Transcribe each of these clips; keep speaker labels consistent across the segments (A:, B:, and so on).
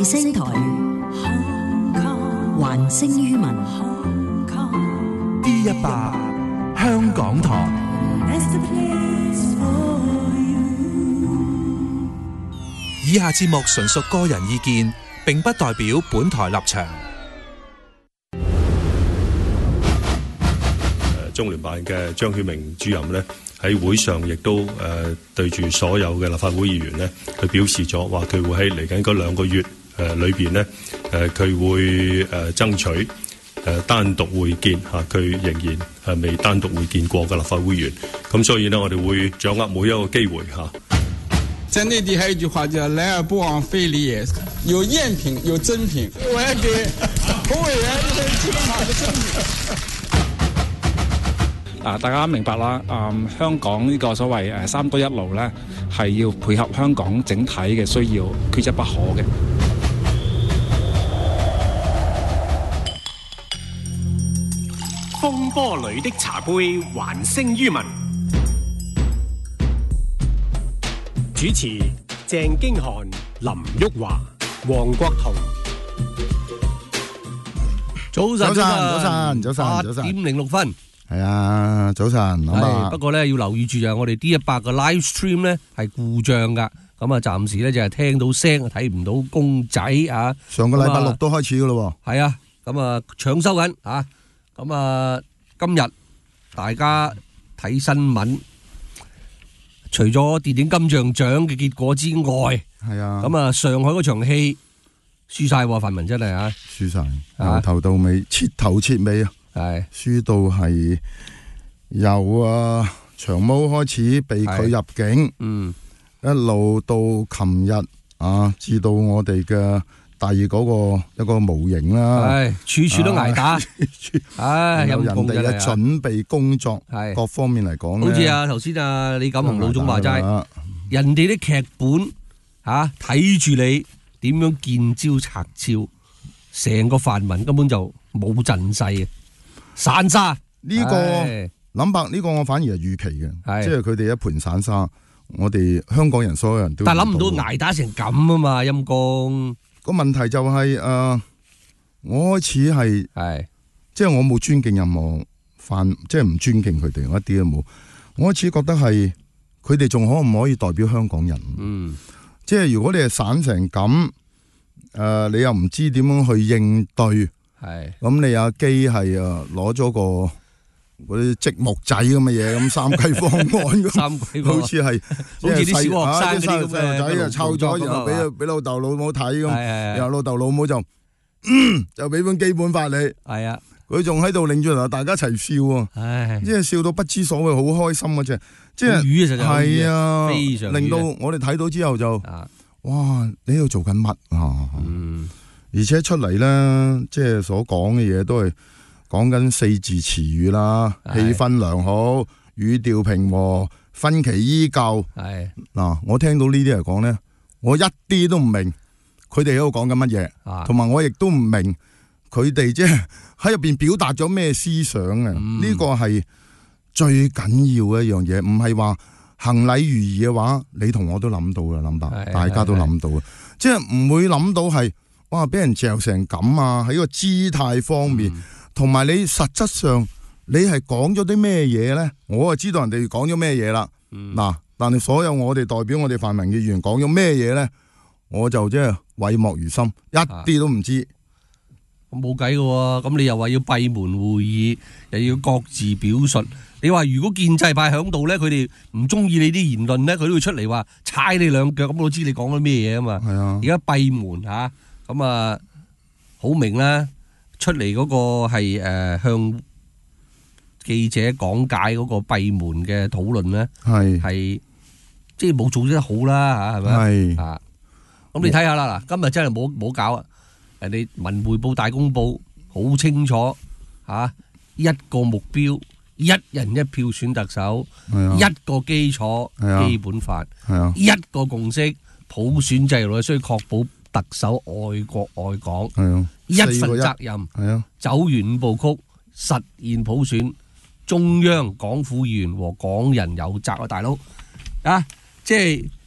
A: 聲台，還聲於民。
B: D100香港台。以下節目純屬個人意見，並不代表本台立場。
C: 中聯辦嘅張曉明主任呢，喺會上亦都對住所有嘅立法會議員呢，佢表示咗話佢會喺嚟緊嗰2個月裏邊呢，佢會爭取單獨會見嚇，佢仍然係未單獨會見過嘅立法會議員，咁所以呢，我哋會掌握每一個機會嚇。
D: 在內地還有一句話叫來而不往非禮也，有贗品有真品，我要給洪委員一份基本法的真品。
E: 大家明白啦，香港呢個所謂3多1路咧，係要配合香港整體嘅需要，缺一不可嘅。
F: 風波裏的茶杯，還聲於民。主持鄭經翰、林旭華、黃國同。
G: 早晨，8點06分。
H: 係啊，早晨。
G: 不過咧要留意住就係我哋 D100 嘅 live stream 咧係故障噶，咁啊暫時咧就係聽到聲，睇唔到公仔啊。
H: 上個禮拜6都開始噶咯。
G: 係啊，咁啊搶收緊啊，咁啊今日大家睇新聞，除咗電影金像獎嘅結果之外，係啊，咁啊上海嗰場戲輸晒喎，泛民真係啊，
H: 輸晒，由頭到尾，徹頭徹尾啊！
G: 係
H: 輸到係由長毛開始被拒入境，一路到琴日至到我哋嘅第二嗰個一個模型啦，
G: 處處都挨打，
H: 有人哋嘅準備工作，各方面嚟講，
G: 好似頭先李錦鴻老總話齋，人哋啲劇本睇住你點樣見招拆招，成個泛民根本就冇陣勢嘅。散沙
H: 呢個諗法，呢個我反而係預期嘅，即係佢哋一盤散沙，我哋香港人所有人都。但係諗唔到挨打成咁啊嘛，陰公。個問題就係我開始係即係我冇尊敬任何即係唔尊敬佢哋，我一啲都冇。我開始覺得係佢哋仲可唔可以代表香港人？即係如果你係散成咁，你又唔知點樣去應對。咁你阿基係攞咗個嗰啲積木仔咁嘅嘢，咁三歸方案咁，好似係好似啲小學生啲咁嘅細路仔湊咗，然後俾老豆老母睇咁，然後老豆老母就俾本基本法你，係啊，佢仲喺度擰住頭大家一齊笑啊，即係笑到不知所謂，好開心嘅啫，即係係啊，令到我哋睇到之後就哇，你喺度做緊乜啊？而且出嚟咧，即係所講嘅嘢都係講緊4字詞語啦，氣氛良好，語調平和，分歧依舊。嗱，我聽到呢啲嚟講咧，我一啲都唔明佢哋喺度講緊乜嘢，同埋我亦都唔明佢哋即係喺入邊表達咗咩思想嘅。呢個係最緊要嘅一樣嘢，唔係話行禮如儀嘅話，你同我都諗到啦，諗白，大家都諗到，即係唔會諗到係。哇！俾人嚼成咁啊！喺個姿態方面，同埋你實質上你係講咗啲咩嘢咧？我就知道人哋講咗咩嘢啦。嗱，但係所有我哋代表我哋泛民嘅議員講咗咩嘢咧，我就即係諱莫如深，一啲都唔知。
G: 咁冇計嘅喎，咁你又話要閉門會議，又要各自表述。你話如果建制派響度咧，佢哋唔中意你啲言論咧，佢都會出嚟話踩你兩腳，咁我都知你講咗咩嘢啊嘛。係啊，而家閉門嚇。咁啊，好明啦，出嚟嗰個係向記者講解嗰個閉門嘅討論咧，係即係冇做得好啦嚇，係咪啊？咁你睇下啦，嗱，今日真係冇搞啊！人哋文匯報大公報好清楚嚇，一個目標，一人一票選特首，一個基礎基本法，一個共識普選制度，需要確保特首愛國愛港，一份責任，走完5步曲，實現普選，中央港府議員和港人有責啊！大佬啊，即係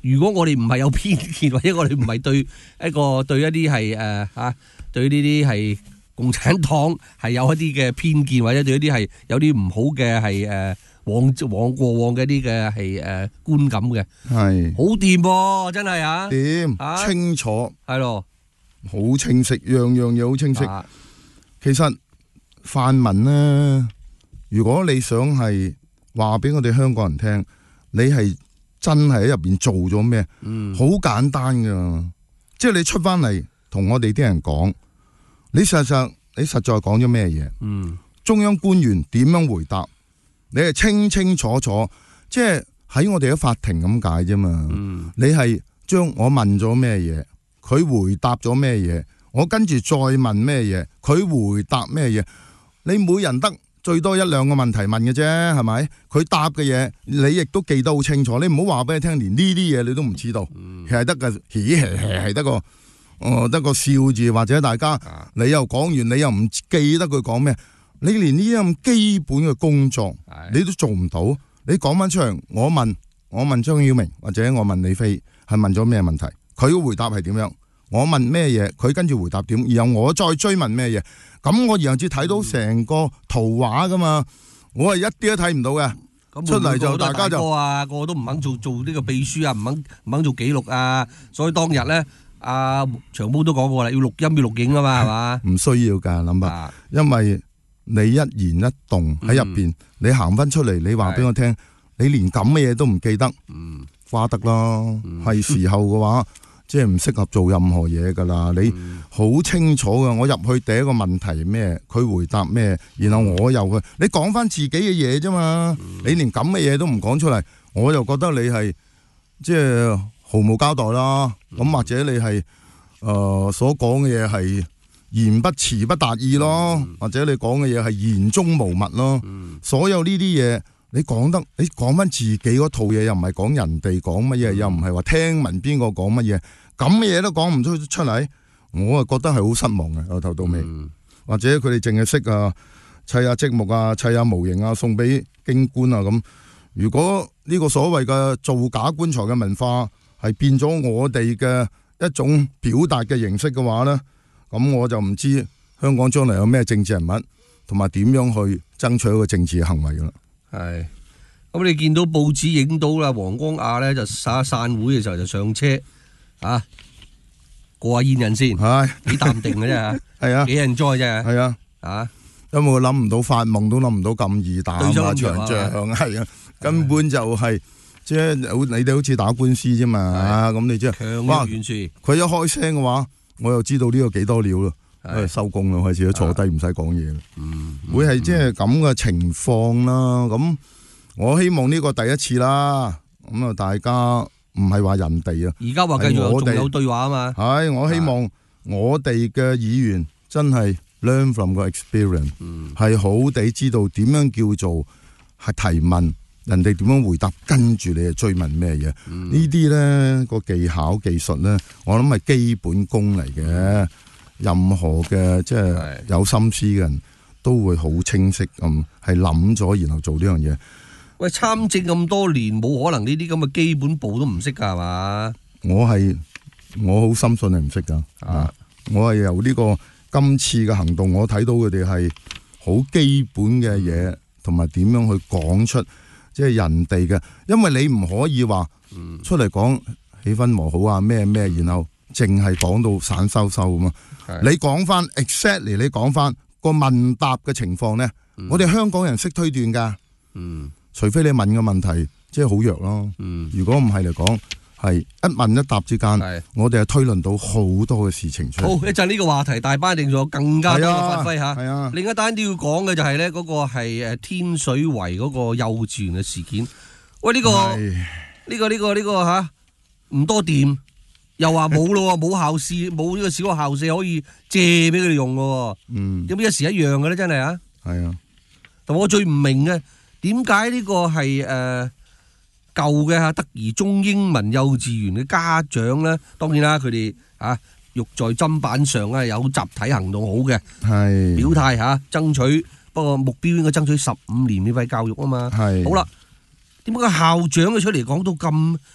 G: 如果我哋唔係有偏見，或者我哋唔係對一啲係對呢啲係共產黨係有一啲嘅偏見，或者對一啲係有啲唔好嘅係過往嘅一啲嘅係觀感嘅，係好掂喎，真係啊，
H: 掂清楚
G: 係咯，
H: 好清晰，樣樣嘢好清晰。其實泛民呢，如果你想係話俾我哋香港人聽，你係真係喺入邊做咗咩？好簡單噶，即係你出翻嚟同我哋啲人講，你實在講咗咩嘢？中央官員點樣回答？你係清清楚楚，即係喺我哋嘅法庭咁解啫嘛。你係將我問咗咩嘢，佢回答咗咩嘢，我跟住再問咩嘢，佢回答咩嘢。你每人得最多1-2個問題問嘅啫，係咪？佢答嘅嘢你亦都記得好清楚。你唔好話俾你聽，連呢啲嘢你都唔知道，係得個係得個笑字，或者大家你又講完，你又唔記得佢講咩。你連呢啲咁基本嘅工作你都做唔到，你講翻出嚟，我問張曉明或者我問李飛係問咗咩問題，佢嘅回答係點樣？我問咩嘢，佢跟住回答點，然後我再追問咩嘢，咁我然後至睇到成個圖畫噶嘛，我係一啲都睇唔到嘅。出嚟就大家就個個都唔肯做呢個秘書啊，唔肯做記錄啊，所以當日咧，阿長毛都講過啦，要錄音要錄影啊嘛，係嘛？唔需要噶，諗法，因為你一言一動喺入邊，你行翻出嚟，你話俾我聽，你連咁嘅嘢都唔記得，瓜得咯。係時候嘅話，即係唔適合做任何嘢噶啦。你好清楚嘅，我入去第一個問題咩，佢回答咩，然後我又去，你講翻自己嘅嘢啫嘛。你連咁嘅嘢都唔講出嚟，我又覺得你係即係毫無交代啦。咁或者你係所講嘅嘢係言不詞不達意咯，或者你講嘅嘢係言中無物咯。所有呢啲嘢你講翻自己嗰套嘢，又唔係講人哋講乜嘢，又唔係話聽聞邊個講乜嘢，咁嘅嘢都講唔出嚟，我啊覺得係好失望嘅，由頭到尾。或者佢哋淨係識砌下積木啊，砌下模型啊，送俾京官啊咁。如果呢個所謂嘅造假棺材嘅文化係變咗我哋嘅一種表達嘅形式嘅話呢，咁我就唔知香港將來有咩政治人物同埋點樣去爭取一個政治嘅行為噶啦。係，咁你見到報紙影到啦，黃光亞咧就散會嘅時候就上車啊，過下煙癮先，係幾淡定嘅啫，係啊，幾人哉啫，係啊，因為我諗唔到發夢都諗唔到咁易打啊，場仗係啊，根本就係即係你哋好似打官司啫嘛，咁你即係哇，佢一開聲嘅話，我又知道呢個幾多料咯。收工啦，開始都坐低唔使講嘢啦。會係即係咁嘅情況啦。咁我希望呢個第一次啦。咁啊，大家唔係話人哋啊，而家話繼續仲有對話啊嘛。係，我希望我哋嘅議員真係 learn from 個 experience，係好地知道點樣叫做係提問，人哋點樣回答，跟住你就追問咩嘢。呢啲咧個技巧技術咧，我諗係基本功嚟嘅。任何嘅即係有心思嘅人都會好清晰咁係諗咗，然後做呢樣嘢。喂，參政咁多年，冇可能呢啲咁嘅基本步都唔識噶係嘛？我好深信係唔識噶。我係由呢個今次嘅行動，我睇到佢哋係好基本嘅嘢，同埋點樣去講出即係人哋嘅，因為你唔可以話出嚟講氣氛和好啊咩，然後淨係講到散收咁啊！你講翻 exactly， 你講翻個問答嘅情況咧，我哋香港人識推斷噶，除非你問嘅問題即係好弱咯。如果唔係嚟講，係一問一答之間，我哋係推論到好多嘅事情出嚟。好，一陣呢個話題大班定咗更加多嘅發揮吓。係啊，另一單都要講嘅就係咧，嗰個係天水圍嗰個幼稚園嘅事件。喂，呢個吓唔多掂。又話冇咯，冇校舍，冇呢個小學校舍可以借俾佢哋用嘅。有冇一時一樣嘅咧？真係啊！係啊，同我最唔明嘅，點解呢個係舊嘅德怡中英文幼稚園嘅家長咧？當然啦，佢哋欲在砧板上有集體行動好嘅，係表態爭取。不過目標應該爭取15年免費教育啊嘛。係好啦，點解個校長佢出嚟講到咁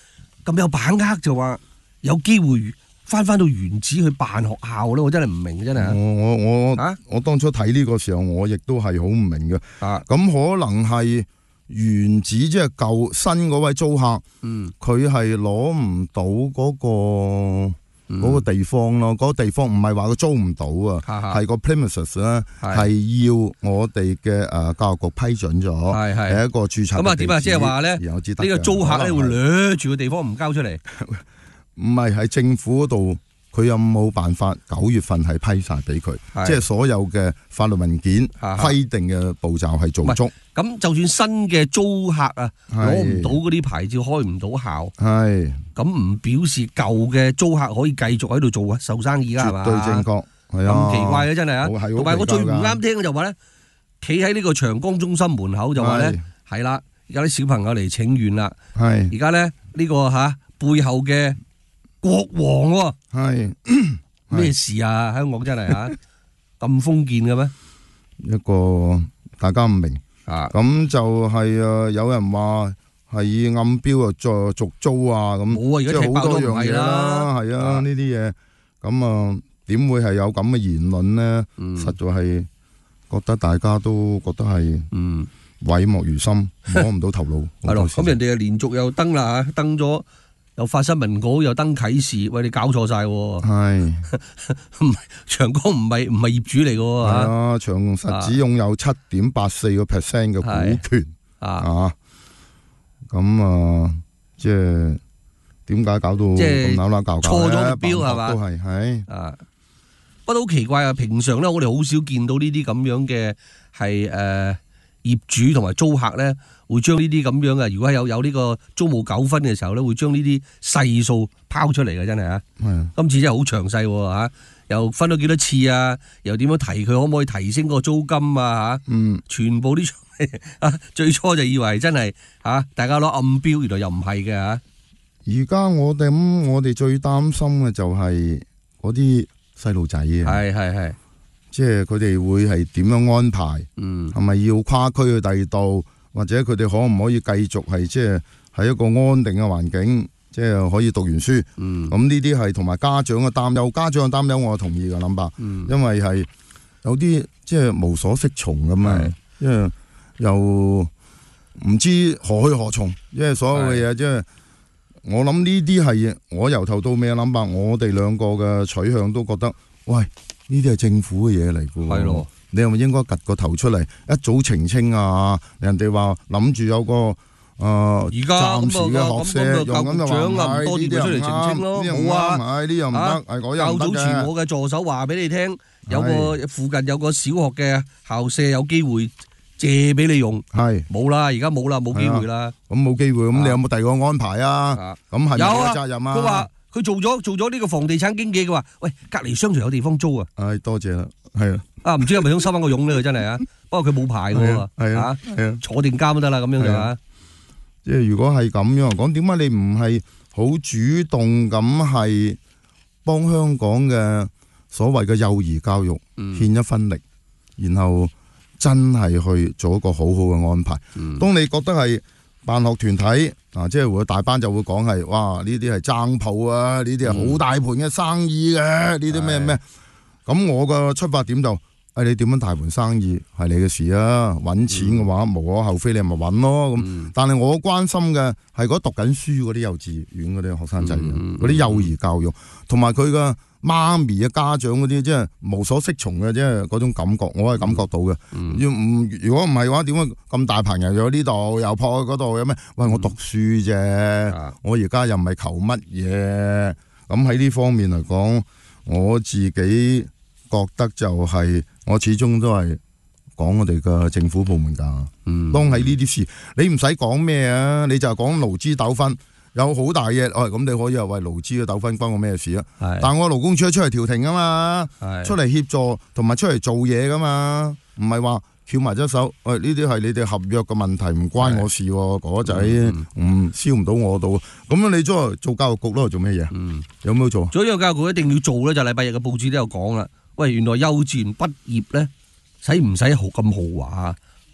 G: 咁有把握就話有機會翻到原址去辦學校咧？我真係唔明，真係。
H: 我當初睇呢個時候，我亦都係好唔明嘅。咁可能係原址即係舊新嗰位租客，佢係攞唔到嗰個地方咯。嗰個地方唔係話佢租唔到啊，係個 premises 咧係要我哋嘅教育局批准咗，係一個註冊。
G: 咁啊點啊？即係話咧，呢個租客咧會掠住個地方唔交出嚟。
H: 唔係喺政府嗰度，佢有冇辦法9月份係批晒俾佢？即係所有嘅法律文件規定嘅步驟係做足。
G: 咁就算新嘅租客啊，攞唔到嗰啲牌照，開唔到校，咁唔表示舊嘅租客可以繼續喺度做受生意㗎，係嘛？
H: 絕對正確，係啊！
G: 咁奇怪嘅真係啊！同埋我最唔啱聽嘅就話咧，企喺呢個長江中心門口就話咧，係啦，而家啲小朋友嚟請願啦，而家咧呢個背後嘅國王喎，係咩事啊？香港真係咁封建嘅咩？
H: 一個大家唔明咁就係有人話係以暗標續租啊咁，
G: 冇啊！而家踢爆都唔係啦，
H: 係啊呢啲嘢咁點會係有咁嘅言論呢？實在係覺得大家都覺得係諱莫如深，摸唔到頭腦。
G: 係咯，咁人哋連續又登啦嚇，登咗。又發新聞稿，又登啟事，喂，你搞錯晒喎！係長江唔係業主嚟嘅喎嚇，
H: 長實只擁有7.84% 嘅股權咁即係點解搞到咁扭扭搞搞
G: 錯咗目標係嘛？
H: 都係
G: 不過都好奇怪啊！平常咧，我哋好少見到呢啲咁樣嘅係業主同埋租客咧，會將呢啲咁樣嘅，如果係有呢個租務糾紛嘅時候咧，會將呢啲細數拋出嚟嘅，真係啊！今次真係好詳細喎，又分咗幾多次啊，又點樣提佢可唔可以提升個租金啊全部啲最初就以為真係大家攞暗標，原來又唔係嘅
H: 而家我哋最擔心嘅就係嗰啲細路仔
G: 係。
H: 即係佢哋會係點樣安排？係咪要跨區去第二度，或者佢哋可唔可以繼續係即係喺一個安定嘅環境，即係可以讀完書？咁呢啲係同埋家長嘅擔憂，家長嘅擔憂我同意嘅諗法，因為係有啲即係無所適從咁啊，因為又唔知何去何從，因為所有嘅嘢即係我諗呢啲係我由頭到尾嘅諗法，我哋兩個嘅取向都覺得，喂。呢啲係政府嘅嘢嚟㗎，係咯？你係咪應該趌個頭出嚟一早澄清啊？人哋話諗住有個
G: 而家
H: 暫時嘅學社用咁就話
G: 多啲出嚟澄清咯，冇啊！
H: 呢樣唔得，係嗰樣唔得嘅。較早前
G: 我嘅助手話俾你聽，有個附近有個小學嘅校舍有機會借俾你用，係冇啦，而家冇啦，冇機會啦。
H: 咁冇機會，咁你有冇第二個安排啊？咁係咪有責任啊？
G: 佢話。佢做咗呢個房地產經紀嘅話，喂，隔離商場有地方租啊！
H: 多謝啦，係
G: 唔知係咪想收翻個傭咧？佢真係不過佢冇牌嘅喎，坐定監都得啦，咁樣就
H: 即係如果係咁樣講，點解你唔係好主動咁係幫香港嘅所謂嘅幼兒教育獻一分力，然後真係去做一個好好嘅安排？當你覺得係辦學團體即係會大班就會講係，哇！呢啲係爭鋪啊，呢啲係好大盤嘅生意嘅，呢啲咩？咁我個出發點就，你點樣大盤生意係你嘅事啊？揾錢嘅話，無可厚非，你咪揾咯。咁，但係我關心嘅係嗰讀緊書嗰啲幼稚園嗰啲學生仔，嗰啲幼兒教育，同埋佢嘅媽咪嘅家長嗰啲，即係無所適從嘅，即係嗰種感覺，我係感覺到嘅。如果唔係嘅話，點解咁大棚人又呢度又破去嗰度有咩？喂，我讀書啫，我而家又唔係求乜嘢。咁喺呢方面嚟講，我自己覺得就係我始終都係講我哋嘅政府部門㗎。當喺呢啲事，你唔使講咩啊，你就係講勞資糾紛。有好大嘅，咁你可以話為勞資嘅糾紛關我咩事啊？但係我勞工處出嚟調停啊嘛，出嚟協助同埋出嚟做嘢噶嘛，唔係話翹埋隻手。呢啲係你哋合約嘅問題，唔關我事喎，嗰仔燒唔到我度。咁樣你做教育局咯，做咩嘢？有冇做？
G: 所以教育局一定要做咧，就禮拜日嘅報紙都有講啦。喂，原來幼稚園畢業咧，使唔使咁豪華啊？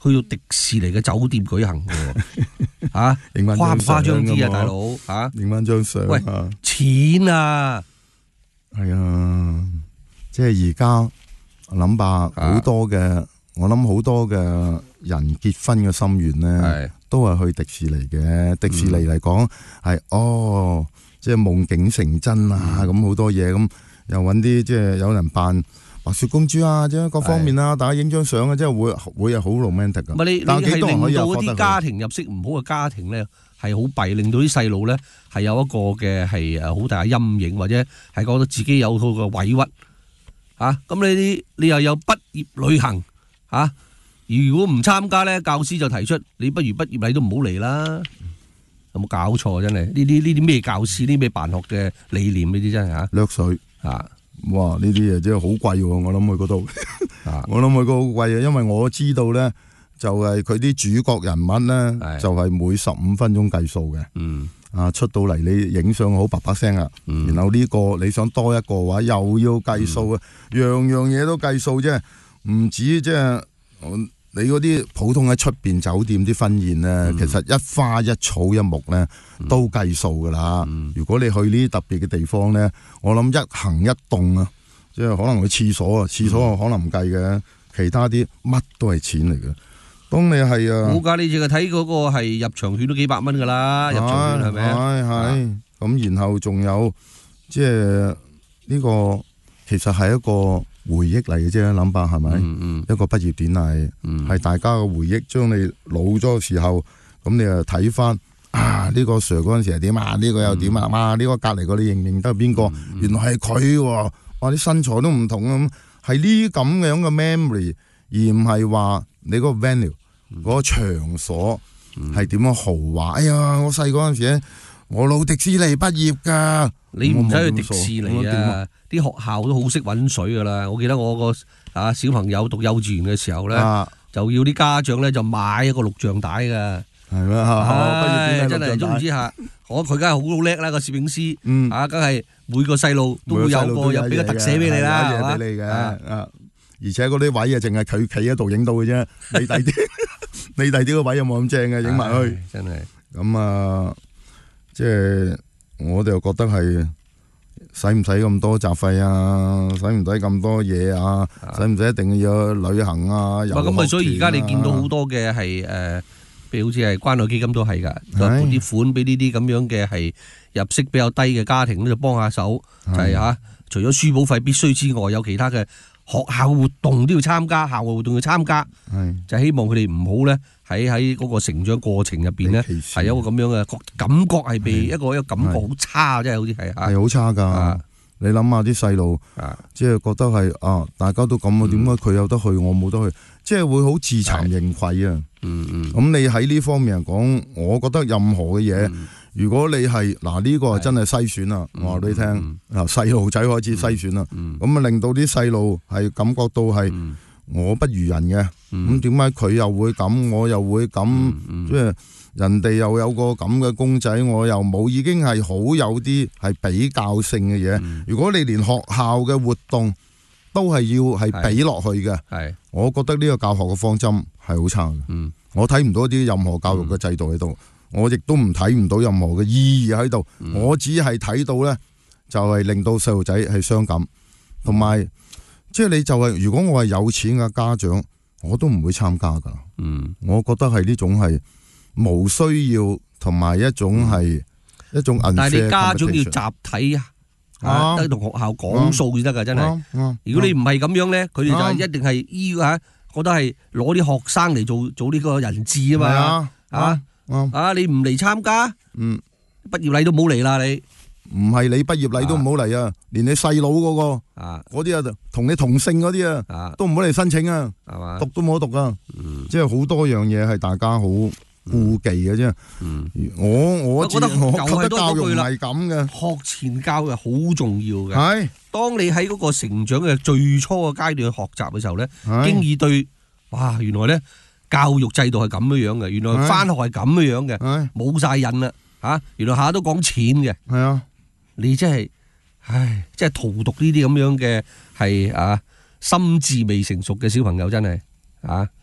G: 去到迪士尼嘅酒店舉行嘅嚇，誇唔誇張啲啊，大佬嚇？
H: 影翻張相。
G: 喂，錢啊！
H: 係啊，即係而家諗吧，好多嘅，我諗好多嘅人結婚嘅心願咧，都係去迪士尼嘅。迪士尼嚟講係即係夢境成真啊！咁好多嘢咁，又揾啲即係有人扮白雪公主啊，即係各方面啊，大家影張相啊，即係會係好 romantic 噶。
G: 但係令到啲家庭入息唔好嘅家庭咧，係好弊，令到啲細路咧係有一個嘅係好大嘅陰影，或者係覺得自己有套嘅委屈嚇。咁你又有畢業旅行嚇，如果唔參加咧，教師就提出你不如畢業禮都唔好嚟啦。有冇搞錯？真係呢啲咩教師，呢啲咩辦學嘅理念呢啲真係嚇掠水嚇！哇！呢啲嘢真係好貴喎，我諗去嗰度，我諗去嗰度好貴啊，因為我知道咧，就係佢啲主角人物咧，就係每15分鐘計數嘅。出到嚟你影相好啪啪聲啊，然後呢個你想多一個嘅話，又要計數啊，樣樣嘢都計數啫，唔止即係。你嗰啲普通喺出邊酒店啲婚宴咧，其實一花一草一木咧都計數噶啦。如果你去呢啲特別嘅地方咧，我諗一行一動啊，即係可能去廁所啊，廁所可能唔計嘅，其他啲乜都係錢嚟嘅。當你係冇㗎，你淨係睇嗰個係入場券都幾百蚊㗎啦，入場券係咪啊？係咁，然後仲有即係呢個其實係一個回憶嚟嘅啫，諗法係咪？一個畢業典禮係大家嘅回憶，將你老咗嘅時候，咁你又睇翻呢個 Sir 嗰陣時係點啊？呢個又點啊？哇！呢個隔離個你認唔認得係邊個？原來係佢喎！哇！啲身材都唔同啊！係呢咁樣嘅 memory， 而唔係話你嗰個 venue 嗰個場所係點樣豪華？哎呀！我細嗰陣時咧，我老迪士尼畢業㗎。你唔使去迪士尼啊！啲學校都好識揾水噶啦。我記得我個小朋友讀幼稚園嘅時候咧，就要啲家長咧就買一個錄像帶噶。係咩？真係總之嚇，佢梗係好叻啦個攝影師。梗係每個細路都會有俾個特寫俾你啦，係嘛？俾你嘅而且嗰啲位啊，淨係佢企喺度影到嘅啫。你第啲個位有冇咁正嘅？影埋去真係咁啊！即係。我哋又覺得係使唔使咁多雜費啊？使唔使咁多嘢啊？使唔使一定要旅行啊？咁所以而家你見到好多嘅係譬如好似係關愛基金都係㗎，撥啲款俾呢啲咁樣嘅係入息比較低嘅家庭咧，就幫下手，就係除咗書簿費必須之外，有其他嘅學校活動都要參加，校外活動要參加，就希望佢哋唔好咧喺嗰個成長過程入邊咧係有個咁樣嘅感覺，係被一個感覺好差，真係好似係好差㗎。你諗下啲細路，即係覺得係大家都咁啊，點解佢有得去，我冇得去？即係會好自慚形穢啊！咁你喺呢方面嚟講，我覺得任何嘅嘢，如果你係呢個係真係篩選啦，我話俾你聽，細路仔開始篩選啦，咁啊令到啲細路係感覺到係我不如人嘅，咁點解佢又會咁，我又會咁，即係人哋又有個咁嘅公仔，我又冇，已經係好有啲係比較性嘅嘢。如果你連學校嘅活動都係要係俾落去嘅，我覺得呢個教學嘅方針係好差嘅。我睇唔到啲任何教育嘅制度喺度，我亦都睇唔到任何嘅意義喺度。我只係睇到咧，就係令到細路仔係傷感，同埋即係你就係如果我係有錢嘅家長，我都唔會參加噶。我覺得係呢種係冇需要，同埋一種係一種 unfair。但係你家長要集體得同學校講數先得噶，真係。如果你唔係咁樣咧，佢哋就係一定係覺得係攞啲學生嚟做呢個人質啊嘛。你唔嚟參加，畢業禮都冇嚟啦。你唔係你畢業禮都唔好嚟啊，連你細佬嗰啲啊，同你同姓嗰啲啊，都唔好嚟申請啊，讀都冇得讀啊。即係好多樣嘢係大家好顧忌嘅啫。我覺得教育唔係咁嘅，學前教育好重要嘅。係，當你喺嗰個成長嘅最初嘅階段去學習嘅時候咧，經已對，哇，原來咧教育制度係咁樣嘅，原來返學係咁樣嘅，冇晒癮啦，原來下下都講錢嘅。係啊，你真係，即係荼毒呢啲咁樣嘅係心智未成熟嘅小朋友，真係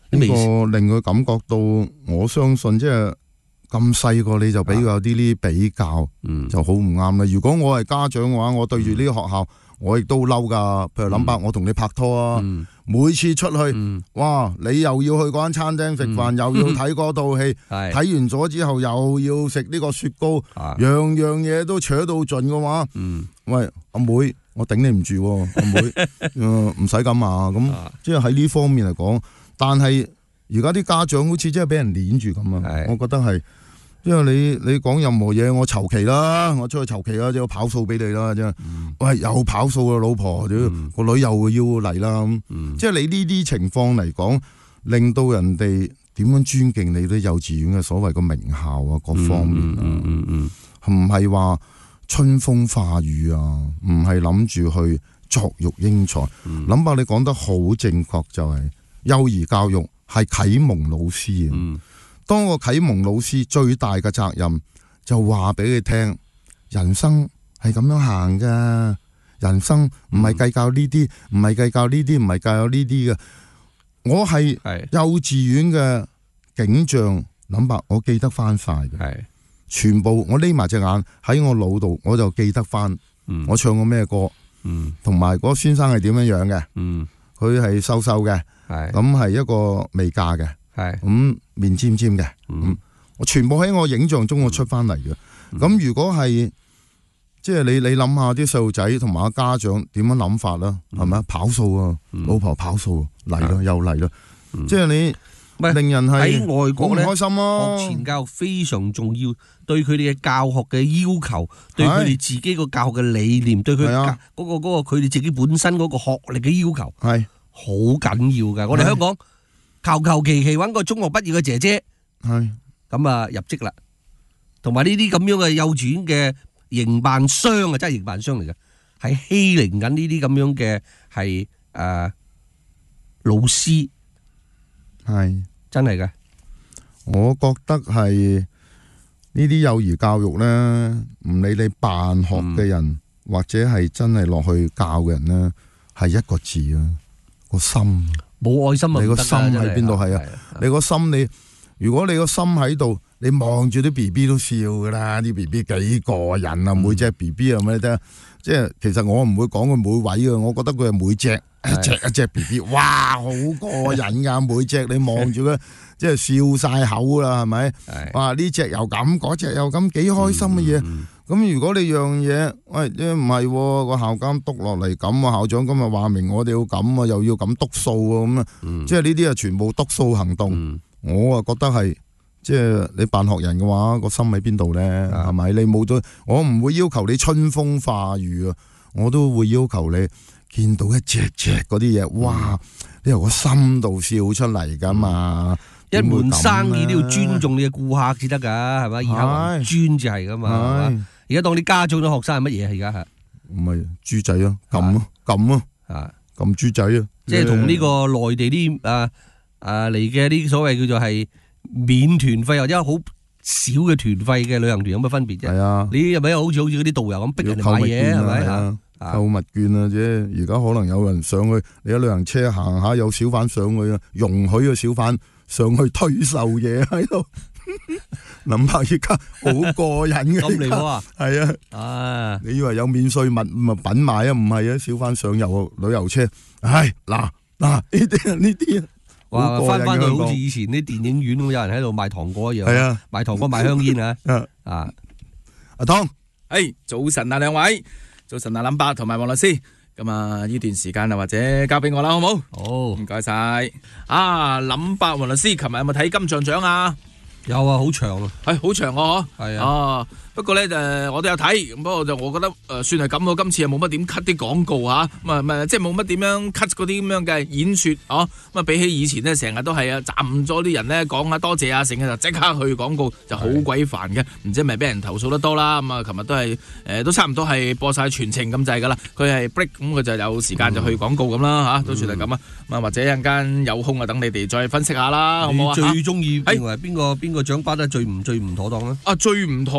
H: 呢個令佢感覺到，我相信即係咁細個你就俾佢有啲比較，就好唔啱啦。如果我係家長嘅話，我對住呢個學校，我亦都嬲噶。譬如林伯，我同你拍拖啊，每次出去，哇，你又要去嗰間餐廳食飯，又要睇嗰套戲，睇完咗之後又要食呢個雪糕，樣樣嘢都扯到盡嘅話，喂，阿妹，我頂你唔住喎，阿妹，唔使咁啊。咁即係喺呢方面嚟講，但係而家啲家長好似真係俾人攆住咁啊。我覺得係，因為你講任何嘢，我籌期啦，我出去籌期啦，即係跑數俾你啦，即係，喂，又跑數啊，老婆，個女又要嚟啦，即係你呢啲情況嚟講，令到人哋點樣尊敬你啲幼稚園嘅所謂個名校啊，各方面啊，唔係話春風化雨啊，唔係諗住去作育英才。林伯你講得好正確，就係幼兒教育係啟蒙老師啊。當個啟蒙老師最大嘅責任就話俾佢聽，人生係咁樣行噶，人生唔係計較呢啲，唔係計較呢啲，唔係計較呢啲嘅。我係幼稚園嘅景象，林伯我記得翻晒嘅，全部我匿埋隻眼喺我腦度，我就記得翻，我唱過咩歌，同埋嗰個先生係點樣樣嘅，佢係瘦瘦嘅，咁係一個未嫁嘅。咁面尖尖嘅，我全部喺我影像中我出翻嚟嘅。咁如果係即係你諗下啲細路仔同埋家長點樣諗法啦，係咪跑數啊，老婆跑數嚟啦，又嚟啦，即係你令人係
G: 喺外國咧，
H: 開心咯。
G: 學前教育非常重要，對佢哋嘅教學嘅要求，對佢哋自己個教學嘅理念，對佢嗰個佢哋自己本身嗰個學歷嘅要求係好緊要噶。我哋香港求其揾個中學畢業嘅姐姐，咁啊入職啦，同埋呢啲咁樣嘅幼稚園嘅營辦商啊，真係營辦商嚟嘅，係欺凌緊呢啲咁樣嘅係老師，
H: 係
G: 真係嘅。
H: 我覺得係呢啲幼兒教育咧，唔理你辦學嘅人，或者係真係落去教嘅人咧，係一個字啊，個心。
G: 冇愛心啊！
H: 你個心喺邊度？係啊，你個心如果你個心喺度，你望住啲 B B 都笑噶啦，啲 B B 幾過癮啊！每隻 B B 係咪啫？即係其實我唔會講佢每位啊，我覺得佢係每隻一隻 B B， 哇，好過癮噶！每隻你望住佢，即係笑晒口啦，係咪？哇！呢隻又咁，嗰隻又咁，幾開心嘅嘢。咁如果你樣嘢，喂，唔係個校監督落嚟咁啊，校長今日話明我哋要咁啊，又要咁督數啊，咁啊，即係呢啲啊全部督數行動。我啊覺得係，即係你辦學人嘅話，個心喺邊度咧？係咪？你冇咗，我唔會要求你春風化雨啊，我都會要求你見到一隻隻嗰啲嘢，哇！你由個心度笑出嚟噶嘛。
G: 一門生意都要尊重你嘅顧客至得噶，係咪？以後尊至係噶嘛。而家當你家長咗學生係乜嘢？而家係
H: 唔係豬仔啊？撳啊！撳豬仔啊！
G: 即係同呢個內地啲嚟嘅啲所謂叫做係免團費或者好少嘅團費嘅旅行團有乜分別啫？係啊！你係咪好似嗰啲導遊咁逼人哋買嘢係咪？
H: 購物券啊啫！而家可能有人上去，你喺旅行車行下有小販上去啊，容許個小販上去推售嘢喺度。林伯而家好過癮嘅，
G: 咁嚟啊！
H: 係啊，你以為有免稅物品賣啊？唔係啊，小販上旅遊車，唉，嗱呢啲
G: 哇，翻去好似以前啲電影院咁，有人喺度賣糖果一樣，係啊，賣糖果賣香煙啊，
H: 阿湯，
A: 早晨啊，兩位，早晨啊，林伯同埋黃律師，咁啊呢段時間啊，或者交俾我啦，好冇？好，唔該晒。林伯黃律師，琴日有冇睇金像獎啊？
G: 有啊，好長啊，
A: 好長啊，
G: 係啊，
A: 不過咧我都有睇，不過我覺得算係咁咯。今次又冇乜點 cut 啲廣告吓，即係冇乜點樣 cut 嗰啲咁樣嘅演說，咁啊比起以前咧，成日都係站咗啲人咧講下多謝啊，成日就即刻去廣告，就好鬼煩嘅，唔知係咪俾人投訴得多啦。咁啊，琴日都係都差唔多係播晒全程咁滯噶啦。佢係 break，咁佢就有時間就去廣告咁啦吓，都算係咁啊。咁或者一陣間有空啊，等你哋再分析下啦，好唔好啊？
G: 最中意認為邊個獎頒得最唔妥當咧？
A: 最唔妥當啊！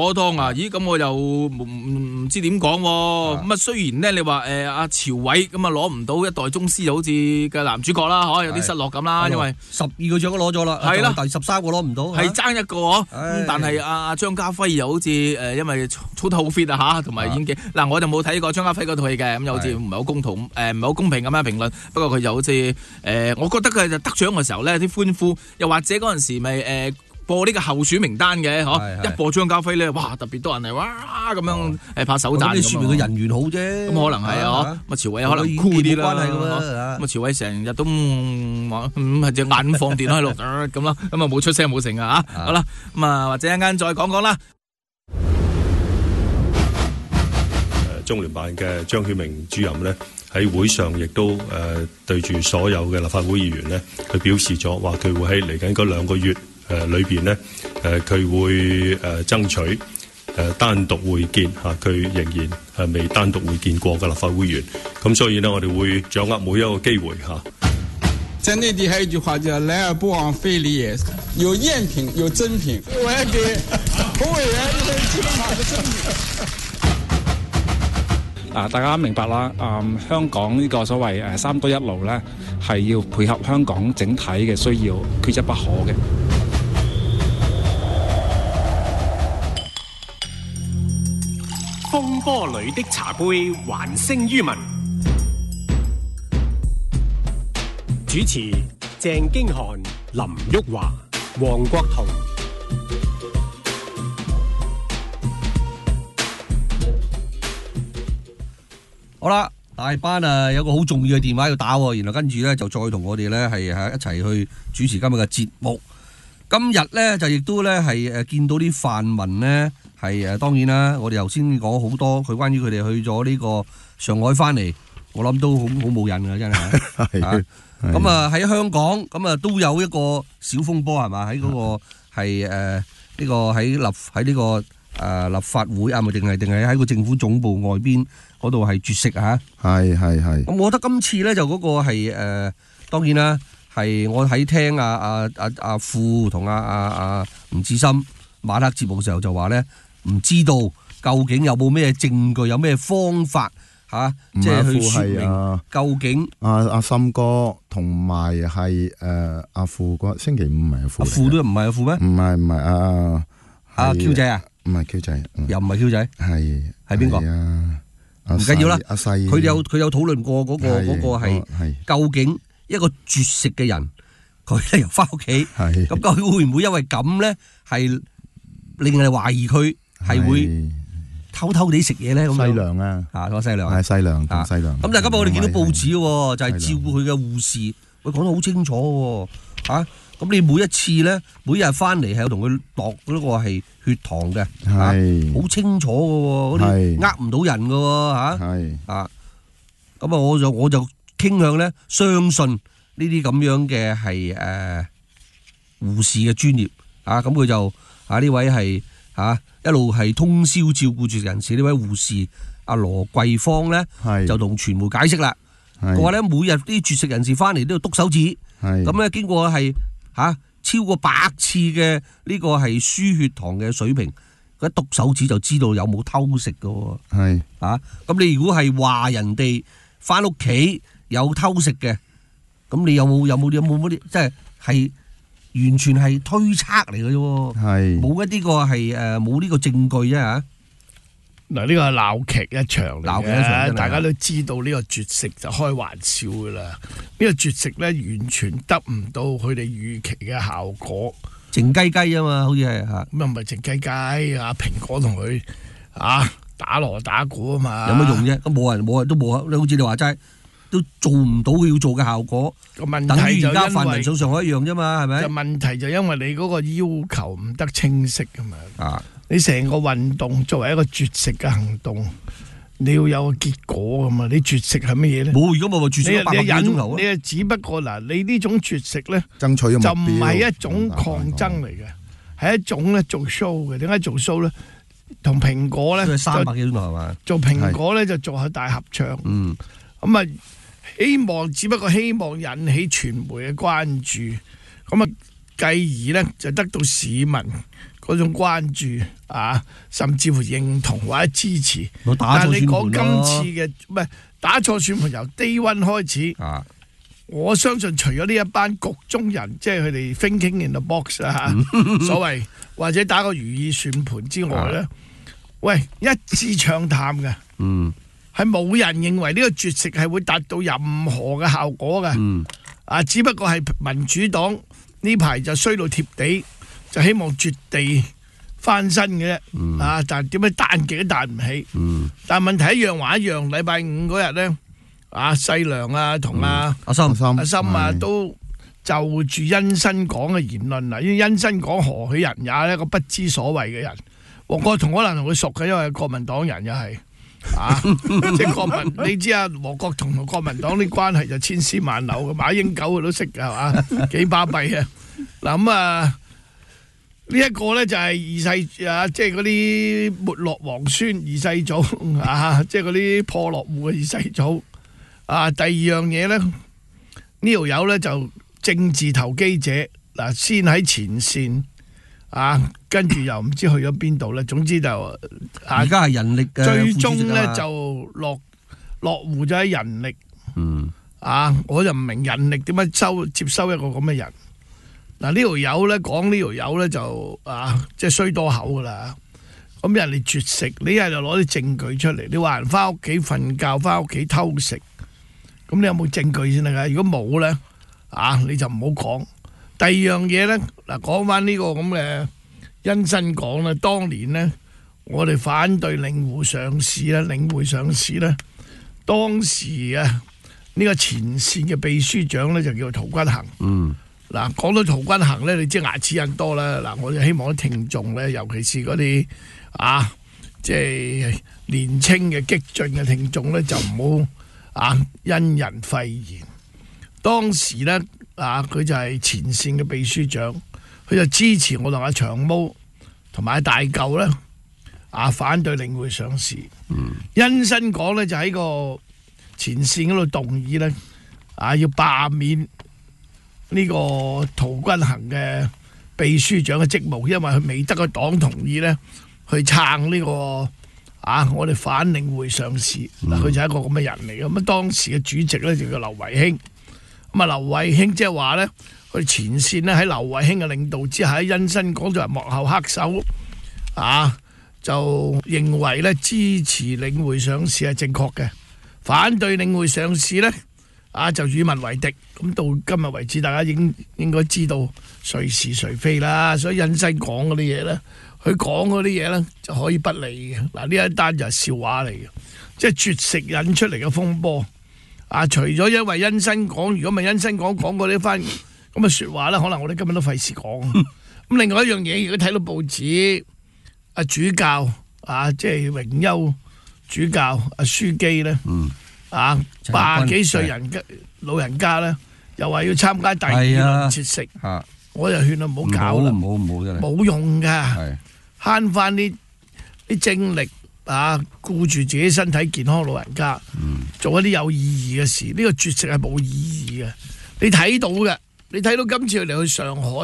A: 咦咁我又唔知點講喎。咁啊雖然咧你話阿朝偉咁啊攞唔到一代宗師就好似嘅男主角啦，有啲失落咁啦，因為
G: 12個獎都攞咗啦，係啦，第13個攞唔到，
A: 係爭一個咁但係阿張家輝又好似因為操得好 fit 啊同埋演技嗱，我就冇睇過張家輝嗰套戲嘅，咁又好似唔係好公平唔係好公平咁樣評論。不過佢就好似我覺得佢就得獎嘅時候咧啲歡呼，又或者嗰陣時咪播呢個候選名單嘅，一播張家輝咧，哇特別多人嚟，哇咁樣拍手讚。
G: 咁說明佢人緣好啫，
A: 咁可能係咁啊朝偉可能酷啲啦，咁啊朝偉成日都係隻眼放電喺度咁啦，咁啊冇出聲冇成啊嚇。好啦，咁啊或者一陣間再講講啦。
C: 中聯辦嘅張曉明主任呢，喺會上亦都對住所有嘅立法會議員呢，佢表示咗話佢會喺嚟緊嗰2個月裏邊呢，佢會爭取單獨會見嚇，佢仍然係未單獨會見過嘅立法會議員，咁所以呢，我哋會掌握每一個機會嚇。
D: 在內地還有一句話叫來而不往非禮也，有赝品有真品，我要給洪委員一份基本法的真品。
E: 大家明白啦，香港呢個所謂3多1路呢，係要配合香港整體嘅需要，缺一不可嘅。
F: 風波裏的茶杯還聲於民。主持鄭經翰、林旭華、黃國桐。
G: 好啦，大班有個好重要嘅電話要打，然後跟住咧就再同我哋咧係一齊去主持今日嘅節目。今日咧就亦都咧係見到啲泛民呢，係當然啦，我哋頭先講好多佢關於佢哋去咗呢個上海翻嚟，我諗都好冇癮㗎真係。咁喺香港咁都有一個小風波係嘛？喺嗰個係呢個喺呢個立法會啊，咪定係喺個政府總部外邊嗰度係絕食嚇。係。咁我覺得今次咧就嗰個係當然啦，係我喺聽阿富同阿吳志森晚黑節目嘅時候就話咧，唔知道究竟有冇咩證據，有咩方法。即係去說明究竟
H: 阿森哥同埋係阿富哥，星期5唔係阿富，
G: 阿富都唔係阿富咩？唔
H: 係
G: 阿 Q 仔啊？
H: 唔係 Q 仔，
G: 又唔係 Q 仔，係邊個？唔緊要啦，阿細佢有討論過嗰個係究竟一個絕食嘅人，佢又翻屋企，咁究竟會唔會因為咁咧，係令人懷疑佢係會偷偷地食嘢咧？咁
H: 細糧啊，
G: 個細糧係
H: 細糧同細糧。
G: 咁但係今日我哋見到報紙喎，就係照顧佢嘅護士，佢講得好清楚喎，咁你每一次咧，每日翻嚟係有同佢度嗰個係血糖嘅，好清楚嘅喎，嗰啲呃唔到人嘅喎，咁我就傾向咧相信呢啲咁樣嘅係護士嘅專業，咁佢就呢位係一路係通宵照顧住人士呢位護士阿羅桂芳咧，就同傳媒解釋啦，佢話咧每日啲絕食人士翻嚟都要篤手指，咁咧經過係超過100次嘅呢個係輸血糖嘅水平，佢一篤手指就知道有冇偷食㗎喎。咁你如果係話人哋翻屋企有偷食嘅，咁你有冇啲即係完全係推測嚟嘅啫，冇一啲個係冇呢個證據啫嚇。
I: 嗱，呢個係鬧劇一場嚟嘅，大家都知道呢個絕食就開玩笑噶啦。呢個絕食咧完全得唔到佢哋預期嘅效果，
G: 靜雞雞啊嘛，好似係嚇。咁
I: 又唔係靜雞雞啊？蘋果同佢打鑼打鼓啊嘛，
G: 有乜用啫？咁冇人都冇，你好似你話齋都做唔到佢要做嘅效果。
I: 個問題就
G: 而家泛民上海一樣啫嘛，係咪？
I: 就問題就因為你嗰個要求唔得清晰啊嘛。你成個運動作為一個絕食嘅行動，你要有個結果噶嘛？你絕食係乜嘢咧？
G: 冇，如果冇話絕食8個鐘頭，
I: 你只不過你呢種絕食咧，
H: 爭取
I: 就唔係一種抗爭嚟嘅，係一種咧做 show 嘅。點解做 show 咧？同蘋果咧
G: 300幾鐘頭係嘛？
I: 做蘋果咧就做下大合唱。咁只不過希望引起傳媒嘅關注，咁繼而咧就得到市民嗰種關注啊，甚至乎認同或者支持。
G: 但
I: 係你講今次嘅唔係打錯算盤由 Day One 開始，我相信除咗呢一班局中人，即係佢哋 thinking in the box 啊，所謂或者打個如意算盤之外咧，喂一致暢談嘅，係冇人認為呢個絕食係會達到任何嘅效果嘅，只不過係民主黨呢排就衰到貼地。就希望絕地翻身嘅啫，但係點解彈極都彈唔起？但係問題一樣話一樣，禮拜五嗰日咧，細良啊同阿森啊都就住殷新港嘅言論啦，因為殷新港何許人也，一個不知所謂嘅人。黃國同可能同佢熟嘅，因為國民黨人又係即係國民，你知啊，黃國同國民黨啲關係就千絲萬縷嘅，馬英九佢都識嘅係嘛，幾巴閉啊！嗱咁啊〜呢一個咧就係二世即係嗰啲沒落皇孫二世祖即係嗰啲破落戶嘅二世祖。第二樣嘢咧，呢條友咧就政治投機者先喺前線跟住又唔知去咗邊度咧。總之就
G: 而家係人力嘅
I: 最終咧就落戶咗喺人力。我就唔明人力點樣接收一個咁嘅人。呢條友咧講呢條友咧就即係衰多口噶啦。咁人哋絕食，你一係就攞啲證據出嚟。你話人翻屋企瞓覺，翻屋企偷食，咁你有冇證據先得噶？如果冇咧，你就唔好講。第二樣嘢咧，講翻呢個咁嘅殷新港咧，當年咧我哋反對領匯上市咧，當時呢個前線嘅秘書長咧就叫陶君行。講到陶君行咧，你知牙齒印多啦。我就希望啲聽眾咧，尤其是嗰啲即係年青嘅激進嘅聽眾咧，就唔好因人廢言。當時咧佢就係前線嘅秘書長，佢就支持我同阿長毛同埋阿大舊咧反對領匯上市。殷新港咧就喺個前線嗰度動議咧要罷免呢個陶君行嘅秘書長嘅職務，因為佢未得個黨同意咧，去撐呢個我哋反領匯上市。佢就係一個咁嘅人嚟嘅。咁當時嘅主席咧就叫劉維興。咁劉維興即係話咧，佢前線咧喺劉維興嘅領導之下，喺殷新港作為幕後黑手，就認為咧支持領匯上市係正確嘅，反對領匯上市咧就與民為敵。咁到今日為止，大家應該知道誰是誰非啦。所以殷新講嗰啲嘢咧，佢講嗰啲嘢咧就可以不理嘅。呢一單就係笑話嚟嘅，即係絕食引出嚟嘅風波。除咗因為殷新講，如果唔係殷新講過呢番咁嘅説話咧，可能我哋根本都費事講。咁另外一樣嘢，如果睇到報紙，主教即係榮休主教樞機咧，80幾歲老人家咧，又話要參加第二輪絕食，我就勸佢唔好搞啦，冇用噶，慳翻啲精力顧住自己身體健康，老人家做一啲有意義嘅事。呢個絕食係冇意義嘅，你睇到嘅，你睇到今次佢哋去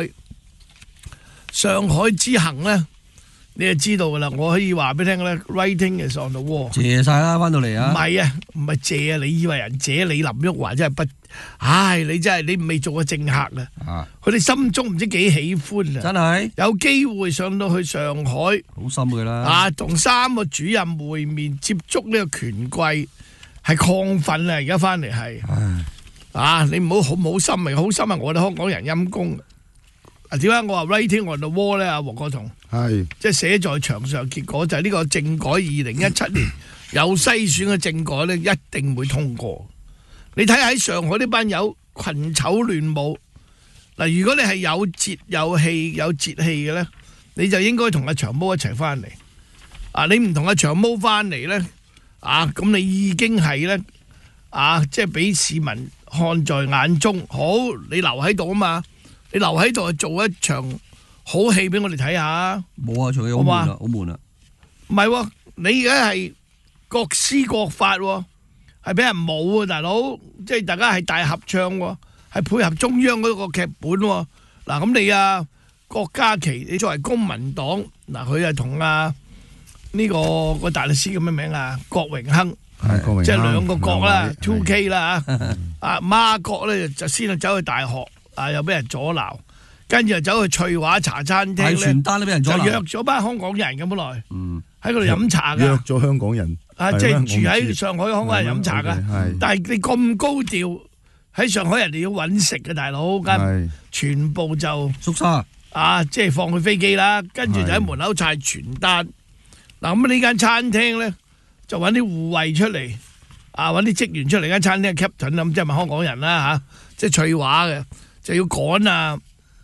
I: 上海之行咧。你就知道噶啦，我可以話俾你聽咧 ，writing is on the wall。
G: 謝晒啦，翻到嚟啊！
I: 唔係唔係謝啊！你以為人謝你林旭華真係不？你真係你未做過政客啊！佢哋心中唔知幾喜歡啊！
G: 真係
I: 有機會上到去上海，
G: 好心噶啦！
I: 同3個主任會面，接觸呢個權貴，係亢奮啊！而家翻嚟係你唔好心啊！好心啊！我哋香港人陰公。點解我話 writing on the wall 咧？黃國同係即係寫在牆上，結果就係呢個政改2017年有篩選嘅政改咧，一定會通過。你睇下喺上海呢班友群醜亂舞嗱，如果你係有節有氣有節氣嘅咧，你就應該同阿長毛一齊翻嚟。你唔同阿長毛翻嚟咧，咁你已經係咧即係俾市民看在眼中。好，你留喺度啊嘛。你留喺度做一場好戲俾我哋睇下。
G: 冇做嘢好悶啦，好悶啦。
I: 唔係，你而家係各施各法，係俾人冇啊，大佬。即係大家係大合唱，係配合中央嗰個劇本。嗱，咁你郭家麒，你作為公民黨嗱，佢係同呢個大律師叫咩名啊？郭榮鏗，即係兩個郭啦 ，2K 啦嚇。孖郭咧就先走去大學，又俾人阻撓，跟住就走去翠華茶餐廳咧，
G: 傳單都俾人阻撓，
I: 就約咗班香港人咁本來，喺嗰度飲茶㗎。
H: 約咗香港人，
I: 即係住喺上海香港人飲茶㗎。但係你咁高調喺上海，人哋要揾食嘅大佬，全部就
G: 縮沙。
I: 即係放佢飛機啦，跟住就喺門口派傳單。嗱咁呢間餐廳咧就揾啲護衛出嚟，揾啲職員出嚟間餐廳 captain 咁，即係咪香港人啦嚇？即係翠華嘅，就要趕呢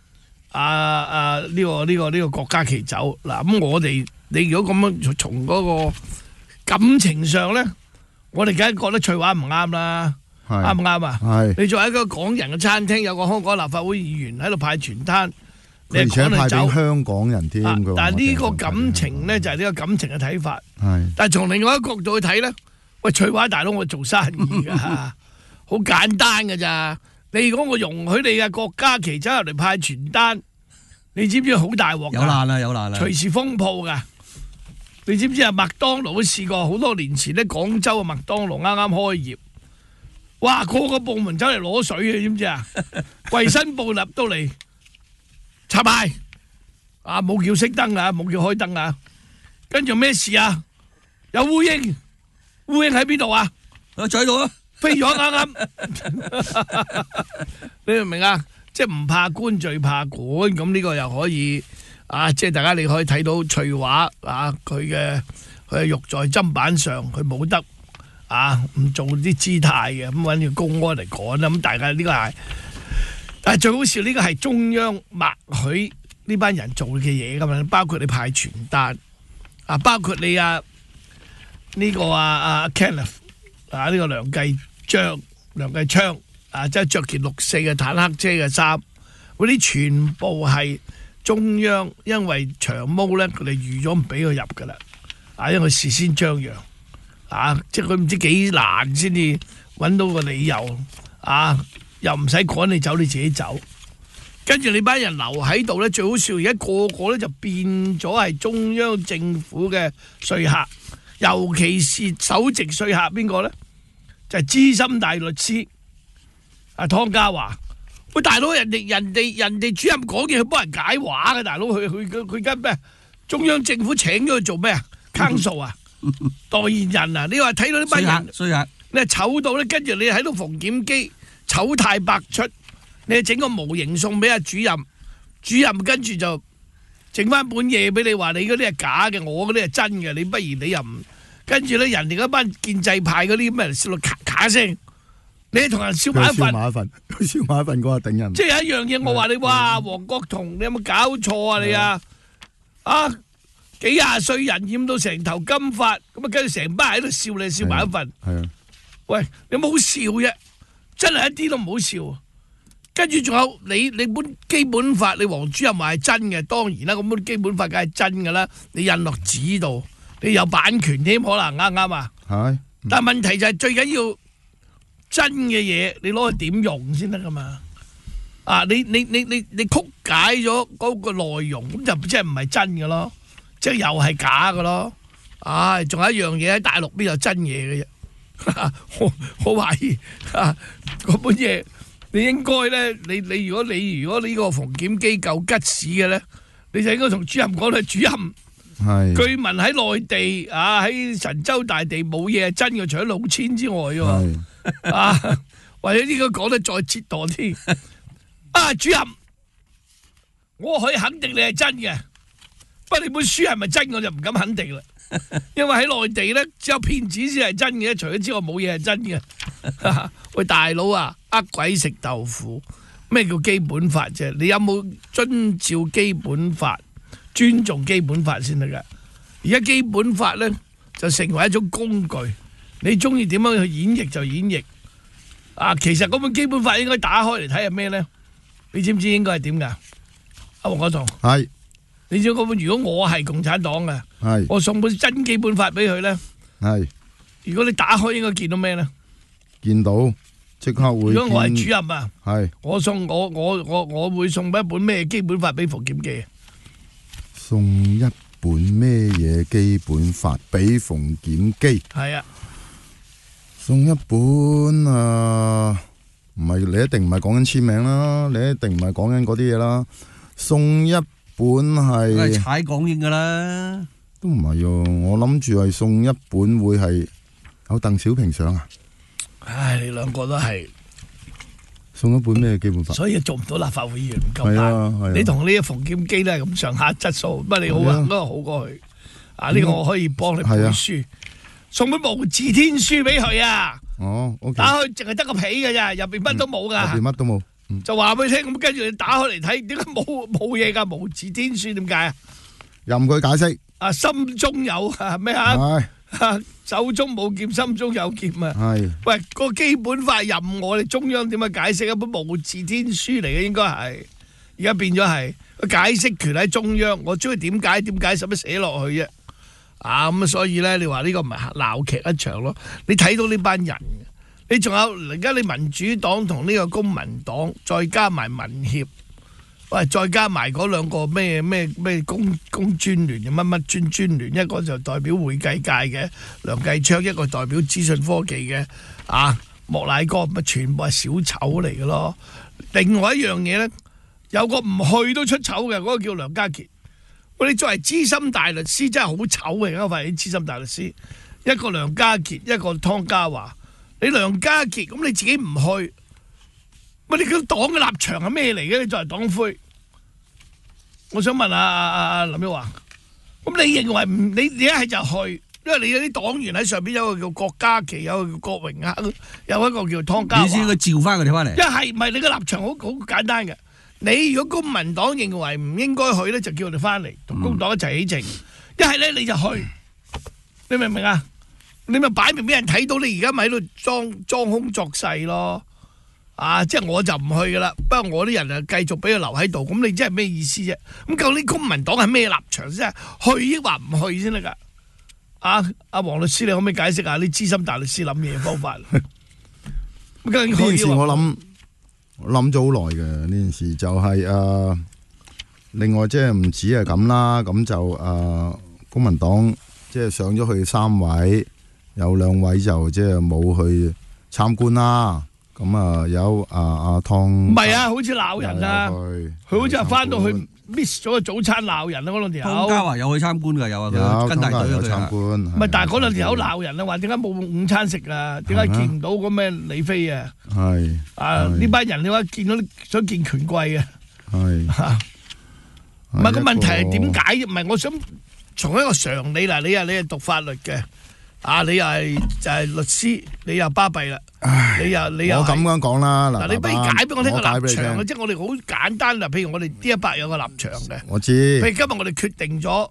I: 個郭家麒走。嗱咁你如果咁樣從嗰個感情上咧，我哋梗係覺得翠華唔啱啦，啱唔啱啊？你作為一個港人嘅餐廳，有個香港立法會議員喺度派傳單。
H: 而且派俾香港人添，
I: 但係呢個感情咧就係呢個感情嘅睇法。但係從另外一個角度去睇咧，喂，翠華大佬，我做生意㗎，好簡單㗎咋？你如果我容許你嘅郭家麒走入嚟派傳單，你知唔知好大鑊？
G: 有難啦，
I: 隨時風暴㗎。你知唔知啊？麥當勞都試過好多年前咧，廣州嘅麥當勞啱啱開業，哇！個個部門走嚟攞水嘅，知唔知啊？衞生部入到嚟。插牌冇叫熄燈啊，冇叫開燈啊，跟住咩事啊？有烏蠅喺邊度啊？
G: 喺嘴度啊，
I: 飛咗啱。你明唔明啊？即係唔怕官最怕管，咁呢個又可以即係大家你可以睇到翠華佢係肉在砧板上，佢冇得唔做啲姿態嘅，咁揾個公安嚟趕啦。咁大家呢個係。但係最好笑呢個係中央默許呢班人做嘅嘢㗎嘛，包括你派傳單包括你呢個Kenneth 呢個梁繼昌即係着件64嘅坦克車嘅衫，嗰啲全部係中央因為長毛咧，佢哋預咗唔俾佢入㗎啦，因為佢事先張揚即係佢唔知幾難先至揾到個理由又唔使趕你走，你自己走。跟住你班人留喺度咧，最好笑而家個個咧就變咗係中央政府嘅說客，尤其是首席說客邊個咧？就係資深大律師湯家驊。喂，大佬，人哋主任講嘢，佢幫人解話嘅，大佬，佢跟咩？中央政府請咗佢做咩啊？counsel啊，代言人啊！你話睇到呢班人
G: 衰客，
I: 你係醜到咧，跟住你喺度馮檢基。醜態百出，你整個模型送俾阿主任跟住就整翻本嘢俾你，話你嗰啲係假嘅，我嗰啲係真嘅，你不如你又唔跟住咧，人哋嗰班建制派嗰啲咩人笑到咔咔聲，你同人燒埋一份，
H: 燒埋一份嗰個頂人。
I: 即係有一樣嘢，我話你哇，黃國同你有冇搞錯啊你啊？幾廿歲人染到成頭金髮，咁跟住成班喺度笑你，燒埋一份。喂，你有冇好笑啫？真係一啲都唔好笑，跟住仲有你本基本法，你黃主任話係真嘅，當然啦，咁本基本法梗係真噶啦，你印落紙度，你有版權添，可能啱啊？係。但係問題就係最緊要真嘅嘢，你攞去點用先得噶嘛？你曲解咗嗰個內容，咁就即係唔係真嘅咯，即係又係假嘅咯。仲有一樣嘢喺大陸邊有真嘢嘅啫。我懷疑嗰本嘢，你應該咧，你如果呢個馮檢基夠吉屎嘅咧，你就應該同主任講啦，主任，據聞喺內地喺神州大地冇嘢係真嘅，除咗老千之外喎，或者應該講得再折墮啲，主任，我可以肯定你係真嘅，不過你本書係咪真我就唔敢肯定啦。因為喺內地咧，只有騙子先係真嘅，除咗之外冇嘢係真嘅。喂，大佬啊，呃鬼食豆腐，咩叫基本法啫？你有冇遵照基本法、尊重基本法先得噶？而家基本法咧就成為一種工具，你中意點樣去演繹就演繹。其實嗰本基本法應該打開嚟睇係咩咧？你知唔知應該係點噶？黃國同係。你知嗰本？如果我係共產黨嘅，我送本真基本法俾佢咧。如果你打開應該見到咩咧？
H: 見到即刻會。
I: 如果我係主任啊，
H: 係
I: 我會送一本咩基本法俾馮檢基？
H: 送一本咩嘢基本法俾馮檢基？
I: 係啊，
H: 送一本唔係你一定唔係講緊簽名啦，你一定唔係講緊嗰啲嘢啦。送一本係
G: 踩港英噶啦，
H: 都唔係喎。我諗住係送一本會係有鄧小平相啊。
I: 唉，你兩個都係
H: 送一本咩基本法？
I: 所以做唔到立法會議員唔夠班。你同呢個馮檢基都係咁上下質素，不過你好啊，都好過佢。呢個我可以幫你背書，送本無字天書俾佢啊！打開淨係得個皮嘅咋，入邊乜都冇噶。
H: 入邊乜都冇。
I: 就話俾你聽，咁跟住你打開嚟睇，點解冇嘢噶？無字天書點解啊？
H: 任佢解釋。
I: 心中有咩啊？手中冇劍，心中有劍啊！係喂，個基本法任我哋中央點樣解釋一本無字天書嚟嘅，應該係而家變咗係個解釋權喺中央，我中意點解，使乜寫落去啫？咁所以咧，你話呢個唔係鬧劇一場咯？你睇到呢班人，你仲有而家你民主黨同呢個公民黨，再加埋民協，喂，再加埋嗰兩個咩公專聯乜專聯，一個就代表會計界嘅梁繼昌，一個代表資訊科技嘅莫乃光，咪全部係小丑嚟嘅咯。另外一樣嘢咧，有個唔去都出醜嘅，嗰個叫梁家傑。你作為資深大律師真係好醜嘅，我發現啲資深大律師，一個梁家傑，一個湯家驊。你梁家傑咁你自己唔去，乜你個黨嘅立場係咩嚟嘅？你作為黨魁，我想問阿林旭華，咁你認為你一係就去，因為你有啲黨員喺上邊，有一個叫郭家麒，有一個叫郭榮鏗，有一個叫湯家驊。
G: 你先應該召翻佢哋翻嚟。
I: 一係唔係你嘅立場好簡單嘅。你如果公民黨認為唔應該去咧，就叫我哋翻嚟同工黨一齊起程。一係咧你就去，你明唔明啊？你咪擺明俾人睇到你而家咪喺度裝腔作勢咯。即係我就唔去噶啦。不過我啲人啊繼續俾佢留喺度。咁你真係咩意思啫？咁究竟公民黨係咩立場先？去抑或唔去先得噶？阿黃律師，你可唔可以解釋下你資深大律師諗嘢方法？咁究竟去？
H: 呢件事我諗咗好耐嘅，呢件事就係另外即係唔止係咁啦，咁就公民黨即係上咗去3位，有2位就即係冇去參觀啦。咁有阿湯，
I: 唔係好似鬧人啊！佢好似係翻到去 miss 咗個早餐鬧人啊！嗰兩條友，
G: 湯家驊有去參觀㗎，有佢跟大隊去
H: 參觀。
I: 唔係，但係嗰兩條友鬧人啊，話點解冇午餐食啊？點解見唔到嗰咩李飛啊？係呢班人你話見到想見權貴啊？係唔係個問題係點解？唔係我想從一個常理啦，你係讀法律嘅。你又係就係律師，你又巴閉啦，你又
H: 我咁樣講啦，
I: 嗱，你不如解俾我聽個立場嘅，即係我哋好簡單啦。譬如我哋D100有個立場嘅，
H: 我知。
I: 譬如今日我哋決定咗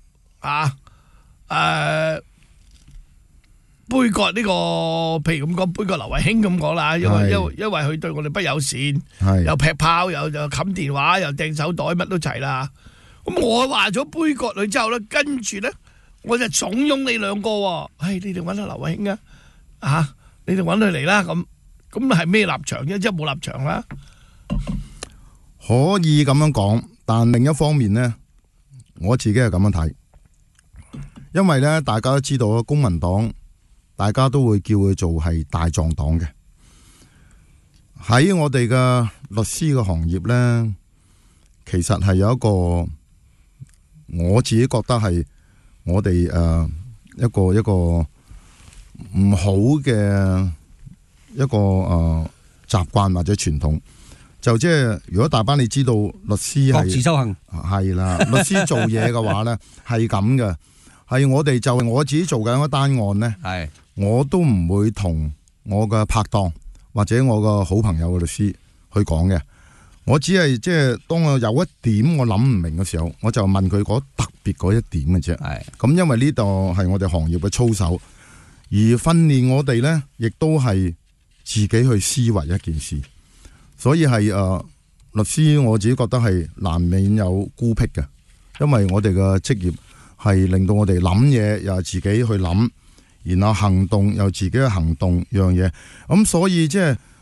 I: 杯葛呢個，譬如咁講杯葛劉慧卿咁講啦，因為佢對我哋不友善，又劈炮，又冚電話，又掟手袋，乜都齊啦。咁我話咗杯葛佢之後咧，跟住咧。我就慫恿你兩個喎，你哋揾下劉慧卿你哋揾佢嚟啦，咁係咩立場啫？即係冇立場啦。
H: 可以咁樣講，但另一方面呢，我自己係咁樣睇，因為呢，大家都知道公民黨，大家都會叫佢做係大狀黨嘅。喺我哋嘅律師嘅行業呢，其實係有一個我自己覺得係。我哋一個唔好嘅一個習慣或者傳統，就即係如果大班你知道律師係各
G: 自修行
H: 係啦，律師做嘢嘅話咧係咁嘅，係我哋就我自己做緊一單案咧，係我都唔會同我嘅拍檔或者我嘅好朋友嘅律師去講嘅。我只係即係當我有一點我諗唔明嘅時候，我就問佢嗰特別嗰一點嘅啫。係咁，因為呢度係我哋行業嘅操守，而訓練我哋呢，亦都係自己去思維一件事。所以係律師，我自己覺得係難免有孤僻嘅，因為我哋嘅職業係令到我哋諗嘢又係自己去諗，然後行動又自己去行動樣嘢。咁所以即係。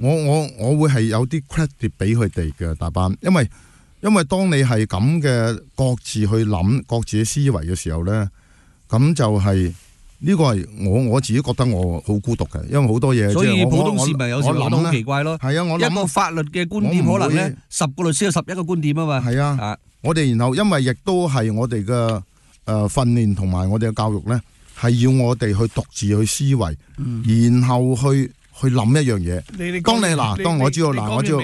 H: 我會係有啲 credit 俾佢哋嘅大班，因為當你係咁嘅各自去諗各自嘅思維嘅時候咧，咁就係呢個係我自己覺得我好孤獨嘅，因為好多嘢。
G: 所以普通市民有時諗得好奇怪咯。
H: 係啊，我諗
G: 一個法律嘅觀點可能咧10個律師有11個觀點啊嘛。
H: 係啊，我哋然後因為亦都係我哋嘅訓練同埋我哋嘅教育咧，係要我哋去獨自去思維，然後去諗一樣嘢。當我知道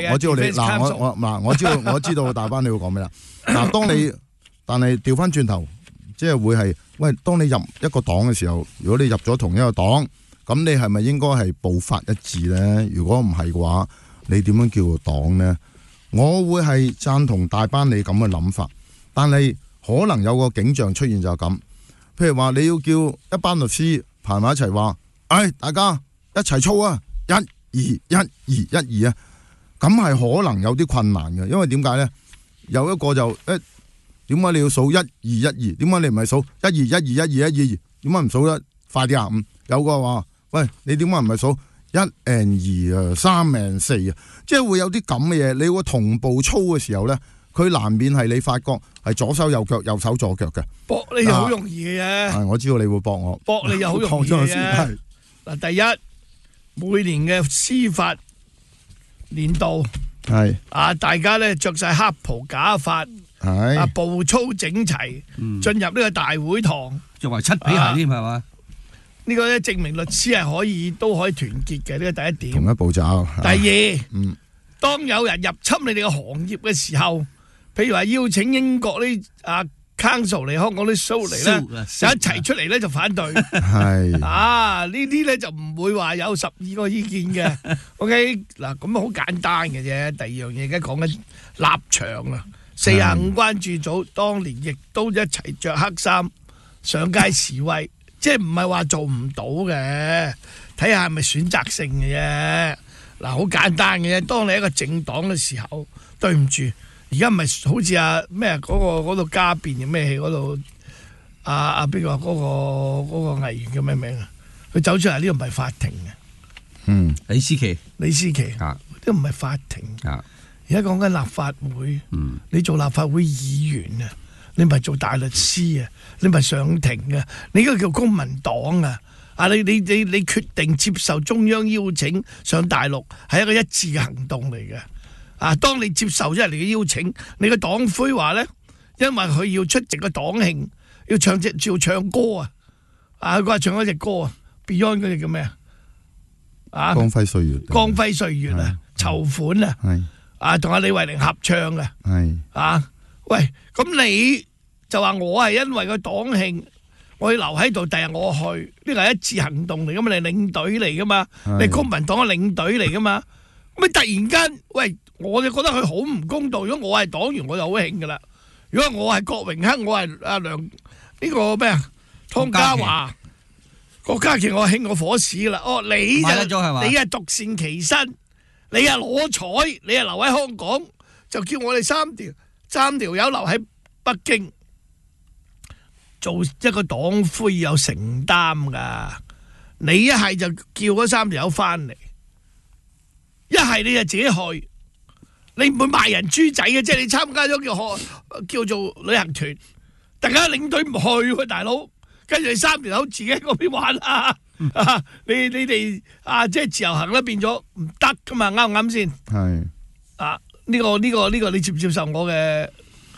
H: 我知道大班你會講咩啦。嗱，但係調翻轉頭，即係會係喂，當你入一個黨嘅時候，如果你入咗同一個黨，咁你係咪應該係步伐一致咧？如果唔係嘅話，你點樣叫做黨咧？我會係贊同大班你咁嘅諗法，但係可能有個景象出現就係咁，譬如話你要叫一班律師排埋一齊話，大家一齊操啊！1、2、1、2、1、2啊，咁係可能有啲困難嘅，因為點解咧？有一個就點解你要數1、2、1、2？點解你唔係數1、2、1、2、1、2、1、2？點解唔數得快啲啊？有個話，喂，你點解唔係數1 and 2啊，3 and 4啊？即係會有啲咁嘅嘢，你會同步操嘅時候咧，佢難免係你發覺係左手右腳，右手左腳嘅。
I: 搏你就好容易嘅啫。
H: 我知道你會搏我。
I: 搏你就好容易嘅。嗱，第一。每年嘅司法年度係大家咧着晒黑袍假髮，步操整齊，進入呢個大會堂，
G: 仲係7匹鞋添係嘛？
I: 呢個咧證明律師係都可以團結嘅，呢個第一點。
H: 同一步驟。
I: 第二，當有人入侵你哋嘅行業嘅時候，譬如話邀請英國啲Council 嚟香港啲 show 嚟咧，就一齊出嚟咧就反對。係呢啲咧就唔會話有12個意見嘅。OK 嗱，咁好簡單嘅啫。第二樣嘢而家講緊立場啊，45關注組當年亦都一齊着黑衫上街示威，即係唔係話做唔到嘅，睇下係咪選擇性嘅啫。嗱，好簡單嘅啫。當你一個政黨嘅時候，對唔住。而家唔係好似咩嗰度家變嘅咩戲嗰度邊個嗰個藝員叫咩名啊？佢走出嚟呢個唔係法庭嘅。
G: 李思琪
I: 呢個唔係法庭。而家講緊立法會。你做立法會議員啊，你唔係做大律師啊，你唔係上庭啊，你呢個叫公民黨啊。你決定接受中央邀請上大陸係一個一致嘅行動嚟嘅。當你接受咗人哋嘅邀請，你個黨魁話咧，因為佢要出席個黨慶，要唱歌啊！佢話唱嗰隻歌啊 ，Beyond 嗰隻叫咩啊？光輝歲月啊，籌款啊，同阿李慧玲合唱啊，喂，咁你就話我係因為個黨慶，我要留喺度，第日我去，呢個係一致行動嚟噶嘛？你係領隊嚟噶嘛？你公民黨嘅領隊嚟噶嘛？咁你突然間，喂！我就覺得佢好唔公道。如果我係黨員，我就好興噶啦。如果我係郭榮鏗，我係阿梁呢個咩啊？湯家驊、郭家麒，我興過火屎噶啦。你係獨善其身，你係攞彩，你係留喺香港，就叫我哋三條友留喺北京做一個黨魁有承擔噶。你一係就叫嗰3條友翻嚟，一係你就自己去。你唔會賣人豬仔嘅，即係你參加咗叫做旅行團，大家領隊唔去喎，大佬，跟住你3條友自己喺嗰邊玩啊！你哋即係自由行咧變咗唔得噶嘛？啱唔啱先？係呢個你接唔接受我嘅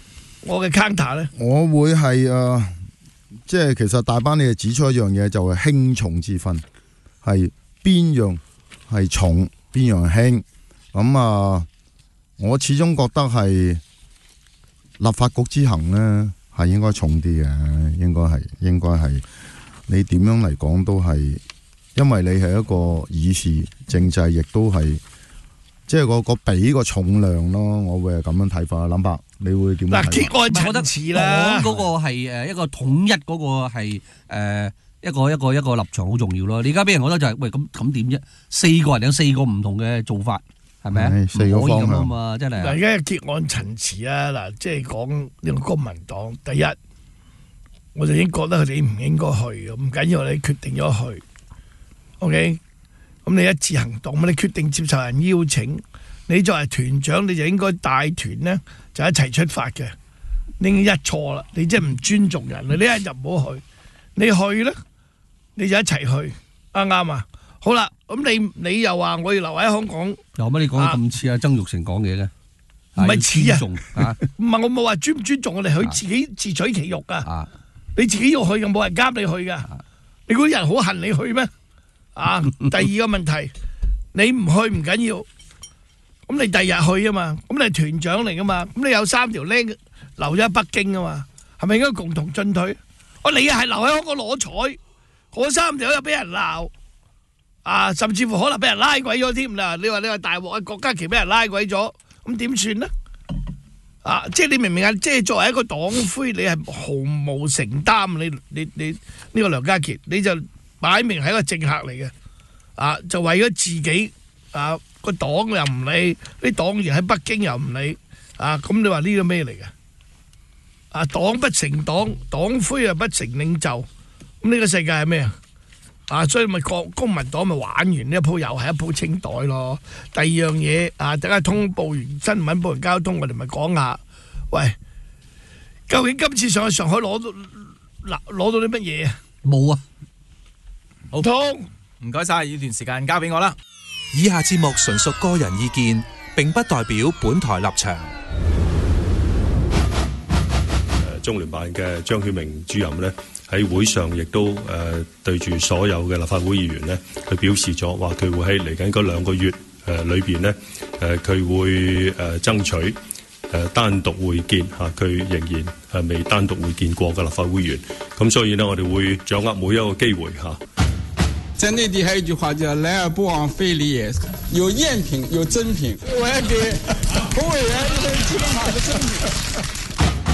I: counter 咧？我會係即係其實大班你係指出一樣嘢，就係輕重之分，係邊樣係重，邊樣輕咁我始終覺得係立法局之行呢係應該重啲嘅，應該係你點樣嚟講都係，因為你係一個議事政制，亦都係即係個比個重量咯。我會係咁樣睇法。林伯，你會點睇？結案陳詞啦，嗰個係一個統一，嗰個係一個立場好重要咯。你而家俾人覺得就係喂咁點啫？4個人有4個唔同嘅做法。係咪啊？4個方向啊嘛，真係。嗱，而家結案陳詞啊，嗱，即係講呢個公民黨，第一，我就已經覺得佢哋唔應該去嘅，唔緊要，你決定咗去 ，OK。 咁你一致行動，咁你決定接受人邀請，你作為團長你就應該帶團呢，就一齊出發嘅。你已經一錯啦，你真係唔尊重人，你一日唔好去，你去呢，你就一齊去，啱啊？好啦，咁你又話我要留喺香港，
G: 有乜你講得咁似曾鈺成講嘢嘅？
I: 唔係似
G: 啊，
I: 唔係我冇話尊唔尊重我哋，佢自己自取其辱噶。你自己要去嘅，冇人監你去噶。你估啲人好恨你去咩？第二個問題，你唔去唔緊要，咁你第日去啊嘛，咁你係團長嚟噶嘛，咁你有3條僆留咗喺北京啊嘛，係咪應該共同進退？你係留喺香港攞彩，嗰3條又俾人鬧，甚至乎可能俾人拉鬼咗添啦。你話大鑊啊，郭家麒俾人拉鬼咗，咁點算呢？即係你明唔明啊？即係作為一個黨魁，你係毫無承擔。你呢個梁家傑，你就擺明係一個政客嚟嘅，就為咗自己個黨又唔理，啲黨員喺北京又唔理，咁你話呢個咩嚟嘅？黨不成黨，黨魁又不成領袖，咁呢個世界係咩啊？所以咪公民黨咪玩完呢一鋪，又係一鋪清袋咯。第二樣嘢大家通報完新聞，報完交通，我哋咪講下，喂，究竟今次上去上海攞到啲乜嘢啊？
G: 冇啊，
A: 好通，唔該晒，呢段時間交俾我啦。
B: 以下節目純屬個人意見，並不代表本台立場。
C: 中聯辦嘅張曉明主任呢，喺會上亦都對住所有嘅立法會議員呢，佢表示咗話佢會喺嚟緊嗰2個月裏邊呢，佢會爭取單獨會見佢仍然未單獨會見過嘅立法會議員，咁所以呢，我哋會掌握每一個機會
D: 在內地還有一句話叫來而不往非禮也，有赝品有真品。我要給洪委員一份基本法的證據。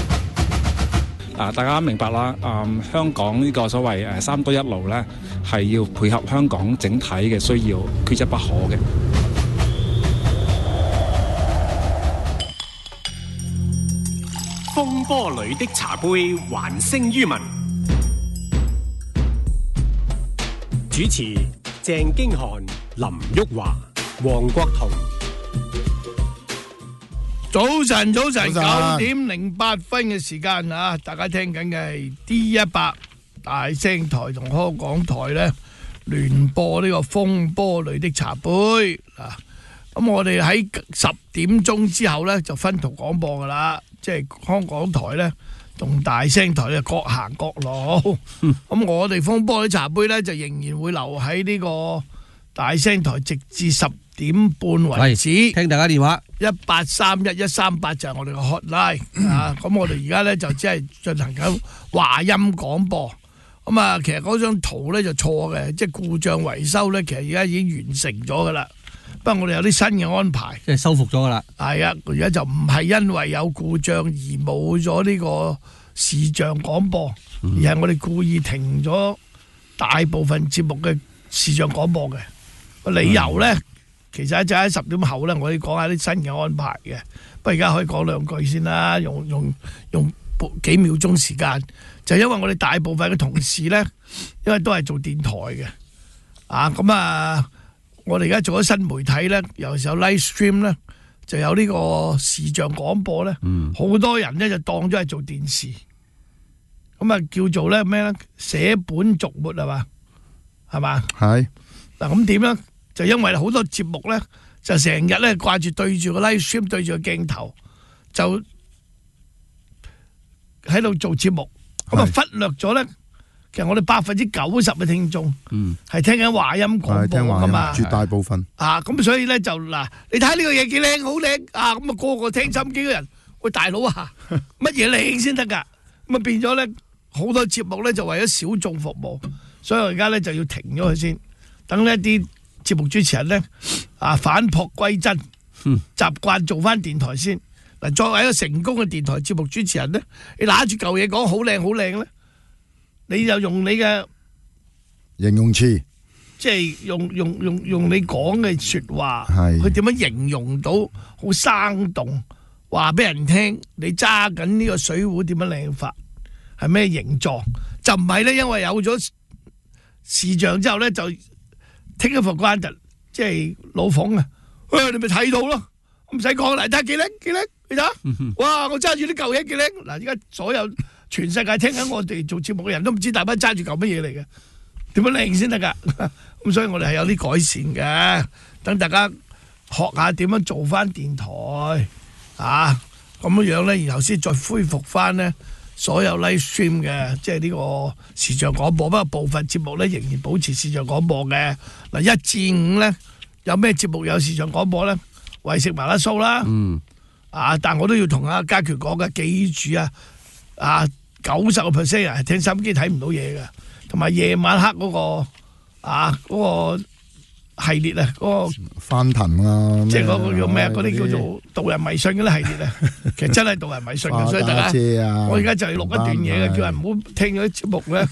E: 大家明白啦，香港呢個所謂3多1路呢，係要配合香港整體嘅需要，缺一不可嘅。
F: 風波裏的茶杯還聲於民。主持鄭經翰、林旭華、黃國同。
I: 早晨9:08嘅時間大家聽緊嘅係 D100 大聲台同香港台咧聯播呢個風波裏的茶杯咁我哋喺10點鐘之後咧就分途廣播噶啦，即係香港台咧同大聲台咧各行各路。咁我哋風波裏茶杯咧就仍然會留喺呢個大聲台直至10點半為止，
G: 聽大家電話
I: 1831-138就係我哋個 hotline 咁我哋而家咧就只係進行緊話音廣播。咁其實嗰張圖咧就錯嘅，即係故障維修咧，其實而家已經完成咗噶啦。不過我哋有啲新嘅安排，
G: 即係修復咗噶啦。
I: 係啊，而家就唔係因為有故障而冇咗呢個視像廣播，而係我哋故意停咗大部分節目嘅視像廣播嘅。理由咧，其實就喺10點後咧，我哋講下啲新嘅安排嘅。不過而家可以講2句先啦，用幾秒鐘時間，就因為我哋大部分嘅同事咧，因為都係做電台嘅，我哋而家做咗新媒體咧，有時候 live stream 咧，就有呢個視像廣播咧，好多人咧就當咗係做電視，叫做咧咩咧，捨本逐末係嘛？
H: 係
I: 嗱，咁點咧？就因為好多節目咧，就成日咧掛住對住個 live stream， 對住個鏡頭，就喺度做節目，忽略咗咧。其實我哋90%嘅聽眾係聽緊話音廣播噶嘛，
H: 絕大部分
I: 咁所以咧就你睇呢個嘢幾靚，好靚咁個個聽收音機嘅人，喂大佬乜嘢靚先得噶？咁變咗咧好多節目咧就為咗小眾服務，所以我而家咧就要停咗佢先，等呢一啲節目主持人咧返璞歸真，習慣做翻電台先。嗱，作為一個成功嘅電台節目主持人咧，你拿住舊嘢講好靚好靚咧，你就用你嘅
H: 形容詞，
I: 即係用你講嘅說話，佢點樣形容到好生動，話俾人聽你揸緊呢個水壺點樣靚法，係咩形狀，就唔係咧，因為有咗視像之後咧就 take it for granted，即係老馮啊，你咪睇到咯，唔使講嚟睇幾叻，你睇下，哇！我揸住啲舊嘢幾叻，嗱，而家所有全世界聽緊我哋做節目嘅人都唔知大班揸住嚿乜嘢嚟嘅，點樣靚先得㗎？咁所以我哋係有啲改善嘅，等大家學下點樣做翻電台啊，咁樣咧，然後先再恢復翻咧所有 live stream 嘅，即係呢個視像廣播。不過部分節目咧仍然保持視像廣播嘅。嗱，1至5咧有咩節目有視像廣播咧？為食麻辣酥啦，但我都要同阿家權講嘅，記住90% 人係聽收音機睇唔到嘢嘅，同埋夜晚黑嗰個系列啊，嗰個
H: 翻騰啊，
I: 即係嗰個叫咩？嗰啲叫做導人迷信嗰啲系列啊，其實真係導人迷信嘅，所以大家，我而家就係錄一段嘢嘅，叫人唔好聽嗰啲節目咧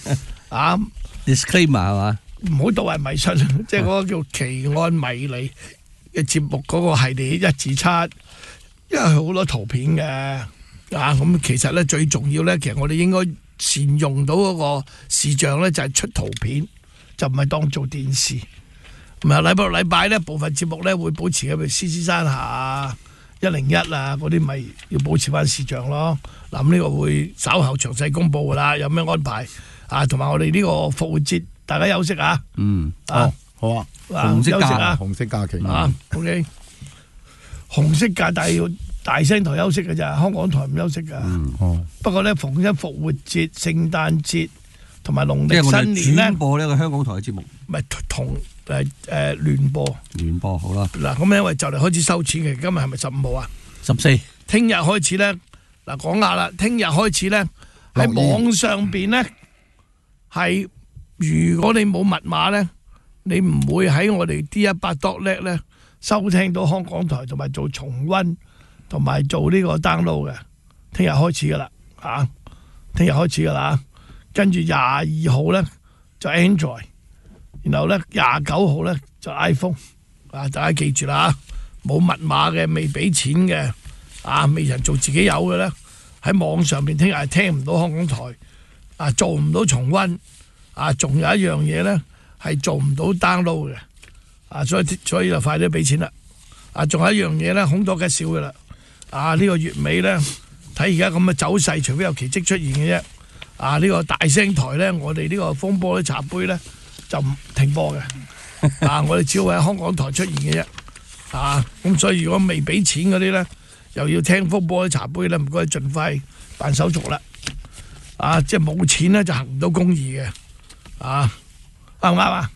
G: disclaimer 係嘛，
I: 唔好導人迷信，即係嗰個叫奇案迷離嘅節目嗰個系列1至7，因為好多圖片嘅咁其實咧最重要咧，其實我哋應該善用到嗰個視像咧，就係出圖片，就唔係當做電視。咁啊，禮拜咧部分節目咧會保持嘅，譬如獅子山下101嗰啲，咪要保持翻視像咯。嗱，咁呢個會稍後詳細公佈噶啦，有咩安排同埋我哋呢個復活節大家休息啊。
H: 好啊，
G: 紅色假
H: 紅色假期
I: OK， 紅色假但係要大聲台休息嘅咋，香港台唔休息噶。不過咧，逢一復活節、聖誕節同埋農曆新年咧，
G: 轉播呢個香港台嘅節目，
I: 咪同聯播。
G: 聯播好啦。
I: 嗱，咁因為就嚟開始收錢嘅，今日係咪15號啊
G: ？14。
I: 聽日開始咧，嗱講下啦，聽日開始咧喺網上邊咧係，如果你冇密碼咧，你唔會喺我哋 D18.net 咧收聽到香港台同埋做重溫同埋做呢個 download 嘅。聽日開始噶啦，聽日開始噶啦，跟住22號咧就 Android， 然後咧29號咧就 iPhone， 大家記住啦，冇密碼嘅、未俾錢嘅、未人做自己有嘅咧，喺網上邊聽日係聽唔到香港台，做唔到重溫，仲有一樣嘢咧係做唔到 download 嘅，所以就快啲俾錢啦。仲有一樣嘢咧，凶多吉少嘅啦。呢個月尾咧，睇而家咁嘅走勢，除非有奇蹟出現嘅啫。呢個大聲台咧，我哋呢個風波啲茶杯咧就唔停播嘅。我哋只會喺香港台出現嘅啫。咁所以如果未俾錢嗰啲咧，又要聽風波啲茶杯咧，唔該盡快辦手續啦。即係冇錢咧就行唔到公義嘅。啱唔啱啊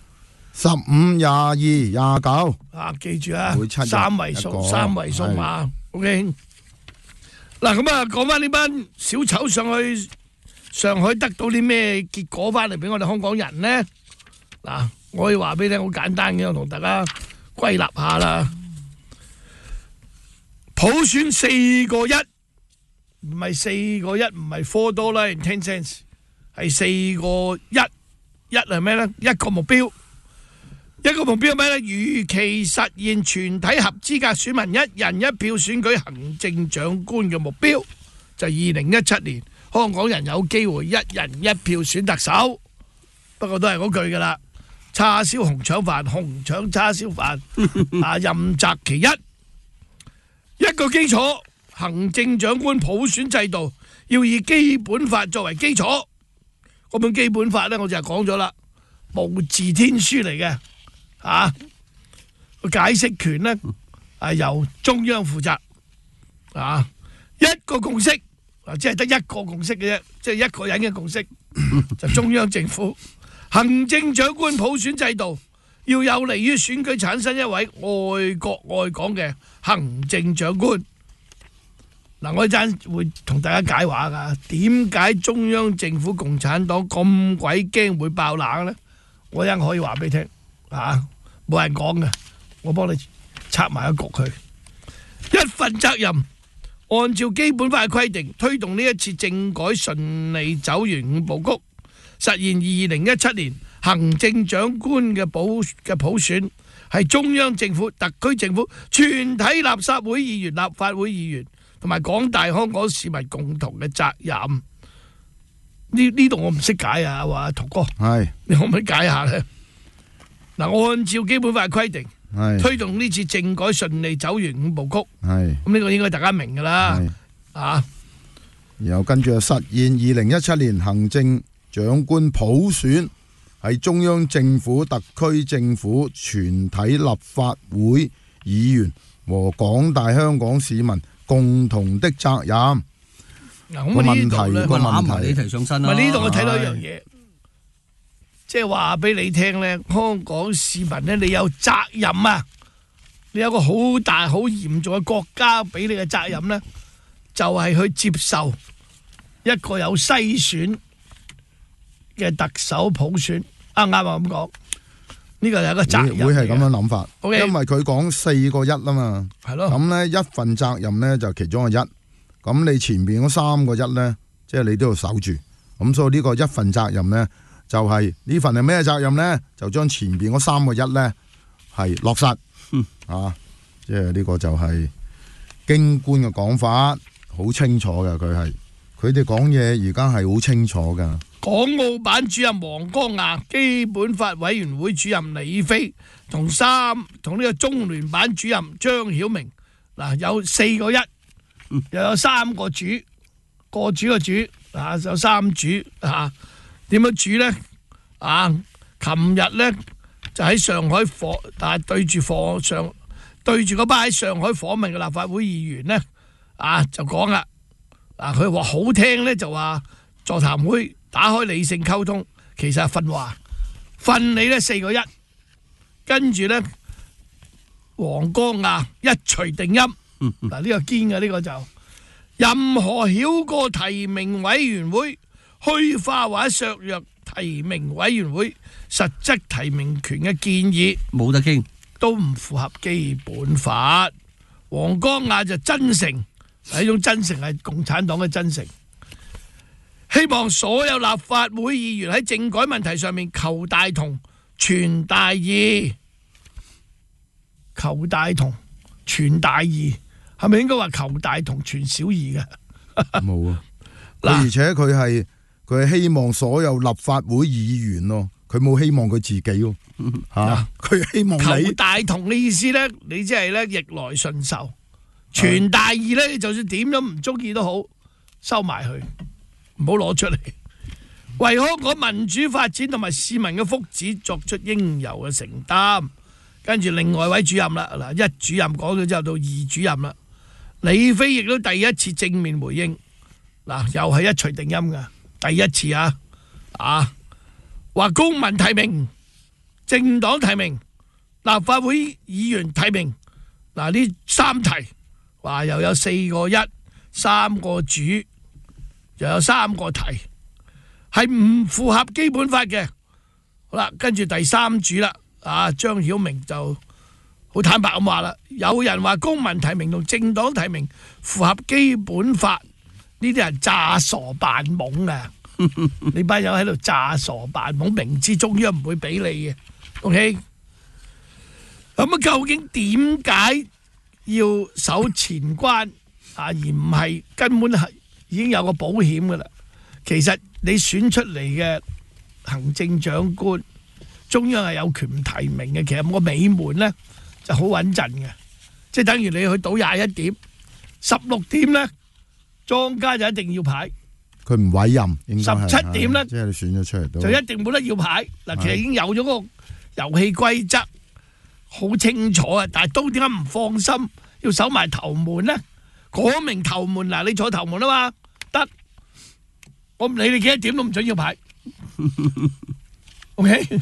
H: ？15、22、29。
I: 記住啊，3位數碼。OK。嗱，咁講翻呢班小丑上去上海得到啲咩結果翻嚟俾我哋香港人呢？嗱，我可以話俾你聽，好簡單嘅，我同大家歸納下啦。普選4個1，唔係4個1，唔係$4.10，係4個1。1係咩呢？一個目標係咩呢？如期實現全體合資格選民1人1票選舉行政長官嘅目標，就2017年香港人有機會1人1票選特首。不過都係嗰句噶啦，叉燒紅腸飯，紅腸叉燒飯，任擇其一。一個基礎，行政長官普選制度要以基本法作為基礎。嗰本基本法咧，我就係講咗啦，無字天書嚟嘅，個解釋權咧係由中央負責，一個共識，即係得一個共識嘅啫，即係一個人嘅共識，就中央政府行政長官普選制度要有利於選舉產生一位愛國愛港嘅行政長官。嗱，我一陣會同大家解話噶，點解中央政府共產黨咁鬼驚會爆冷呢？我一陣可以話俾你聽，冇人講嘅，我幫你拆埋一局佢。一份責任，按照基本法嘅規定，推動呢一次政改順利走完5步曲，實現2017年行政長官嘅普選，係中央政府、特區政府、全體垃圾會議員、立法會議員同埋廣大香港市民共同嘅責任。呢度我唔識解啊，話陶哥，你可唔可以解下咧？ 嗱，按照基本法規定，推動呢次政改順利走完5步曲，咁呢個應該大家明㗎啦，啊。
H: 然後跟住實現2017年行政長官普選，係中央政府、特區政府、全體立法會議員和廣大香港市民共同的責任。
I: 嗱，咁呢度咧，
G: 個攬埋你提上身啦。
I: 呢度我睇到一樣嘢，即係話俾你聽咧，香港市民咧，你有責任啊！你有個好大、好嚴重嘅國家俾你嘅責任咧，就係去接受一個有篩選嘅特首普選。啱啊咁講，呢個係一個責任。
H: 會係咁樣諗法，因為佢講4個1啊嘛。
I: 係咯。
H: 咁咧一份責任咧就其中個1。咁你前邊嗰3個1咧，即係你都要守住。咁所以呢個一份責任咧，就係呢份係咩責任咧？就將前邊嗰3個1咧係落實。啊，即係呢個就係京官嘅講法，好清楚嘅。佢哋講嘢而家係好清楚噶。
I: 港澳辦主任黃光亞、基本法委員會主任李飛同呢個中聯辦主任張曉明，嗱有4個1，又有3個主，個主個主啊，有3主啊，點樣主咧？啊，琴日咧就喺上海但係對住嗰班喺上海訪問嘅立法會議員咧，啊就講啦，嗱佢話好聽咧就話座談會打開理性溝通，其實係訓話，訓你咧4個1，跟住咧黃光亞一錘定音，嗱呢個堅嘅呢個就任何繞過提名委員會、虛化或者削弱提名委員會實質提名權嘅建議，
G: 冇得傾。
I: 都唔符合基本法。黃光亞就真誠，係一種真誠，係共產黨嘅真誠。希望所有立法會議員喺政改問題上面求大同、傳大義。求大同、傳大義，係咪應該話求大同、傳小義嘅？
H: 冇啊！而且佢係希望所有立法會議員咯。佢冇希望佢自己喎，佢希望你
I: 求大同嘅意思咧，你即係咧逆來順受，傳大義咧，就算點樣唔中意都好，收埋佢，唔好攞出嚟，為香港民主發展同埋市民嘅福祉作出應有嘅承擔。跟住另外一位主任啦，嗱一主任講咗之後到2主任啦，李飛亦都第一次正面回應，嗱又係一錘定音噶，第一次啊！話公民提名、政黨提名、立法會議員提名，嗱呢3題，話又有4個1、3個主，又有3個題，係唔符合基本法嘅。好啦，跟住第3主啦，張曉明就好坦白咁話啦，有人話公民提名同政黨提名符合基本法，呢啲人詐傻扮懵啊！你班友喺度詐傻扮懵，明知中央唔會俾你嘅 ，OK？ 咁究竟點解要守前關而唔係根本係已經有個保險噶啦？其實你選出嚟嘅行政長官，中央係有權提名嘅。其實個尾門咧就好穩陣嘅，即係等於你去賭21點，16點咧莊家就一定要牌。
H: 佢唔委任，應該係
I: 17點咧，
H: 即係你選咗出嚟
I: 就一定冇得要牌。嗱，其實已經有咗個遊戲規則，好清楚啊！但係都點解唔放心，要守埋頭門咧？講明頭門嗱，你坐頭門啊嘛，得，我唔理你幾多點都唔准要牌。OK，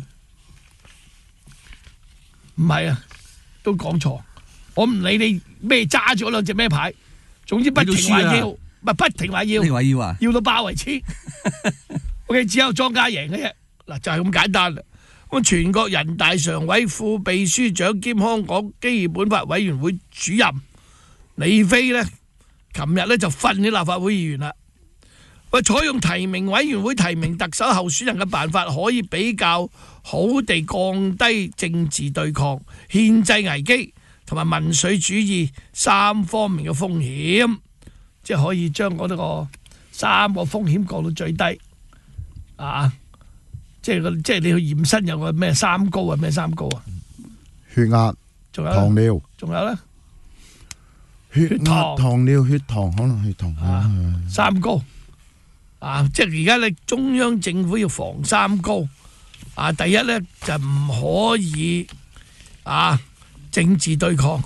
I: 唔係啊，都講錯。我唔理你咩揸咗兩隻咩牌，總之不停話要。不停話要，要到爆為止。OK， 只有莊家贏嘅啫。嗱，就係咁簡單啦。咁全國人大常委副秘書長兼香港基本法委員會主任李飛呢，琴日呢就訓啲立法會議員啦。喂，採用提名委員會提名特首候選人嘅辦法，可以比較好地降低政治對抗、憲制危機同埋民粹主義3方面嘅風險。即係可以將嗰個3個風險降到最低，即即係你去驗身有個咩三高啊？咩三高啊？
H: 血壓、
I: 仲有
H: 糖尿，
I: 仲有咧？
H: 血壓、糖尿、血糖，可能血糖
I: 三高啊！即係而家咧，中央政府要防三高啊！第一咧就唔可以政治對抗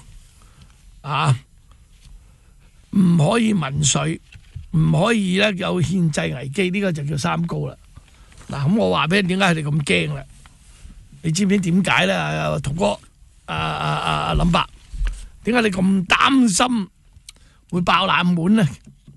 I: 唔可以民粹，唔可以咧有憲制危機，呢個就叫三高啦。嗱，咁我話俾你點解佢哋咁驚啦？你知唔知點解咧？同哥林伯，點解你咁擔心會爆冷門咧？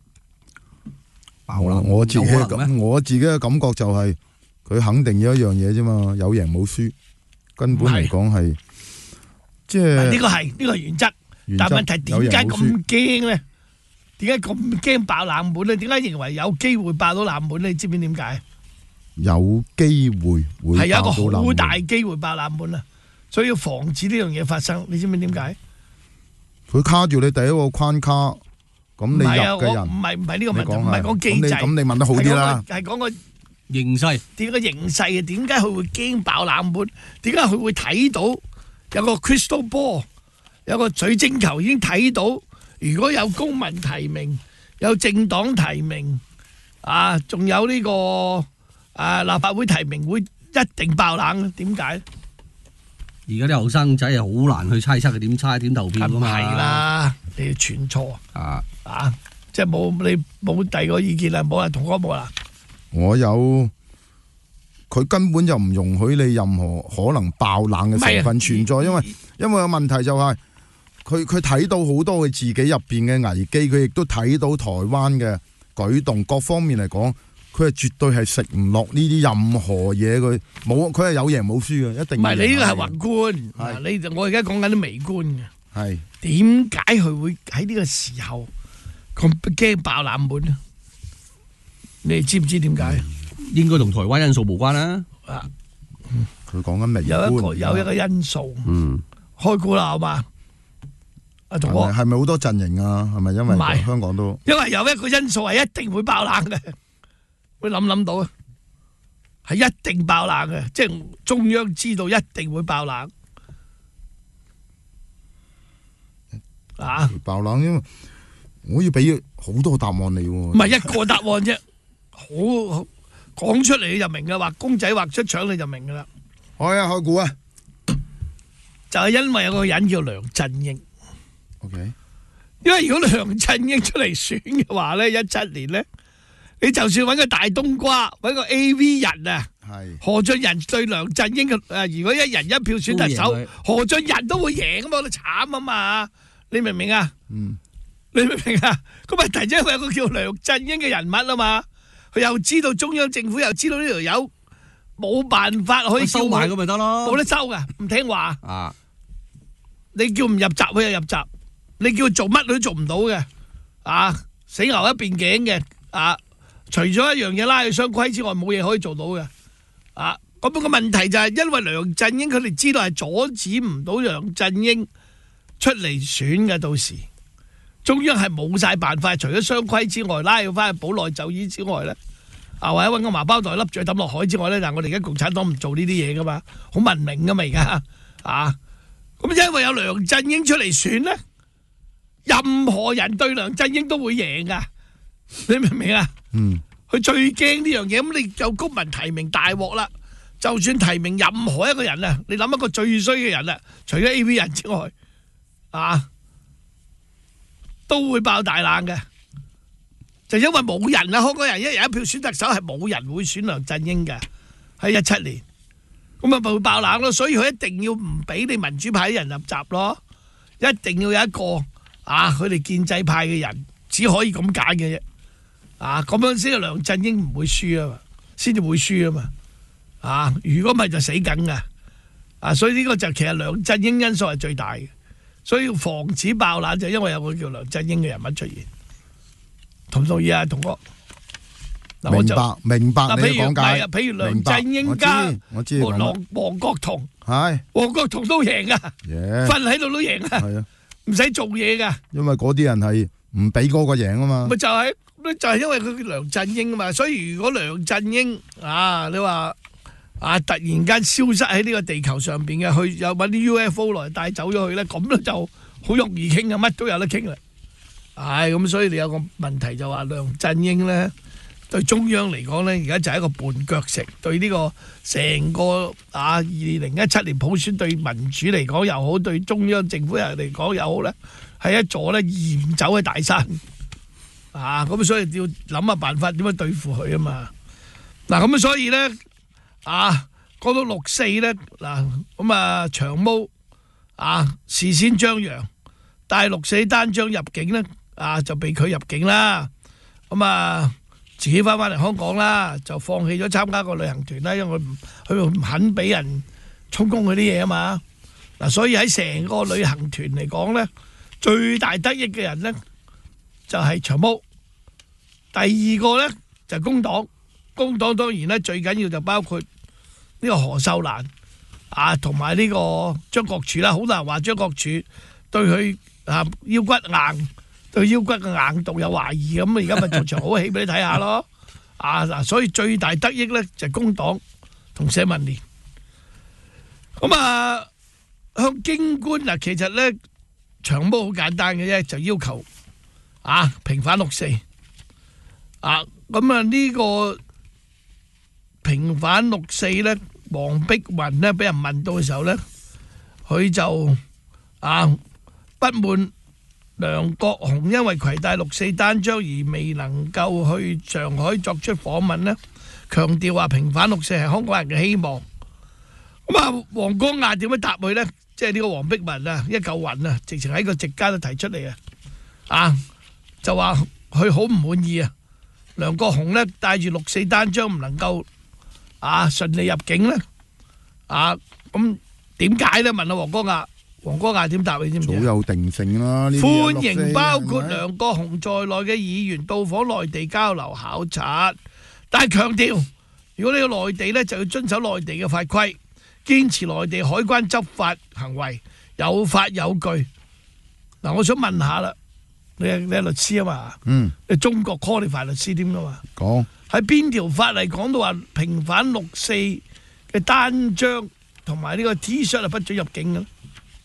H: 我自己嘅感覺就係佢肯定有一樣嘢啫嘛，有贏冇輸，根本嚟講係即係
I: 呢個係原則，但問題點解咁驚咧？點解咁驚爆冷門咧？點解認為有機會爆到冷門咧？你知唔知點解？
H: 有機會
I: 係有一個好大機會爆冷門啊！所以要防止呢樣嘢發生。你知唔知點解？
H: 佢卡住你第一個框卡，咁你入嘅人
I: 唔係呢個問題，唔係講機制。
H: 咁你問得好啲啦。
I: 係講個
G: 形勢。
I: 點解形勢啊？點解佢會驚爆冷門？點解佢會睇到有個 crystal ball， 有個水晶球已經睇到？如果有公民提名，有政黨提名，仲有呢個立法會提名，會一定爆冷。點解？
G: 而家啲後生仔係好難去猜測佢點猜點投票噶嘛。
I: 係啦，你串錯即係你冇第二個意見啦，冇啦，同哥冇啦。
H: 我有，佢根本就唔容許你任何可能爆冷嘅成分存在，因為個問題就係。佢睇到好多佢自己入邊嘅危機，佢亦都睇到台灣嘅舉動，各方面嚟講，佢係絕對係食唔落呢啲任何嘢，佢係有贏冇輸嘅，一定。唔係你呢個係宏觀，我而家講緊啲微觀嘅。係點解佢會喺呢個時候咁驚爆冷門咧？你知唔知點解？
G: 應該同台灣因素無關啦。
H: 佢講緊微觀，
I: 有一個因素。開估啦，好嘛？
H: 係咪好多陣營啊？係咪因為香港都？因為有一個因素係一定會爆冷嘅，會諗到啊，係一定爆冷嘅，即係中央知道一定會爆冷爆冷，因為我要俾好多答案你喎，唔係一個答案啫，好講出嚟你就明噶，畫公仔畫出腸你就明噶啦。開估啊！就係因為有個人叫梁振英。Okay. 因為如果梁振英出嚟選嘅話咧，17年咧，你就算揾個大冬瓜，揾個 AV 人啊，何俊仁對梁振英嘅如果一人一票選特首，何俊仁都會贏啊嘛，慘啊嘛，你明唔明啊？你明唔明啊？咁問題就係有個叫梁振英嘅人物啊嘛，佢又知道中央政府又知道呢條友冇辦法可以收埋佢咪得咯，冇得收噶，唔聽話你叫唔入閘佢就入閘。你叫佢做乜佢都做唔到嘅，死牛一邊頸嘅，除咗一樣嘢拉佢雙規之外，冇嘢可以做到嘅，咁個問題就係因為梁振英佢哋知道係阻止唔到梁振英出嚟選嘅，到時中央係冇晒辦法，除咗雙規之外，拉佢翻去保內就醫之外咧，或者搵個麻包袋笠住佢抌落海之外咧，但係我哋而家共產黨唔做呢啲嘢噶嘛，好文明噶嘛而家，咁因為有梁振英出嚟選咧。任何人對梁振英都會贏噶，你明唔明啊？佢最驚呢樣嘢，咁你有公民提名大鑊啦。就算提名任何一個人啊，你諗一個最衰嘅人啊，除咗 AV 人之外，都會爆大冷嘅。就因為冇人啊，香港人一人一票選特首係冇人會選梁振英嘅，喺17年，咁咪會爆冷咯。所以佢一定要唔俾你民主派啲人入閘咯，一定要有一個。佢哋建制派嘅人只可以咁揀嘅啫，咁樣先係梁振英唔會輸啊嘛，先至會輸啊嘛，如果唔係就死梗噶，所以呢個就其實梁振英因素係最大嘅，所以要防止爆冷就因為有個叫梁振英嘅人物出現，同唔同意啊，同哥？明白你嘅講解。譬如梁振英加黃國同，黃國同都贏啊，瞓喺度都贏啊。唔使做嘢噶，因為嗰啲人係唔俾嗰個贏啊嘛。咪就係因為佢梁振英啊嘛，所以如果梁振英你話
I: 突然間消失喺呢個地球上邊嘅，去有揾啲 UFO 來帶走咗佢咧，咁咧就好容易傾啊，乜都有得傾啦。咁所以你有個問題就話梁振英咧對中央嚟講咧，而家就係一個絆腳石，對呢個成個2017年普選對民主嚟講又好，對中央政府嚟講又好咧，係一座咧移唔走嘅大山。咁所以要諗下辦法點樣對付佢啊嘛。咁所以咧講到6·4咧咁長毛事先張揚，但係6·4單張入境咧就被拒入境啦。自己翻嚟香港啦，就放棄咗參加個旅行團啦，因為佢唔肯俾人充公嗰啲嘢啊嘛。所以喺成個旅行團嚟講咧，最大得益嘅人咧就係長毛。第二個咧就係工黨，工黨當然咧最緊要就包括呢個何秀蘭同埋呢個張國柱啦。好多人話張國柱對佢腰骨硬。對腰骨嘅硬度有懷疑咁，而家咪做場好戲俾你睇下咯。所以最大得益咧就係工黨同社民連。向京官其實咧長毛好簡單嘅啫，就要求平反6·4。呢個平反6·4咧，黃碧雲咧俾人問到嘅時候咧，佢就不滿梁國雄因為攜帶6·4單張而未能夠去上海作出訪問呢，強調話平反6·4係香港人嘅希望。黃光亞點樣答佢呢？即係呢個黃碧雲一嚿雲直情喺個席間都提出嚟就話佢好唔滿意梁國雄呢帶住6·4單張唔能夠順利入境呢。咁點解呢？問黃光亞。黃光亞點答你知唔知？
H: 早有定性啦。
I: 歡迎包括梁國雄在內嘅議員到訪內地交流考察，但係強調，如果你去內地呢，就要遵守內地嘅法規，堅持內地海關執法行為有法有據。我想問下啦，你係律師啊嘛？你中國 qualify 律師點噶嘛？
H: 講
I: 喺邊條法例講到話平反6·4嘅單張同埋呢個 T 恤不准入境嘅？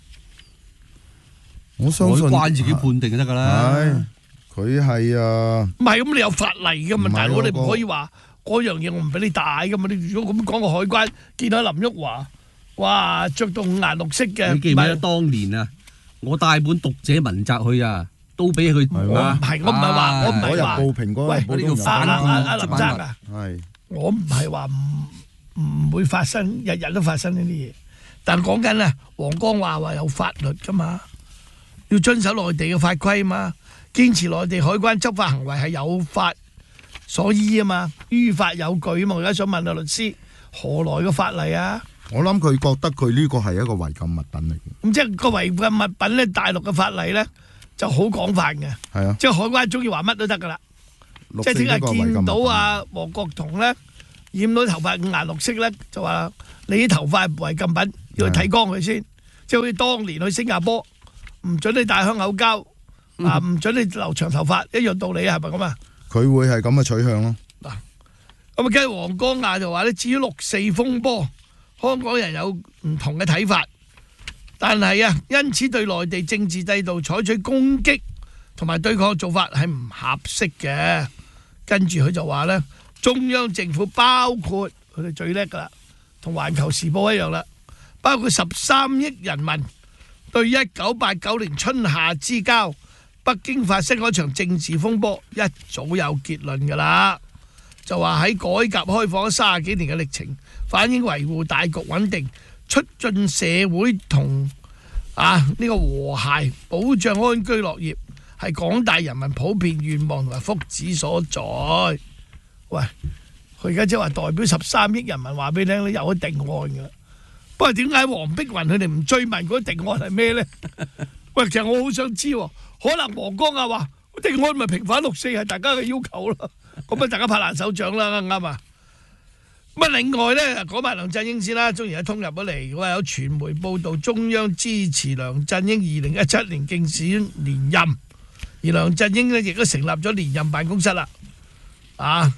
H: 我相信
G: 海關自己判定就得噶啦。
H: 佢係
I: 唔係咁，你有法例噶嘛？大佬，你唔可以話嗰樣嘢我唔俾你帶噶嘛？你如果咁講個海關見到林旭華，哇，着到5顏6色嘅，
G: 你記唔記得當年我帶本讀者文摘去都俾佢。
I: 我唔係話，
H: 我入報蘋果，
I: 喂，
G: 呢個反
I: 林生我唔係話唔會發生，日日都發生呢啲嘢。但係講緊黃光話有法律噶嘛？要遵守內地嘅法規嘛，堅持內地海關執法行為係有法所依啊嘛，於法有據啊嘛。我而家想問律師，何來嘅法例啊？
H: 我諗佢覺得佢呢個係一個違禁物品嚟嘅。
I: 咁即係個違禁物品咧，大陸嘅法例咧就好廣泛嘅。
H: 係啊，
I: 即係海關中意話乜都得噶啦。即係聽日見到黃國同咧染到頭髮5顏6色咧，就話你啲頭髮係違禁品，要去剃光佢先。即係好似當年去新加坡。唔准你戴香口膠，唔准你留長頭髮，一樣道理係咪咁啊？
H: 佢會係咁嘅取向咯。
I: 咁跟住黃光亞就話咧，至於6·4風波，香港人有唔同嘅睇法，但係因此對內地政治制度採取攻擊同埋對抗嘅做法係唔合適嘅。跟住佢就話咧，中央政府包括佢哋最叻噶啦，同環球時報一樣啦，包括13億人民。對1989年春夏之交，北京發生嗰場政治風波，一早有結論㗎啦，就話喺改革開放30幾年嘅歷程，反映維護大局穩定、促進社會同呢個和諧、保障安居樂業，係廣大人民普遍願望同埋福祉所在。喂，佢而家即係話代表13億人民話俾你聽，有咗定案㗎啦。不過點解黃碧雲佢哋唔追問嗰定案係咩咧？喂，其實我好想知，可能黃光亞話定案咪平反6·4係大家嘅要求咯，咁大家拍爛手掌啦，啱啊！另外咧講埋梁振英先啦，中研一通入咗嚟，話有傳媒報道中央支持梁振英2017年競選連任，而梁振英咧亦都成立咗連任辦公室啦。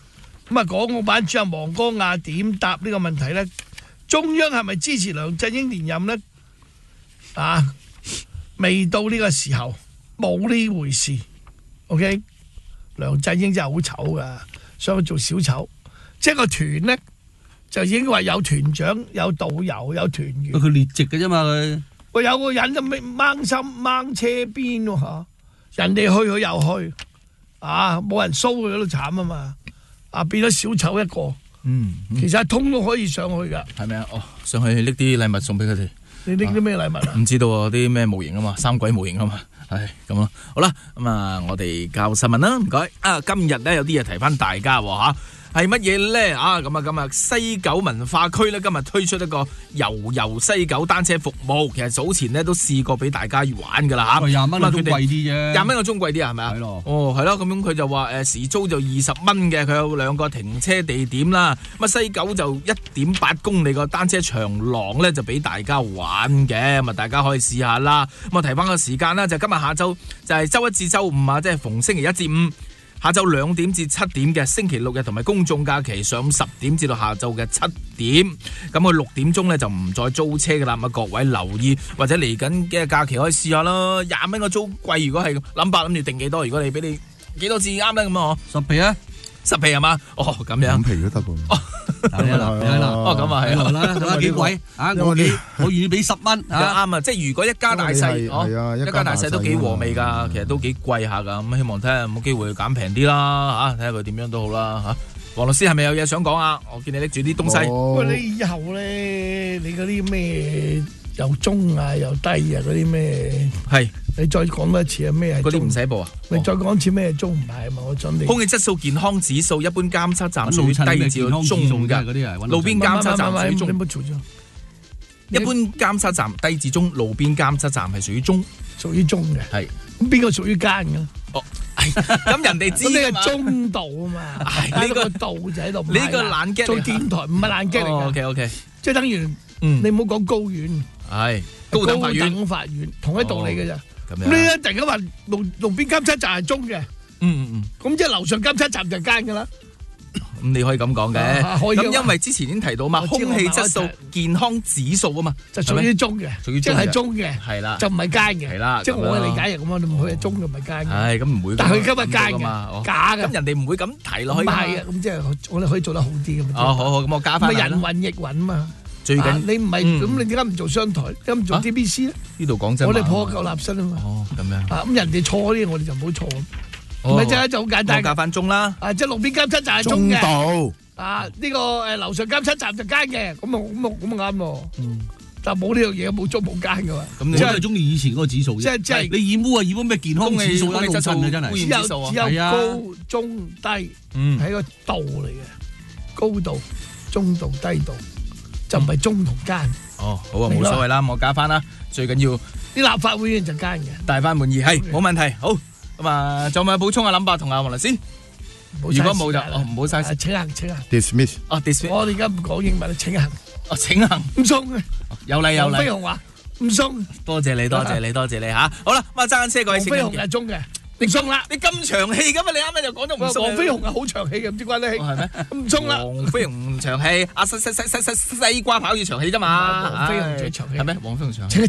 I: 咁啊，港澳辦主任王光亞點答呢個問題呢？中央係咪支持梁振英連任呢？啊，未到呢個時候，冇呢回事。OK， 梁振英真係好醜噶，想去做小丑。即係個團呢，就已經話有團長、有導遊、有團員。
G: 佢列席嘅啫嘛，佢。
I: 喂，有個人就掹車邊喎嚇，人哋去佢又去，啊，冇人騷佢都慘啊嘛，啊變咗小丑一個。其實通都可以上去噶。
A: 係咪啊？哦，上去拎啲禮物送俾佢哋。
I: 你拎啲咩禮物啊？
A: 唔知道啊，啲咩模型啊嘛，三鬼模型啊嘛。係咁咯。好啦，咁啊，我哋教新聞啦，唔該。啊，今日咧有啲嘢提翻大家嚇。係乜嘢咧？咁啊，西九文化區咧今日推出一個遊西九單車服務。其實早前咧都試過俾大家玩噶啦嚇。
G: 20蚊個鐘貴啲啫。
A: 20蚊個鐘貴啲啊？係咪啊？係咯。哦，係咯。咁樣佢就話時租就20蚊嘅，佢有2個停車地點啦。咁啊，西九就1.8公里個單車長廊咧，就俾大家玩嘅。咁啊，大家可以試下啦。咁啊，提翻個時間啦，就今日下晝就係週1至週5啊，即係逢星期1至5。下晝2點至7點嘅，星期6日同埋公眾假期上午10點至到下晝嘅7點。咁佢6點鐘咧就唔再租車噶啦。咁啊，各位留意或者嚟緊嘅假期可以試下啦。20蚊個租貴，如果係諗住定幾多？如果你俾你幾多次啱咧咁啊
G: ？10皮啊
A: ？10皮係嘛？哦，咁樣
H: 5皮都得噃。
G: 係啦，
A: 哦咁啊係
G: 啦，睇下幾貴啊！我願意俾10蚊
A: 啊！啱啊！即係如果一家大細，一家大細都幾和味㗎，其實都幾貴下㗎。咁希望睇下有冇機會減平啲啦嚇，睇下佢點樣都好啦嚇。黃律師係咪有嘢想講啊？我見你拎住啲東西。
I: 喂，你以後咧，你嗰啲咩又中啊又低啊嗰啲咩？
A: 係。
I: 你再講多一次啊？咩係？
A: 嗰啲唔使報啊！
I: 你再講一次咩中唔係嘛？我準備。
A: 空氣質素健康指數一般監測站屬於低至到中嘅，路邊監測站屬於中。
I: 你冇嘈咗。
A: 一般監測站低至中，路邊監測站係屬於中。
I: 屬於中嘅。
A: 係。
I: 咁邊個屬於奸嘅？
A: 哦，咁人哋知
I: 咁你係中度啊嘛？呢個度就喺度。
A: 呢個爛 gag
I: 做電台唔係爛 gag 嚟㗎。
A: OK，
I: 即係等於你唔好講高院。
A: 係。
I: 高等法院同一道理嘅咋。咁你一突然間話路邊監測站係中嘅，咁即係樓上監測站就奸噶啦。
A: 咁你可以咁講嘅，咁因為之前已經提到嘛，空氣質素健康指數啊嘛，
I: 就屬於中嘅，即係中嘅，
A: 係啦，
I: 就唔係奸嘅，
A: 係啦，
I: 即係我嘅理解係咁啊，你唔可以係中就唔係奸嘅。
A: 係咁唔會，
I: 但係佢今日奸嘅，假嘅，
A: 咁人哋唔會咁提落去。
I: 唔係啊，咁即係我哋可以做得好啲咁。
A: 哦，好，咁我加翻。
I: 咪人云亦云啊嘛。最緊你唔係咁，你點解唔做商台？點解唔做 DBC 咧？
A: 呢度講真，
I: 我哋破舊立新啊嘛。
A: 哦，咁樣。
I: 咁人哋錯嗰啲，我哋就唔好錯。唔係真係就好簡單。
A: 我加翻中啦。
I: 即係路邊監測站係中嘅。
H: 中度。
I: 呢個樓上監測站就奸嘅，咁啊啱喎。但係冇呢樣嘢，冇中冇奸噶嘛。
G: 咁你真係中意以前嗰個指數啫。即係你染污啊，染污咩健康指數一路震啊，真係。
I: 只有高中低，係一個度嚟嘅，高度、中度、低度。就唔係中同奸。
A: 哦，好啊，冇所謂啦，我加翻啦。最緊要
I: 啲立法會議員就奸嘅，
A: 大翻滿意，係冇問題。好咁啊，仲有冇補充啊？林伯同阿黃律師，如果冇就唔好嘥時。
I: 請行。
H: dismiss。
A: dismiss。
I: 我哋而家唔講英文，請行。
A: 請行。唔
I: 送嘅。
A: 有禮。
I: 黃飛鴻話唔送。
A: 多謝你嚇。好啦，咁啊揸緊車過去。
I: 黃飛鴻係中嘅。唔送啦！
A: 你咁長氣咁啊！你啱啱就講咗唔送。
I: 黃飛鴻係好長氣嘅，唔知關你氣。
A: 係咩？唔
I: 送啦！
A: 黃飛鴻唔長氣，阿西瓜跑要長氣啫嘛。
I: 黃飛鴻最長氣。
A: 係咩？黃飛鴻長氣。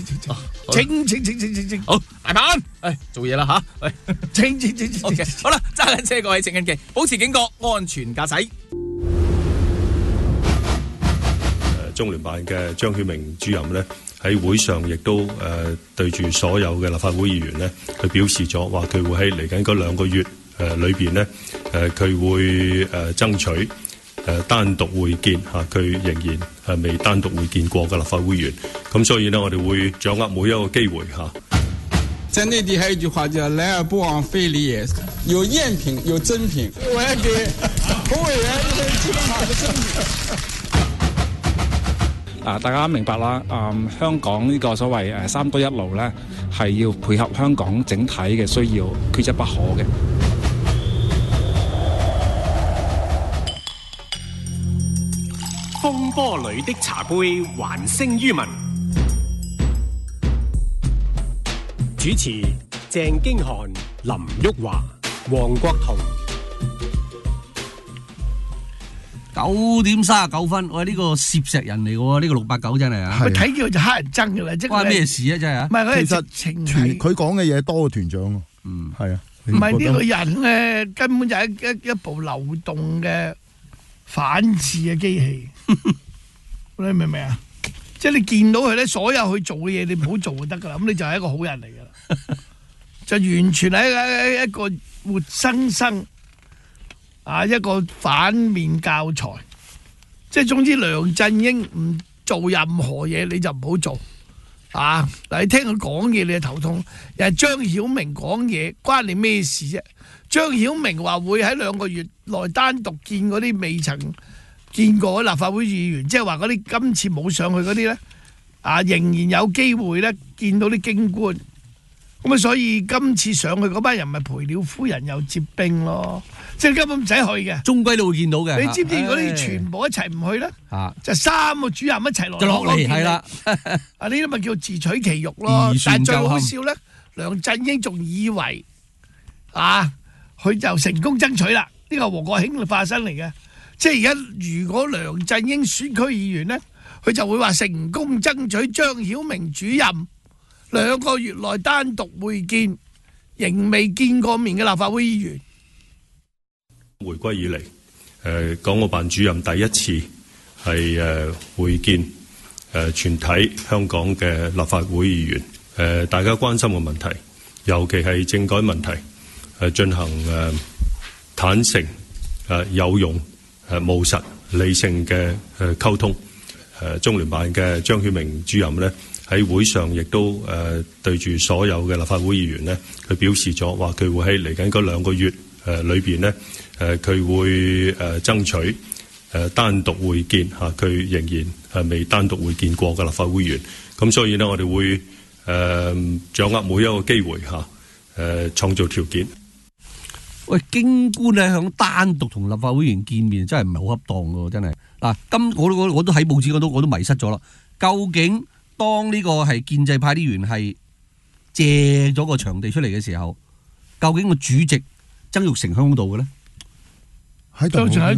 I: 請。
A: 好，大鵬，做嘢啦嚇。喂，
I: 請。
A: OK，好啦，揸緊車過去，靜緊記，保持警覺，安全駕駛。
C: 中聯辦嘅張曉明主任呢，喺會上亦都對住所有嘅立法會議員呢，佢表示咗話佢會喺嚟緊嗰2個月裏邊呢，佢會爭取單獨會見嚇，佢仍然係未單獨會見過嘅立法會議員，咁所以呢，我哋會掌握每一個機會嚇。
D: 在內地還有一句話叫來而不往非禮也，有贗品有真品，我要給洪委員一份最好的贈品。
E: 大家明白啦，香港呢個所謂三多一路呢，係要配合香港整體嘅需要，缺一不可嘅。
F: 風波裏的茶杯還聲於民。主持鄭經翰、林旭華、黃國同。
G: 9:39，喂，呢個攝石人嚟喎，呢個689真係啊！
I: 佢睇見佢就黑人憎㗎啦，即係
G: 關咩事啊？真係啊！
I: 唔係佢
H: 其實
I: 情
H: 佢講嘅嘢多過團長喎。係啊。
I: 唔係呢個人咧，根本就係一部流動嘅反智嘅機器。你明唔明啊？即係你見到佢咧，所有去做嘅嘢，你唔好做就得㗎啦。咁你就係一個好人嚟㗎啦。就完全係一個活生生一個反面教材。即係總之，梁振英唔做任何嘢，你就唔好做。嗱，你聽佢講嘢，你就頭痛。又係張曉明講嘢，關你咩事啫？張曉明話會喺2個月內單獨見嗰啲未曾見過嘅立法會議員，即係話嗰啲今次冇上去嗰啲咧，仍然有機會咧見到啲京官。咁所以今次上去嗰班人咪賠了夫人又接兵咯，即係根本唔使去嘅，
G: 終歸都會見到嘅。
I: 你知唔知如果你全部一齊唔去咧，就3個主任一齊落
G: 嚟，係啦。
I: 呢啲咪叫自取其辱咯。但係最好笑咧，梁振英仲以為佢就成功爭取啦。呢個何國興化身嚟嘅，即係而家如果梁振英選區議員咧，佢就會話成功爭取張曉明主任2個月內單獨會見仍未見過面嘅立法會議員。
C: 回歸以嚟，港澳辦主任第一次係會見全體香港嘅立法會議員，大家關心嘅問題，尤其係政改問題，進行坦誠、有用、務實、理性嘅溝通。中聯辦嘅張曉明主任呢，喺會上亦都對住所有嘅立法會議員呢，佢表示咗話佢會喺嚟緊嗰2個月裏邊呢，佢會爭取單獨會見佢仍然未單獨會見過嘅立法會議員。咁所以呢，我哋會掌握每一個機會創造條件。
G: 喂，京官咧響單獨同立法會議員見面，真係唔係好恰當㗎，真係。嗱，我都喺報紙嗰度我都迷失咗啦。究竟當呢個係建制派啲議員係借咗個場地出嚟嘅時候，究竟個主席曾鈺成喺度嘅咧？
H: 喺度，
I: 喺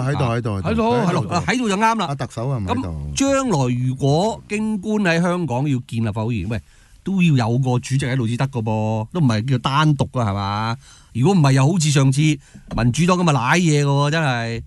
H: 度
I: 就啱啦。
H: 特首係咪喺度？
G: 咁將來如果京官喺香港要見立法會議員，喂，都要有個主席喺度先得㗎噃，都唔係叫單獨㗎係嘛？如果唔係，又好似上次民主黨咁啊，瀨嘢㗎真係。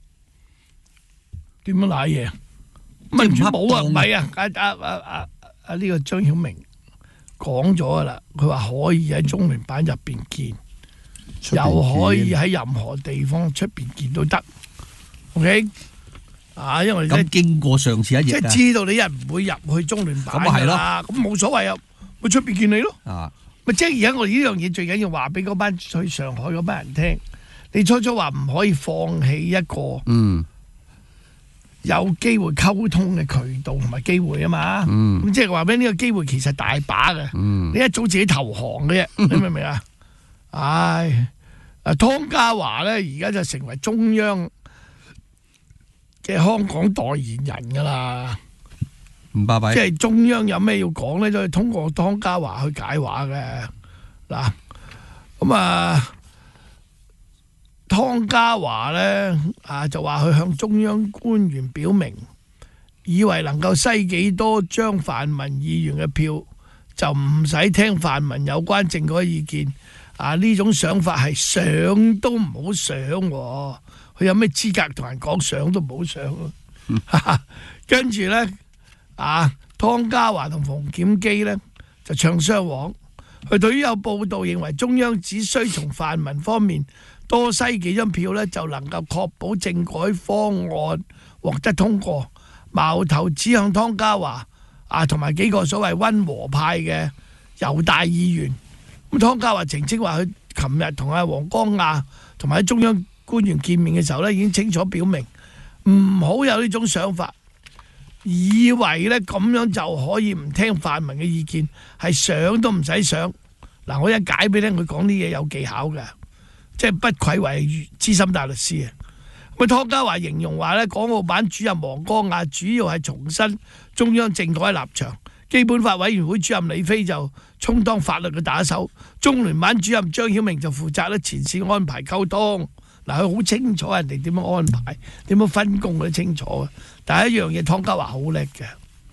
I: 點樣瀨嘢？民主冇啊，唔係啊！呢個張曉明講咗㗎啦，佢話可以喺中聯辦入邊見，又可以喺任何地方出邊見都得。OK，因為
G: 咁經過上次一役，
I: 即係知道你人唔會入去中聯辦㗎啦，咁冇所謂啊，咪出邊見你咯。咪即係而家我哋呢樣嘢最緊要話俾嗰班去上海嗰班人聽，你初話唔可以放棄一個有機會溝通嘅渠道同埋機會啊嘛。咁即係話俾呢個機會其實大把嘅，你一早自己投降嘅啫，你明唔明啊？湯家驊咧而家就成為中央嘅香港代言人噶啦。
G: 唔巴閉，
I: 即係中央有咩要講咧，都係通過湯家驊去解話嘅。嗱，咁湯家驊咧就話佢向中央官員表明，以為能夠篩幾多張泛民議員嘅票，就唔使聽泛民有關政改意見。呢種想法係想都唔好想，佢有咩資格同人講想都唔好想？跟住咧。湯家驊同馮檢基呢就唱雙簧，佢對於有報道認為中央只需從泛民方面多篩幾張票呢，就能夠確保政改方案獲得通過，矛頭指向湯家驊同埋幾個所謂溫和派嘅猶大議員。咁湯家驊澄清話，佢琴日同阿黃光亞同埋喺中央官員見面嘅時候呢，已經清楚表明唔好有呢種想法。以為咧咁樣就可以唔聽泛民嘅意見，係想都唔使想。嗱，我一解俾你聽，佢講啲嘢有技巧嘅，即係不愧為資深大律師啊！咁湯家驊形容話咧，港澳辦主任黃光亞主要係重申中央政改立場，基本法委員會主任李飛就充當法律嘅打手，中聯辦主任張曉明就負責咧前線安排溝通。 嗱，佢好清楚人哋點樣安排、點樣分工，佢都清楚嘅。但係一樣嘢，湯家驊好叻嘅。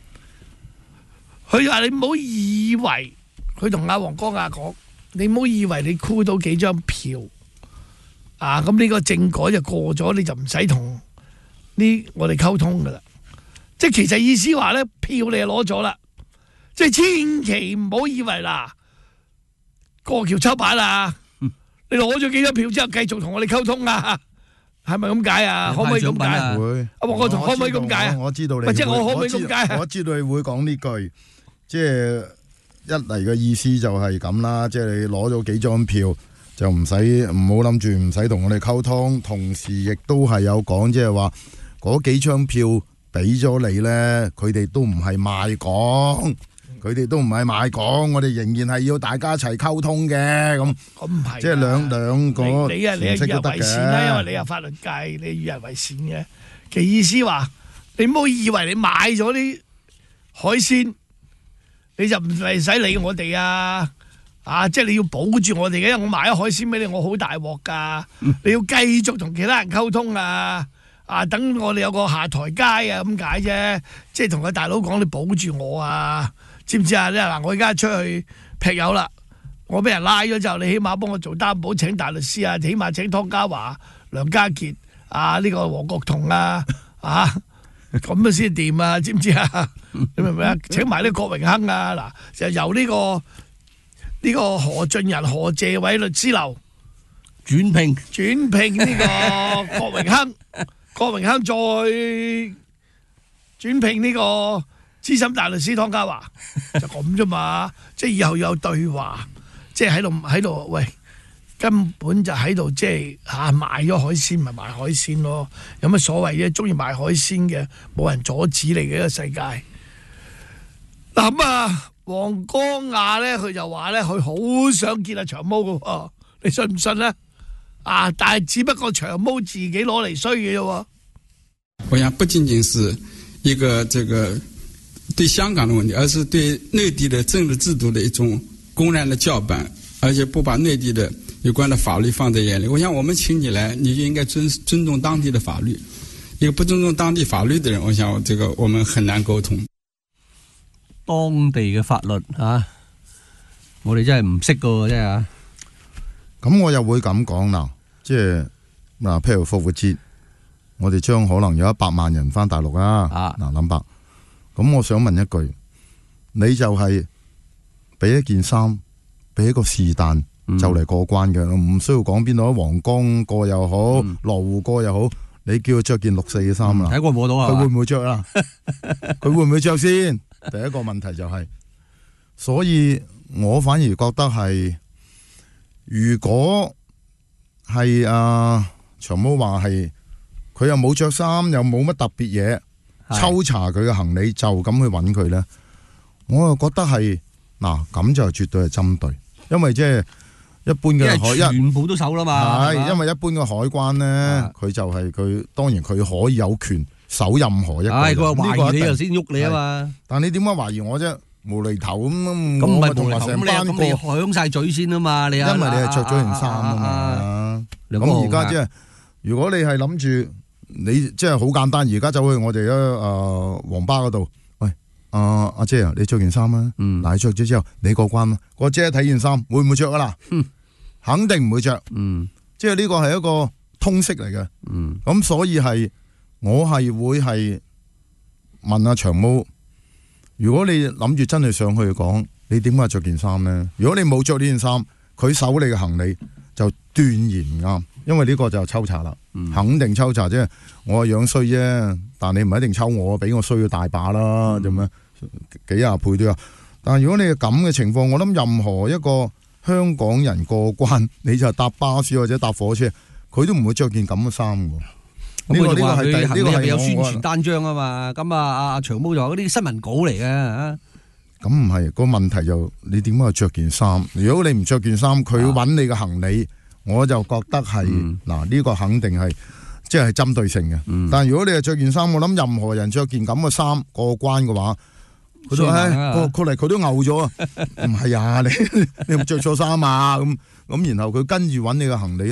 I: 佢話你唔好以為佢同阿黃光亞講，你唔好以為你箍到幾張票啊，咁呢個政改就過咗，你就唔使同我哋溝通噶啦。即係其實意思話咧，票你就攞咗啦，即係千祈唔好以為嗱過橋抽板啊，你攞咗幾張票之後繼續同我哋溝通啊，係咪咁解啊？可唔可以咁解？
H: 會。
I: 阿黃國同可唔可以咁解啊？
H: 我知道你。
I: 即係我可唔可以咁解啊？
H: 我知道你會講呢句，即係一嚟嘅意思就係咁啦，即係你攞咗幾張票就唔好諗住唔使同我哋溝通，同時亦都係有講，即係話嗰幾張票俾咗你咧，佢哋都唔係賣港，佢哋都唔係賣港，我哋仍然係要大家一齊溝通嘅咁
I: 唔係，
H: 即係兩個
I: 你與人為善啦，因為你係法律界，你與人為善嘅嘅意思話，你唔好以為你買咗啲海鮮，你就唔使理我哋啊！即係你要保住我哋嘅，因為我買咗海鮮俾你，我好大鑊㗎，你要繼續同其他人溝通啊！等我哋有個下台階啊，咁解啫。即係同個大佬講，你保住我啊，知唔知啊？嗱，我而家出去劈友啦，我俾人拉咗之後，你起碼幫我做擔保，請大律師啊，起碼請湯家驊、梁家傑呢個黃國同咁啊先掂啊，知唔知啊？你明唔明啊？請埋呢個郭榮鏗啊，嗱，就由呢個何俊仁、何謝偉律師樓
G: 轉
I: 聘呢個郭榮鏗。郭榮鏗再轉聘呢個資深大律師湯家驊，就咁啫嘛。即係以後有對話，即係喺度，喂，根本就喺度即係賣咗海鮮咪賣海鮮咯，有乜所謂啫？中意賣海鮮嘅冇人阻止你嘅一個世界。嗱咁黃光亞咧，佢就話咧，佢好想見阿長毛嘅喎，你信唔信咧？但係只不過長毛自己攞嚟衰嘅啫。
D: 我想不僅僅是一個這個對香港的問題，而是對內地的政治制度的一種公然的叫板，而且不把內地的有關的法律放在眼裏。我想我們請你來，你就應該尊重當地的法律。一個不尊重當地法律的人，我想這個我們很難溝通。
G: 當地嘅法律我哋真係唔識㗎真係。
H: 咁我又會咁講啦，即係譬如復活節，我哋將可能有100萬人翻大陸啊。林伯，咁我想問一句，你就係俾一件衫，俾一個是但就嚟過關嘅，唔需要講邊度，皇崗過又好，羅湖過又好，你叫佢着件6/4嘅衫啦，
G: 睇過摸到啊？
H: 佢會唔會着啊？佢會唔會着先？第一個問題就係，所以我反而覺得係。如果係長毛話係佢又冇着衫，又冇乜特別嘢，抽查佢嘅行李就咁去揾佢咧，我又覺得係咁就絕對係針對，因為即係一般嘅
G: 全部都搜啦嘛。
H: 係因為一般嘅海關咧，佢就係佢當然佢可以有權搜任何一個人。
G: 佢話懷疑你就先喐你啊嘛。但
H: 你點解懷疑我啫？無厘頭咁，
G: 咁唔係無厘頭咁，你響晒嘴先啊嘛！你因為
H: 你係着咗件衫啊嘛。咁而家即係，如果你係諗住你即係好簡單，而家走去我哋黃巴嗰度，喂阿姐啊，你着件衫啊。嗱，你着咗之後，你過關啊。個姐睇件衫會唔會着啊啦？肯定唔會着。即係呢個係一個通識嚟嘅。咁所以係我係會係問阿長毛。如果你諗住真係上去講，你點解着件衫呢？如果你冇着呢件衫，佢搜你嘅行李就斷然唔啱，因為呢個就抽查啦，肯定抽查啫。我樣衰啫，但你唔一定抽我，比我衰要大把啦，做咩？幾廿倍都有。但係如果你係咁嘅情況，我諗任何一個香港人過關，你就搭巴士或者搭火車，佢都唔會着件咁嘅衫㗎。
G: 呢個係有宣傳單張啊嘛，咁阿長毛就話嗰啲新聞稿嚟嘅。
H: 咁唔係個問題就你點解着件衫？如果你唔着件衫，佢揾你嘅行李，我就覺得係呢個肯定係即係針對性嘅。但係如果你係着件衫，我諗任何人着件咁嘅衫過關嘅話，佢都過嚟佢都嘔咗啊！唔係啊，你唔着錯衫啊咁，然後佢跟住揾你嘅行李啊！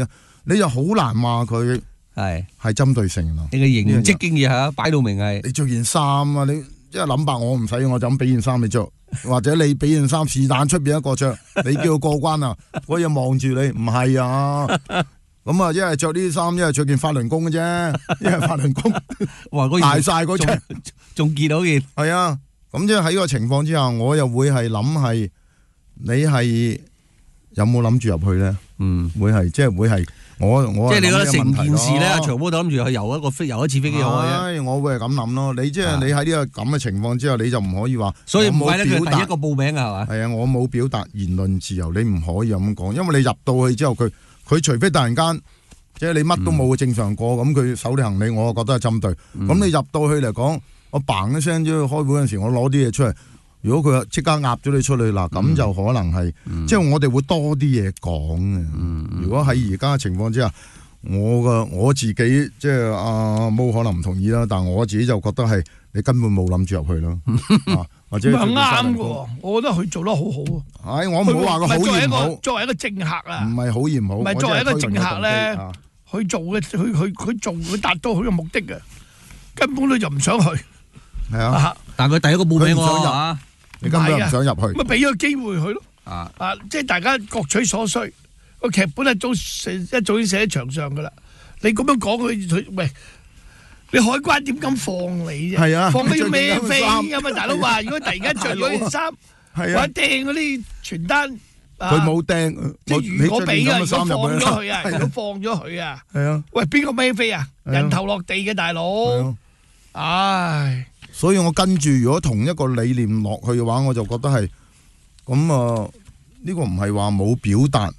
H: 你就好難話佢係針對性咯。
G: 你嘅形式經嘢嚇擺到明係。
H: 你着件衫啊，你即係諗白我唔使，我就咁俾件衫你着，或者你俾件衫是但出邊一個着，你叫佢過關啊，我又望住你，唔係啊。咁啊，一係着呢啲衫，一係着件法輪功嘅啫，一係法輪功，
G: 哇！
H: 大晒嗰隻，
G: 仲見到件。係
H: 啊，咁即係喺個情況之下，我又會係諗係你係有冇諗住入去咧？會係即係會係我即係
G: 你覺得成件事咧，長毛就諗住去遊一次飛機好
H: 嘅。我會係咁諗咯。你即係你喺呢個咁嘅情況之下，你就唔可以話。
G: 所以唔係咧，佢第一個報名啊，係嘛？
H: 係啊，我冇表達言論自由，你唔可以咁講，因為你入到去之後佢除非突然間，即係你乜都冇正常過，咁佢搜你行李，我覺得係針對。咁你入到去嚟講，我嘭一聲，即係開會嗰陣時，我攞啲嘢出嚟。如果佢即刻壓咗你出去嗱，咁就可能係，即係我哋會多啲嘢講嘅。如果喺而家嘅情況之下，我自己即係阿毛可能唔同意啦，但我自己就覺得係你根本冇諗住入去咯。或者
I: 啱嘅，我覺得佢做得好好啊。
H: 我唔好話佢好與唔好。
I: 作為一個政客啊，
H: 唔係好與唔好。
I: 唔係作為一個政客咧，佢做嘅，佢達到佢嘅目的嘅，根本佢就唔想去。
H: 係啊，
G: 但係佢第一個報名喎，
H: 你根本唔想入去。
I: 咪俾咗機會佢咯。即係大家各取所需。個劇本一早已經寫喺牆上噶啦。你咁樣講佢喂。你海關點敢放你啫？係啊，放你咩飛啊嘛？大佬話，如果突然間着咗件衫，或者掟嗰啲傳單，
H: 佢冇掟。
I: 即係如果俾啊，如果放咗佢啊，如果放咗佢啊，係啊，喂，邊個孭飛啊？人頭落地嘅大佬，唉。
H: 所以我跟住，如果同一個理念落去嘅話，我就覺得係咁啊。呢個唔係話冇表達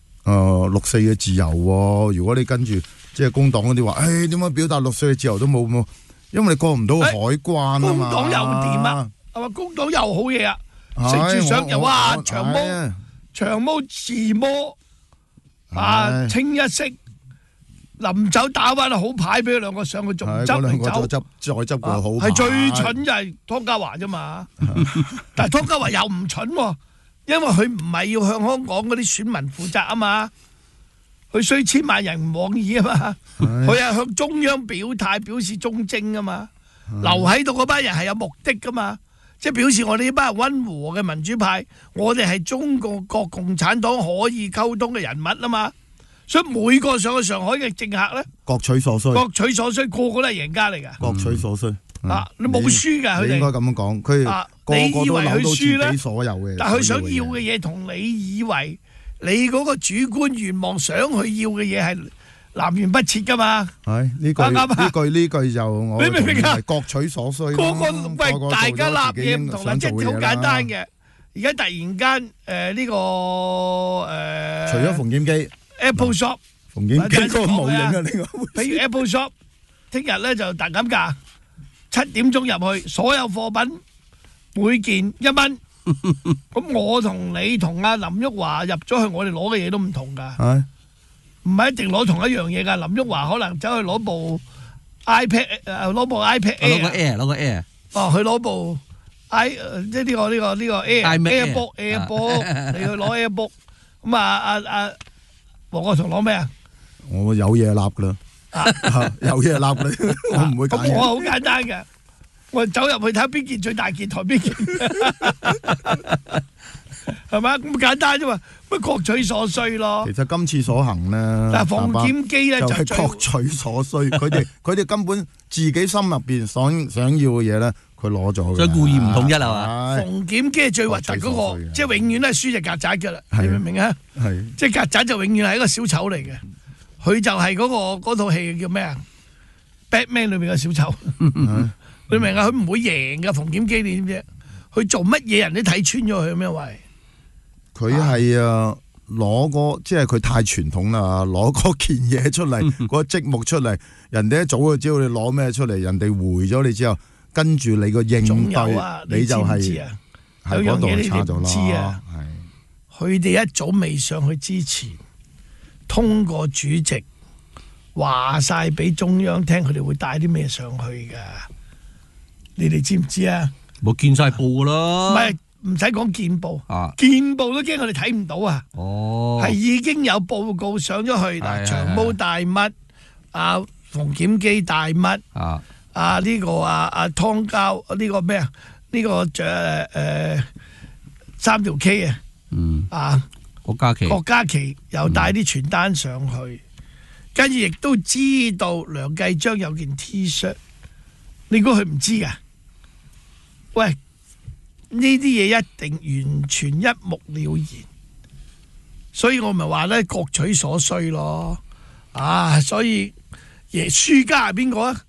H: 6·4嘅自由喎。如果你跟住。即係工黨嗰啲話，點解表達6·4嘅自由都冇？因為你過唔到海關啊嘛。
I: 工黨又點啊？係嘛？工黨又好嘢啊！食住上又哇長毛自摸清一色，臨走打翻好牌俾佢兩個上去，仲執嚟走，
H: 再執個好牌。
I: 係最蠢就係湯家驊啫嘛。但係湯家驊又唔蠢喎，因為佢唔係要向香港嗰啲選民負責啊嘛。佢雖千萬人唔往矣啊嘛，佢係向中央表態，表示忠貞啊嘛。留喺度嗰班人係有目的噶嘛，即係表示我哋呢班係溫和嘅民主派，我哋係中國共產黨可以溝通嘅人物啊嘛。所以每個上去上海嘅政客咧，
H: 各取所需，
I: 各取所需，個個都係贏家嚟噶。
H: 各取所需
I: 你冇輸噶，佢哋
H: 應該咁講，佢
I: 你以為佢輸咧？
H: 所有嘅，
I: 但係佢想要嘅嘢同你以為。你嗰個主觀願望想去要嘅嘢係南轅北轍噶嘛？
H: 係呢句就我
I: 你明唔明啊？
H: 各取所需，
I: 個喂大家立嘢唔同啦，即係好簡單嘅。而家突然間呢個
H: 除咗馮檢基
I: Apple Shop，
H: 馮檢基個冇影啊呢個。
I: 譬如 Apple Shop， 聽日咧就大減價，7點鐘入去，所有貨品每件1蚊。咁我同你同阿林旭華入咗去，我哋攞嘅嘢都唔同噶，唔係一定攞同一樣嘢噶。林旭華可能走去攞部 iPad， 攞部 iPad Air， 攞個 Air， 佢攞部即係呢個 Airbook， 你去攞 Airbook。咁黃國松攞咩啊？
H: 我有嘢立噶啦，有嘢立啦，我唔會揀嘢。
I: 我好簡單嘅。我走入去睇下邊件最大件台邊件，係咪咁簡單啫嘛？乜各取所需咯。
H: 其實今次所行咧，
I: 但係馮檢基咧就
H: 係各取所需。佢哋根本自己心入邊想要嘅嘢咧，佢攞咗。
G: 所以故意唔統一係嘛？
I: 馮檢基係最核突嗰個，即係永遠都係輸隻曱甴㗎啦。你明唔明啊？係，即係曱甴就永遠係一個小丑嚟嘅。佢就係嗰套戲叫咩啊？ Batman 裏面嘅小丑。你明啊？佢唔會贏噶，馮檢基你知唔知？佢做乜嘢人都睇穿咗佢咁樣喂。
H: 佢係攞個即係佢太傳統啦，攞嗰件嘢出嚟，嗰個積木出嚟，人哋一早就知道你攞咩出嚟，人哋回咗你之後，跟住你個應對，你就係
I: 有樣嘢你哋唔知啊。佢哋一早未上去之前，通過主席話晒俾中央聽，佢哋會帶啲咩上去噶。你哋知唔知啊？
G: 冇見晒報噶啦，
I: 唔使講見報，
G: 啊
I: 見報都驚佢哋睇唔到啊！
G: 哦，
I: 係已經有報告上咗去嗱，長毛大乜啊，馮檢基大乜啊呢個啊湯膠呢個咩啊？呢個3條 K 啊，啊
G: 郭家麒
I: 又帶啲傳單上去，跟住亦都知道梁繼章有件 T 恤，你估佢唔知㗎？喂，呢啲嘢一定完全一目了然，所以我咪話咧各取所需咯。所以輸家係邊個啊？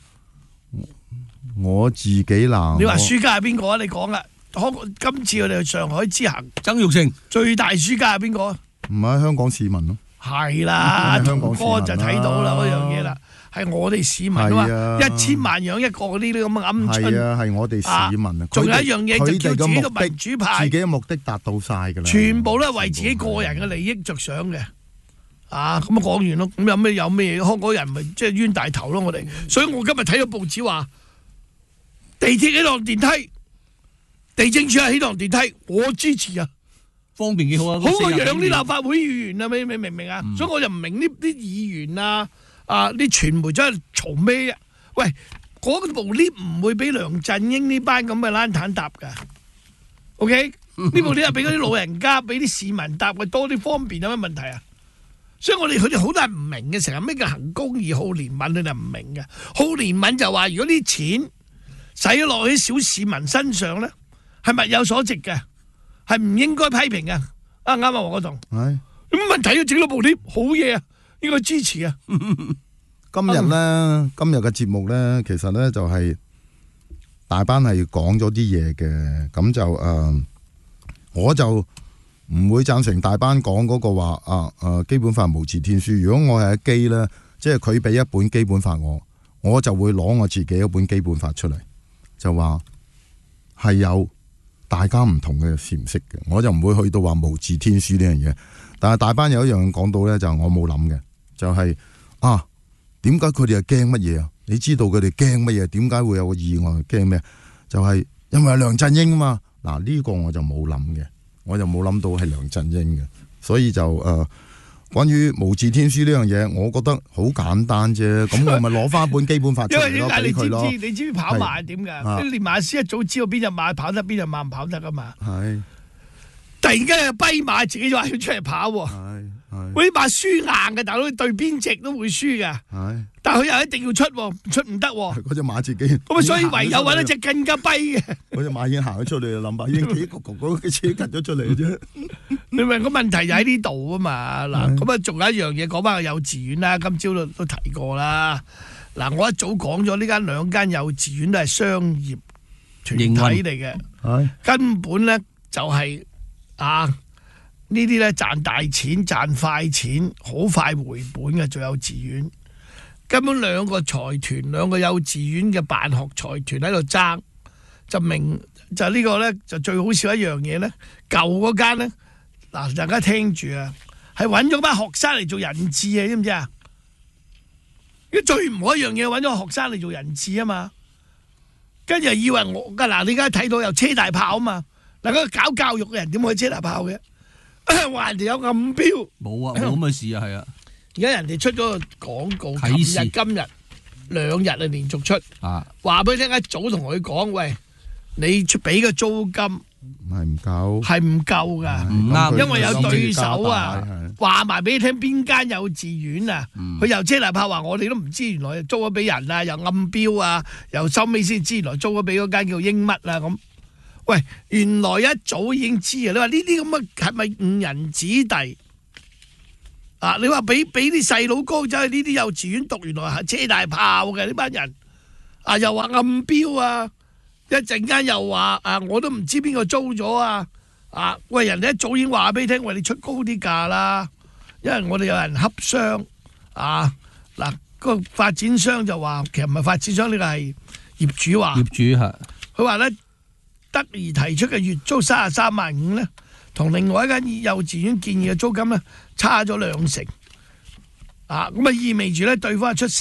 H: 我自己嗱，
I: 你話輸家係邊個啊？你講啦。今次我哋去上海之行，
G: 曾鈺成
I: 最大輸家係邊個啊？
H: 唔係香港市民咯。
I: 係啦，
H: 香港市民
I: 哥就睇到啦嗰樣嘢啦，係我哋市民啊嘛，1000萬養一個嗰啲咁嘅鵪鶉。係
H: 啊，係我哋市民啊。
I: 仲有一樣嘢就叫自己個民主派，
H: 自己嘅目的達到晒㗎啦。
I: 全部都係為自己個人嘅利益着想嘅。咁啊講完咯，咁有咩香港人咪即係冤大頭咯？我哋，所以我今日睇到報紙話，地鐵起檔電梯，地政署係起檔電梯，我支持啊！
G: 方便幾好啊！
I: 好過養啲立法會議員啊！你明唔明啊？所以我就唔明呢啲議員啲傳媒真係嘈咩啊？喂，嗰部 lift 唔會俾梁振英呢班咁嘅爛攤搭㗎。OK，呢部 lift 係俾嗰啲老人家、俾啲市民搭嘅，多啲方便有咩問題啊？所以佢哋好多人唔明嘅，成日咩叫行公義、好憐憫，佢哋唔明嘅。好憐憫就話，如果啲錢使咗落喺小市民身上咧，係物有所值嘅。係唔應該批評嘅，啱啊，黃國同。係咁問題要整到部 lift 好嘢啊，應該支持啊。
H: 今日嘅節目咧，其實咧就係大班係講咗啲嘢嘅，咁就我就唔會贊成大班講嗰個話基本法無字天書。如果我係阿基咧，即係佢俾一本基本法我就會攞我自己一本基本法出嚟，就話係有。大家唔同嘅認識嘅，我就唔會去到話無字天書呢樣嘢。但係大班有一樣講到咧，就係我冇諗嘅，就係點解佢哋係驚乜嘢啊？你知道佢哋驚乜嘢？點解會有個意外？驚咩？就係因為梁振英嘛。嗱，呢個我就冇諗嘅，我就冇諗到係梁振英嘅，所以就關於無字天書呢樣嘢，我覺得好簡單啫。咁我咪攞翻一本基本法出嚟咯，俾佢咯。
I: 你知唔知跑馬係點㗎？啲練馬師一早知道邊隻馬跑得，邊隻馬唔跑得㗎嘛。係。突然間有跛馬自己話要出嚟跑喎。嗰啲馬輸硬嘅，大佬對邊隻都會輸㗎。係。但係佢又一定要出喎，出唔得喎。
H: 嗰隻馬自己。
I: 咁所以唯有揾一隻更加跛嘅。嗰隻馬已經行咗出嚟啦，已經企個車趌咗出嚟啫。你明個問題就喺呢度啊嘛。嗱，咁啊仲有一樣嘢講翻個幼稚園啦，今朝都提過啦。嗱，我一早講咗呢兩間幼稚園都係商業團體嚟嘅，根本咧就係呢啲咧賺大錢、賺快錢、好快回本嘅做幼稚園。根本兩個財團、兩個幼稚園嘅辦學財團喺度爭，就呢個咧就最好笑一樣嘢咧，舊嗰間咧嗱，大家聽住啊，係揾咗班學生嚟做人質啊，知唔知啊？最唔好一樣嘢揾咗學生嚟做人質啊嘛，跟住以為我嗱，你而家睇到有車大炮啊嘛，嗱，嗰個搞教育嘅人點可以車大炮嘅？話人哋有暗標，
G: 冇啊，冇咁嘅事啊，係啊。
I: 而家人哋出咗個廣告，今日2日啊連續出，話俾你聽，一早同佢講，喂，你俾個租金係唔夠噶，
G: 唔啱，
I: 因為有對手啊，話埋俾你聽邊間幼稚園啊，佢又車大炮話我哋都唔知，原來租咗俾人啊，又暗標啊，又收尾先知原來租咗俾嗰間叫英乜啊咁。喂，原來一早已經知啊！你話呢啲咁嘅係咪誤人子弟啊？你話俾啲細佬哥走去呢啲幼稚園讀，原來係車大炮嘅呢班人啊！又話暗標啊！一陣間又話我都唔知邊個租咗啊！喂，人哋一早已經話俾你聽，喂，你出高啲價啦，因為我哋有人洽商嗱，個發展商就話其實唔係發展商，呢個係業主話。業主係佢話咧。德宜提出嘅月租33.5萬咧，同另外一間幼稚園建議嘅租金咧差咗2成，咁啊意味住咧對方係出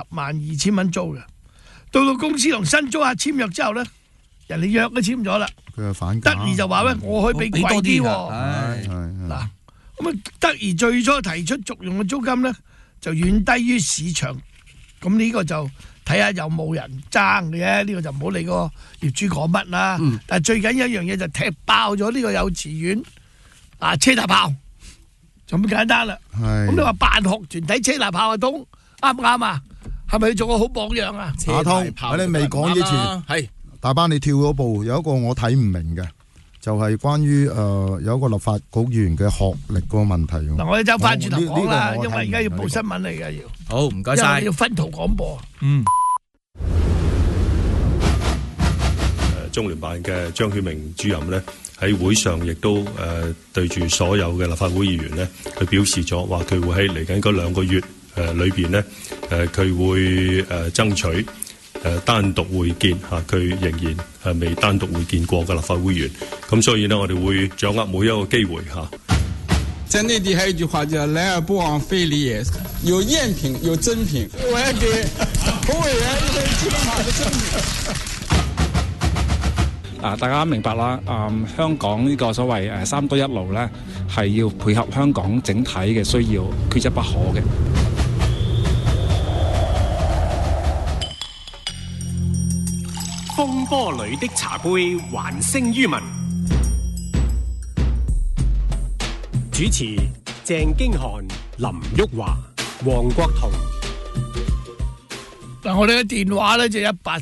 I: 40.2萬蚊租嘅。到公司同新租客簽約之後咧，人哋約都簽咗啦，
H: 佢係反價。
I: 德儀就話咧，我可以俾貴啲喎。
H: 係
I: 嗱，咁啊，德儀最初提出續用嘅租金咧，就遠低於市場。咁呢個就睇下有冇人爭嘅啫，呢個就唔好理個業主講乜啦。但係最緊要一樣嘢就踢爆咗呢個幼稚園車大炮，就咁簡單啦。咁你話辦學團體車大炮阿東啱唔啱啊？係咪做個好榜樣啊？
H: 阿通喺你未講之前，
A: 係
H: 大班你跳咗步，有一個我睇唔明嘅，就係關於有一個立法局議員嘅學歷嗰個問題。
I: 嗱，我哋就翻轉頭講啦，因為而家要報新聞嚟嘅要。
A: 好，唔該晒。
I: 要分途廣播。
C: 中聯辦嘅張曉明主任呢，喺會上亦都對住所有嘅立法會議員呢，佢表示咗話佢會喺嚟緊嗰2個月裏邊呢，佢會爭取單獨會見嚇，佢仍然未單獨會見過嘅立法會議員。咁所以呢，我哋會掌握每一個機會嚇。
D: 在內地還有一句話叫來而不往非禮也，有赝品有真品。我要給洪委員一份基本法的真品。
E: 大家明白啦，香港呢個所謂三多一路呢，係要配合香港整體嘅需要，缺一不可嘅。
F: 風波裏的茶杯還聲於民。主持鄭經翰、林旭華、黃國同。
I: 嗱，我哋嘅電話咧就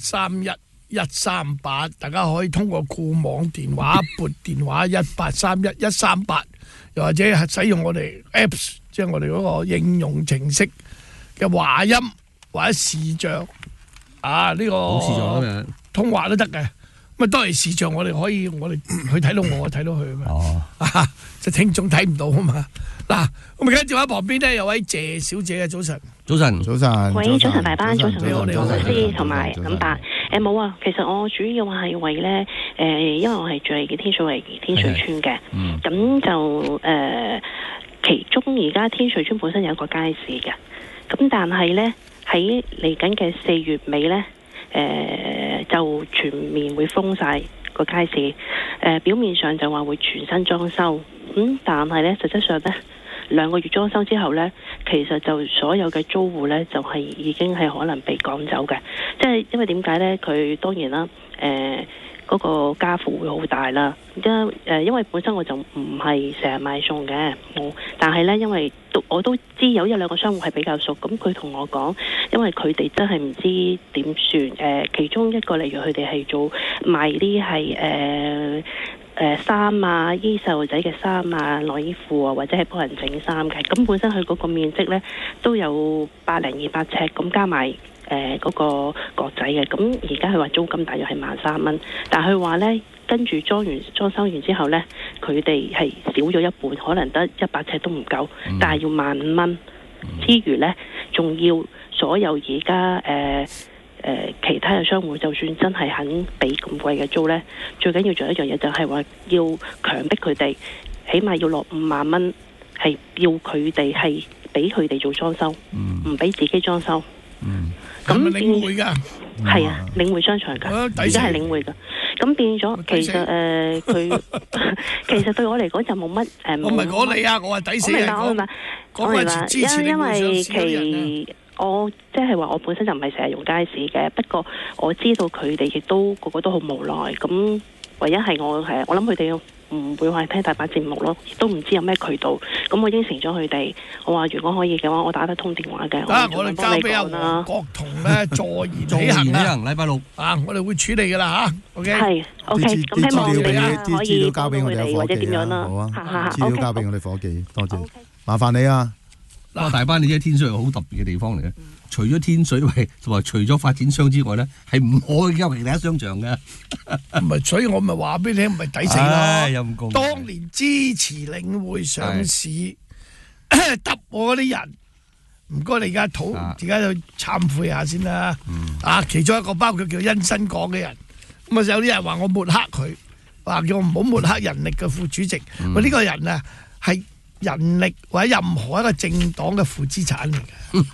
I: 1831-138，大家可以通過固網電話撥電話1831-138，又或者係使用我哋 Apps， 即係我哋嗰個應用程式嘅話音或者視像呢個
G: 視像咁樣通
I: 話都得嘅。咁啊，當然視像我哋可以，我哋佢睇到我睇到佢嘛。即係聽眾睇唔到啊嘛。嗱，咁而家電話旁邊咧有位謝小姐嘅，早晨。
G: 早晨，
H: 早晨。
J: 喂，早晨大班，早晨
I: 你好，
J: 老師同埋林伯。冇啊，其實我主要係為咧因為我係住喺天水村嘅，咁就其中而家天水村本身有一個街市嘅，咁但係咧喺嚟緊嘅4月尾咧，就全面會封晒個街市，表面上就話會全新裝修，但係咧實質上咧2個月裝修之後咧，其實就所有嘅租戶咧就係已經係可能被趕走嘅，即係因為點解咧？佢當然啦，嗰個家父會好大啦，因為本身我就唔係成日買餸嘅，但係咧因為我都知有1-2個商戶係比較熟，咁佢同我講，因為佢哋真係唔知點算，其中一個例如佢哋係做賣啲係衫啊，醫細路仔嘅衫啊、內衣褲啊，或者係幫人整衫嘅，咁本身佢嗰個面積咧都有100-200尺，咁加埋嗰個角仔嘅，咁而家佢話租金大約係13,000蚊，但係佢話咧跟住裝修完之後咧，佢哋係少咗一半，可能得100尺都唔夠，但係要15,000蚊，之餘咧仲要所有而家其他嘅商戶，就算真係肯俾咁貴嘅租咧，最緊要做一樣嘢就係話要強迫佢哋，起碼要落5萬蚊，係要佢哋係俾佢哋做裝修，唔俾自己裝修。咁
I: 領匯㗎，
J: 係啊，領匯商場㗎，而家係領匯㗎。咁變咗，其實佢其實對我嚟講就冇乜
I: 我唔係講你啊，我係抵死人講。
J: 我明白，因為我即係話我本身就唔係成日用街市嘅，不過我知道佢哋亦都個個都好無奈。咁唯一係我諗佢哋唔會話聽大把節目咯，亦都唔知有咩渠道。咁我應承咗佢哋，我話如果可以嘅話，我打得通電話嘅。
I: 我哋交俾阿黃國同咧坐言起行啦。
G: 禮拜6
I: 我哋會處理噶啦嚇。OK。
J: 係 OK。咁希望你可以
H: 資料交俾我哋伙
J: 或者點樣啦。
H: 好啊，資料交俾我哋伙計，多謝。麻煩你啊。
G: 大班，你知天水係好特別嘅地方嚟嘅，除咗天水圍同埋除咗發展商之外咧，係唔可以交其他商場嘅。
I: 唔係，所以我咪話俾你聽，唔係抵死咯。當年支持領匯上市，揼我嗰啲人，唔該你而家就懺悔下先啦。其中一個包括叫殷新港嘅人，咁啊有啲人話我抹黑佢，話叫我唔好抹黑人力嘅副主席。呢個人啊係人力或者任何一個政黨嘅負資產嚟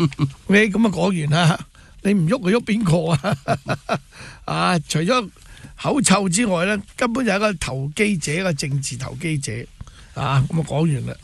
I: 嘅。OK， 咁啊講完啦，你唔喐佢喐邊個啊？除咗口臭之外咧，根本就係一個投機者，一個政治投機者啊！咁啊講完啦。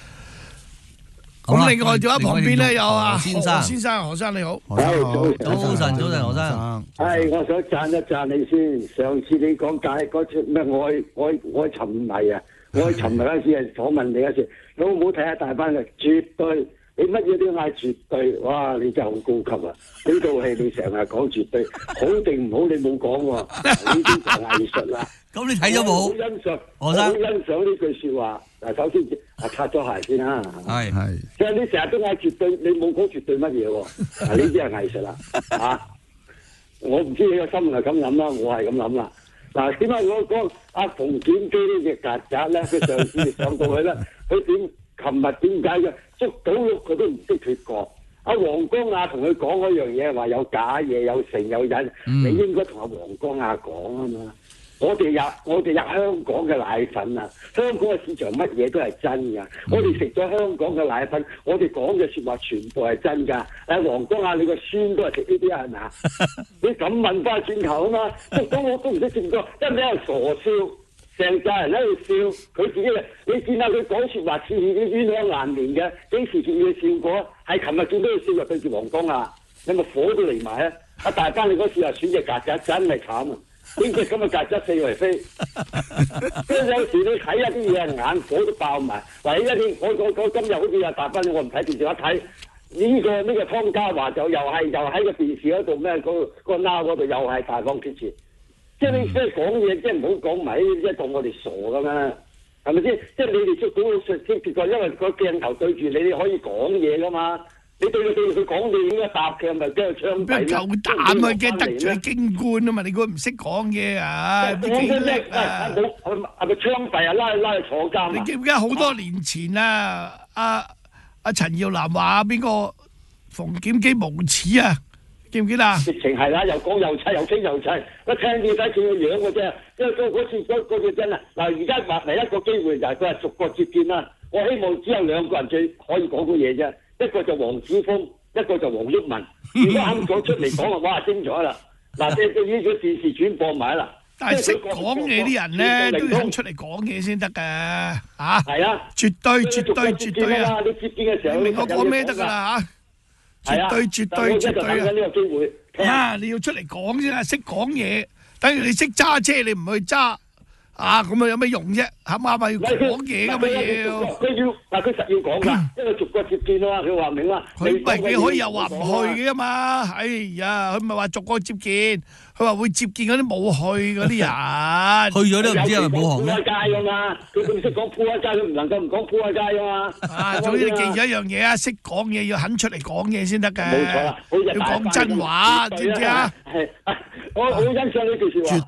I: 咁另外仲喺旁邊咧有啊何先生，何生你好。
K: 早晨，何生。係，我想讚一讚你先。上次你講解嗰出咩愛沉迷啊，愛沉迷嗰陣時係訪問你嗰時，老母睇下大班嘅絕對。你乜嘢都嗌絕對，哇！你真係好高級啊！呢套戲你成日講絕對，好定唔好你冇講喎，呢啲就藝術啦。
G: 咁你睇咗冇？
K: 好欣賞，我好欣賞呢句説話。嗱，首先擦咗鞋先啦。
H: 係。即係你成日都嗌絕對，你冇講絕對乜嘢喎？嗱，呢啲係藝術啦，嚇！我唔知你個心係咁諗啦，我係咁諗啦。嗱，點解我講阿馮檢基呢隻曱甴咧？佢上次上到去咧，佢點？琴日點解嘅捉到喐佢都唔識脱過？阿黃光亞同佢講嗰樣嘢，話有假嘢、有成有隱，你應該同阿黃光亞講啊嘛！我哋入香港嘅奶粉啊，香港嘅市場乜嘢都係真㗎。我哋食咗香港嘅奶粉，我哋講嘅説話全部係真㗎。黃光亞你個孫都係食呢啲係咪啊？你咁問翻轉頭啊嘛，捉到我都唔識點講，真係喺度傻笑。成家人喺度笑，佢自己你見下佢講説話似啲冤香爛面嘅，幾時見佢笑過？係琴日見到佢笑就對住黃光亞，你咪火都嚟埋啊！阿大班你嗰次又選隻曱甴，真係慘啊！邊隻咁嘅曱甴四圍飛？即係有時你睇一啲嘢眼火都爆埋。嗱，一啲我今日好似阿大班，我唔睇電視，我睇呢個湯家驊就又喺個電視嗰度咩嗰個鬧嗰度又係大放厥詞。即係你即係講嘢，即係唔好講埋呢啲，即係當我哋傻噶嘛，係咪先？即係你哋捉到結果，因為個鏡頭對住你，你可以講嘢噶嘛。你對佢講嘢應該答嘅，咪跟住槍斃啦。
I: 夠膽啊！驚得罪京官啊嘛！你估唔識講嘢啊？
K: 講得叻啊！係咪槍斃啊？拉去坐監。
I: 你記唔記得好多年前啊？阿陳耀南話邊個馮檢基無恥啊？記唔記得啊？
K: 直情係啦，又講又砌，又傾又砌，一聽見睇見個樣嘅啫。因為嗰次真啊！嗱，而家話嚟一個機會就係佢係逐個接見啦。我希望只有兩個人最可以講到嘢啫，一個就黃子峰，一個就黃毓民。如果啱講出嚟講啊，哇精彩啦！嗱，即係呢個電視轉播埋啦。
I: 但係識講嘢啲人咧，都要肯出嚟講嘢先得㗎，嚇。
K: 係啊，
I: 絕對啊！
K: 你接見嘅時候，
I: 你明我講咩得㗎啦嚇？絕對啊！你要出嚟講先啊，識講嘢，等於你識揸車，你唔去揸啊，咁啊有咩用啫？啱唔啱啊？要講嘢㗎嘛要。
K: 佢實要講㗎，因為逐個接見啊嘛，佢話明啦。
I: 佢可以又話唔去嘅嘛？哎呀，佢唔係話逐個接見。佢話會接見嗰啲冇去嗰啲人，
G: 去咗都唔知係咪冇行咧。
K: 鋪街噶嘛，佢唔識講鋪街，佢唔能夠唔講鋪街噶嘛。
I: 啊，總之你記住一樣嘢啊，識講嘢要肯出嚟講嘢先得嘅。
K: 冇錯啦，
I: 要講真話，知唔知啊？
K: 係，我好欣賞呢句説話。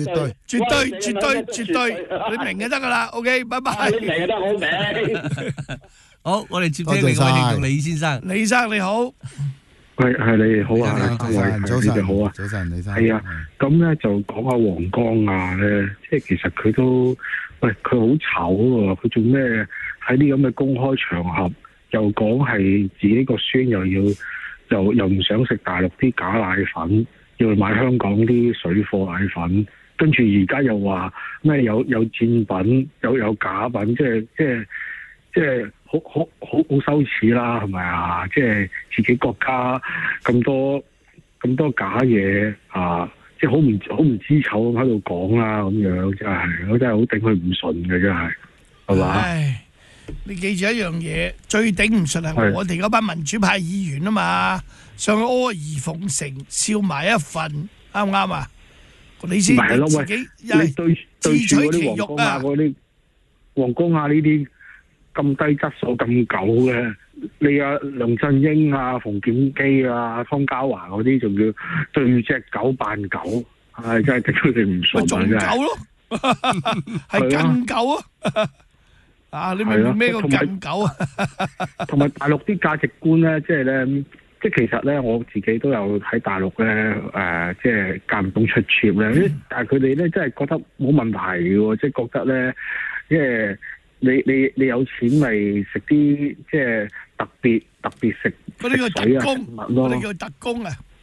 I: 絕對，你明就得噶啦。OK，拜拜。
K: 你明就得，我明。
G: 好，我哋接聽另外聽眾李先生。
I: 李生你好。
L: 係你好啊，各位
H: 早晨，
L: 你好啊，
H: 早晨，李生。
L: 係啊，咁咧就講下黃光亞咧，即係其實佢都，佢好醜喎，佢做咩喺啲咁嘅公開場合又講係自己個孫又唔想食大陸啲假奶粉，要去買香港啲水貨奶粉，跟住而家又話咩有佔品，有假品，即係好羞恥啦，係咪啊？即係自己國家咁多假嘢啊！即係好唔知醜咁喺度講啦，咁樣我真係好頂佢唔順嘅，真係係嘛？
I: 唉，你記住一樣嘢，最頂唔順係我哋嗰班民主派議員啊嘛，上去阿諛奉承，笑埋一份，啱唔啱啊？你先自己
L: 你對住嗰啲黃光亞黃光亞呢啲。咁低質素咁狗嘅，你啊梁振英啊、馮檢基啊、湯家驊嗰啲，仲要對隻狗扮狗，真係頂佢哋唔順啊！真係。
I: 仲狗咯，係更狗啊！啊，你明唔明咩叫更狗啊？
L: 同埋大陸啲價值觀咧，即係其實咧，我自己都有喺大陸咧，即係間唔中出 trip 咧，但係佢哋咧真係覺得冇問題嘅喎，即係覺得咧，即係。你有錢咪食啲即係特別食嗰啲叫特工，嗰啲叫特工啊！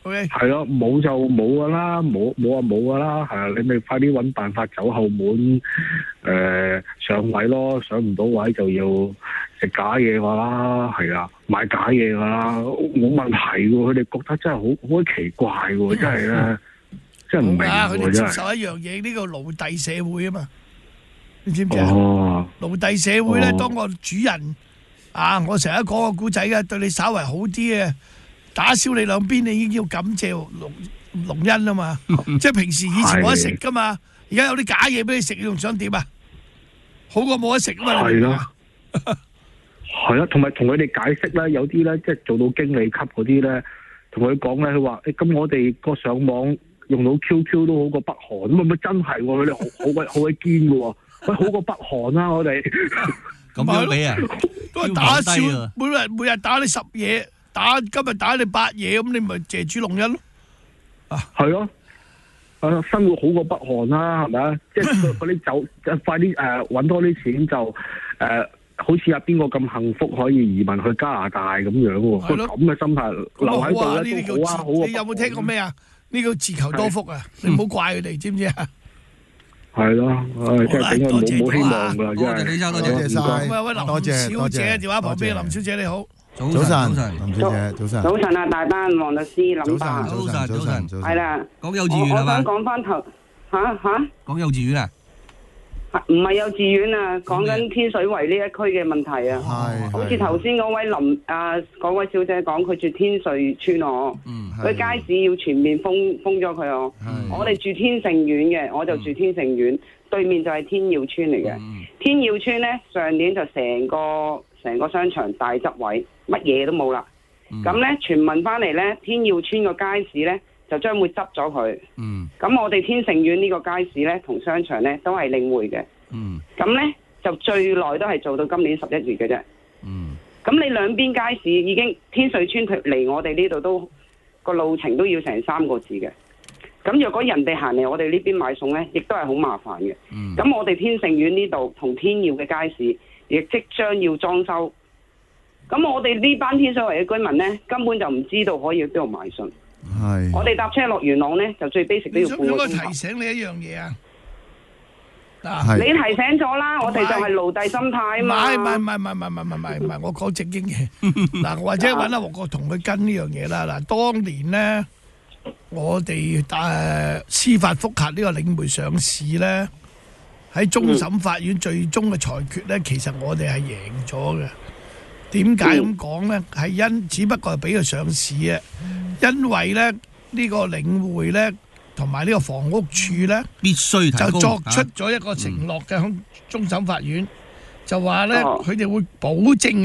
L: 係咯，冇就冇噶啦，冇就冇噶啦，係啊，你咪快啲揾辦法走後門，上位咯，上唔到位就要食假嘢噶啦，係啊，買假嘢噶啦，冇問題噶，佢哋覺得真係好奇怪喎，真係咧，真係唔明喎，
I: 佢哋接受一樣嘢，呢個奴隸社會啊嘛，你知唔知啊？奴隸社會咧，當個主人我成日講個古仔嘅，對你稍為好啲嘅。打消你兩邊，你已經要感謝龍恩啊嘛！即係平時以前冇得食噶嘛，而家有啲假嘢俾你食，你仲想點啊？好過冇得食啊嘛！
L: 係啦，係啦，同埋同佢哋解釋咧，有啲咧即係做到經理級嗰啲咧，同佢講咧，佢話咁我哋個上網用到 QQ 都好過北韓，咁咪真係喎，佢哋好鬼堅嘅喎，喂好過北韓啦，我哋
G: 咁樣俾啊，
I: 都係打消，每日打你10嘢。今日打你8嘢，咁你咪謝主隆恩咯。
L: 係咯，生活好過北韓啦，係咪啊？即係嗰啲走，快啲揾多啲錢就好似阿邊個咁幸福可以移民去加拿大咁樣喎。佢咁嘅心態留喺度咧都好啊，好啊。
I: 你有冇聽過咩啊？呢個自求多福啊！你唔好怪佢哋，知唔知啊？
L: 係咯，真係俾我冇希望㗎，真係。
G: 多謝李生，多謝晒。
I: 喂，林小姐電話旁邊，林小姐你好。
H: 早晨，林小姐，早晨。
M: 早晨啊，大班黃律師，林伯。
H: 早晨。
M: 係啦，
G: 講幼稚園係嘛？
M: 我想講翻頭嚇。
G: 講幼稚園啊？
M: 唔係幼稚園啊，講緊天水圍呢一區嘅問題啊。係。好似頭先嗰位小姐講，佢住天瑞村哦。佢街市要全面封咗佢哦。我哋住天盛苑嘅，我就住天盛苑，對面就係天耀村嚟嘅。天耀村咧，上年就成個商場大執位，乜嘢都冇啦。咁咧傳聞翻嚟咧，天耀村個街市咧就將會執咗佢。咁我哋天盛苑呢個街市咧同商場咧都係領匯嘅。咁咧就最耐都係做到今年11月嘅啫。咁你兩邊街市已經天瑞村離我哋呢度都個路程都要成3個字嘅。咁若果人哋行嚟我哋呢邊買餸咧，亦都係好麻煩嘅。咁我哋天盛苑呢度同天耀嘅街市亦即將要裝修，咁我哋呢班天水圍嘅居民呢，根本就唔知道可以去邊度買餸。係，我哋搭車落元朗呢，就最 basic 都要半個鐘頭。應該提醒你一樣嘢啊！你提醒咗啦，我哋就係奴隸心態啊嘛。唔係，我講正經嘢。嗱，或者揾阿黃國同佢跟呢樣嘢啦。嗱，當年呢，我哋司法覆核呢個領匯上市呢。喺終審法院最終嘅裁決咧，其實我哋係贏咗嘅。點解咁講咧？係只不過係俾佢上市啊。因為咧呢個領匯咧同埋呢個房屋署咧
G: 必須
I: 就作出咗一個承諾嘅，響終審法院就話咧佢哋會保證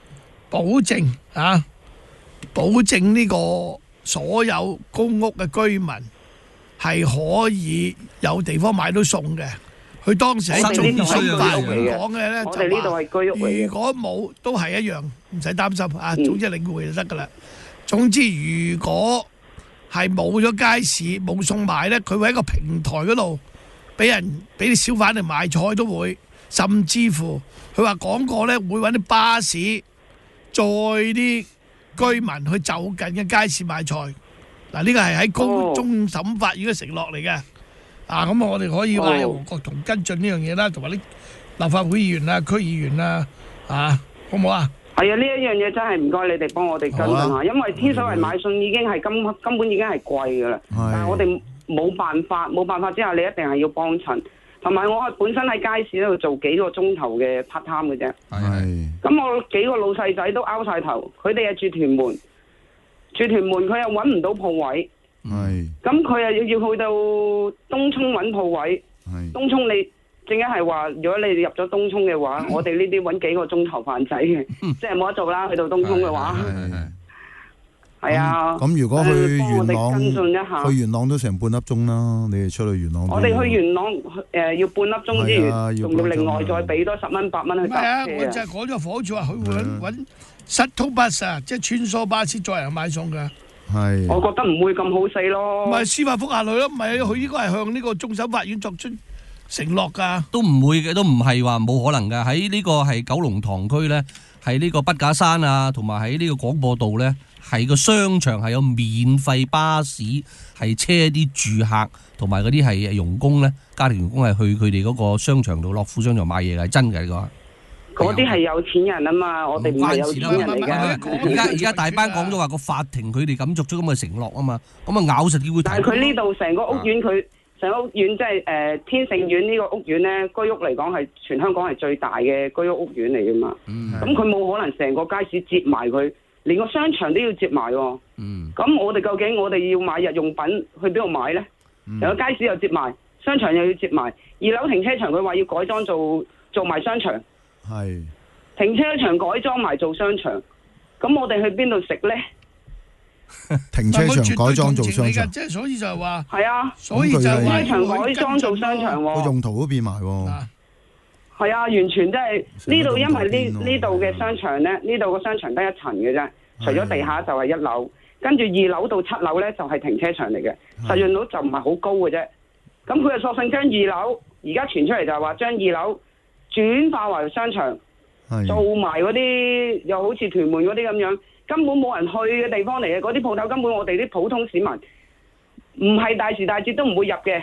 I: 呢個所有公屋嘅居民係可以有地方買到餸嘅。佢當時喺終審法院講嘅咧，就話如果冇都係一樣，唔使擔心啊。總之領匯就得噶啦。總之如果係冇咗街市冇餸賣咧，佢會喺個平台嗰度俾啲小販嚟賣菜都會，甚至乎佢話講過咧會揾啲巴士載啲居民去就近嘅街市買菜。嗱，呢個係喺終審法院嘅承諾嚟嘅。咁我哋可以話黃國同跟進呢樣嘢啦，同埋啲立法會議員啊、區議員啊，好唔好啊？係啊，呢一樣嘢真係唔該你哋幫我哋跟進下，因為天水圍買餸已經係根本已經係貴噶啦，但係我哋冇辦法之下，你一定係要幫襯。同埋我係本身喺街市嗰度做幾個鐘頭嘅 part time 嘅啫。咁我幾個老細仔都拗晒頭，佢哋係住屯門，佢又揾唔到鋪位。咁佢又要去到東涌揾鋪位，東涌你正一係話，如果你入咗東涌嘅話，我哋呢啲揾幾個鐘頭飯仔嘅，即係冇得做啦。去到東涌嘅話，係啊。咁如果去元朗，去元朗都成半粒鐘啦。你哋出去元朗，我哋去元朗要半粒鐘之餘，仲要另外再俾多10蚊8蚊去搭車啊。我就係講咗火柱話，佢會揾shuttle bus啊，即係穿梭巴士載人買餸㗎。我覺得唔會咁好死咯。唔係司法覆核佢咯，唔係佢應該係向呢個終審法院作出承諾㗎？
G: 都唔會嘅，都唔係話冇可能嘅。喺呢個係九龍塘區咧，喺呢個筆架山啊，同埋喺呢個廣播道咧，係個商場係有免費巴士，係車啲住客同埋嗰啲係傭工咧，家庭傭工係去佢哋嗰個商場度，樂富商場買嘢嘅，係真嘅呢個。
M: 嗰啲係有錢人啊嘛，我哋唔係有錢人嚟嘅。
G: 而家大班講咗話個法庭佢哋咁作出咁嘅承諾啊嘛，咁啊咬實叫佢。
M: 但係佢呢度成個屋苑，佢成個屋苑即係天盛苑呢個屋苑咧，居屋嚟講係全香港係最大嘅居屋屋苑嚟噶嘛。咁佢冇可能成個街市接埋佢，連個商場都要接埋喎。咁我哋究竟我哋要買日用品去邊度買咧？有個街市又接埋，商場又要接埋，二樓停車場佢話要改裝做埋商場。係停車場改裝埋做商場，咁我哋去邊度食咧？
H: 停車場改裝做商場，
I: 即係所以就係話
M: 係啊，
I: 所以就係
M: 停車場改裝做商場喎，
H: 個用途都變埋喎。
M: 係啊，完全即係呢度，因為呢度嘅商場咧，呢度個商場得一層嘅啫，除咗地下就係一樓，跟住2樓到7樓咧就係停車場嚟嘅，實用率就唔係好高嘅啫。咁佢就索性將2樓，而家傳出嚟就係話將2樓。轉化為商場，做埋嗰啲又好似屯門嗰啲咁樣，根本冇人去嘅地方嚟嘅，嗰啲鋪頭根本我哋啲普通市民唔係大時大節都唔會入嘅。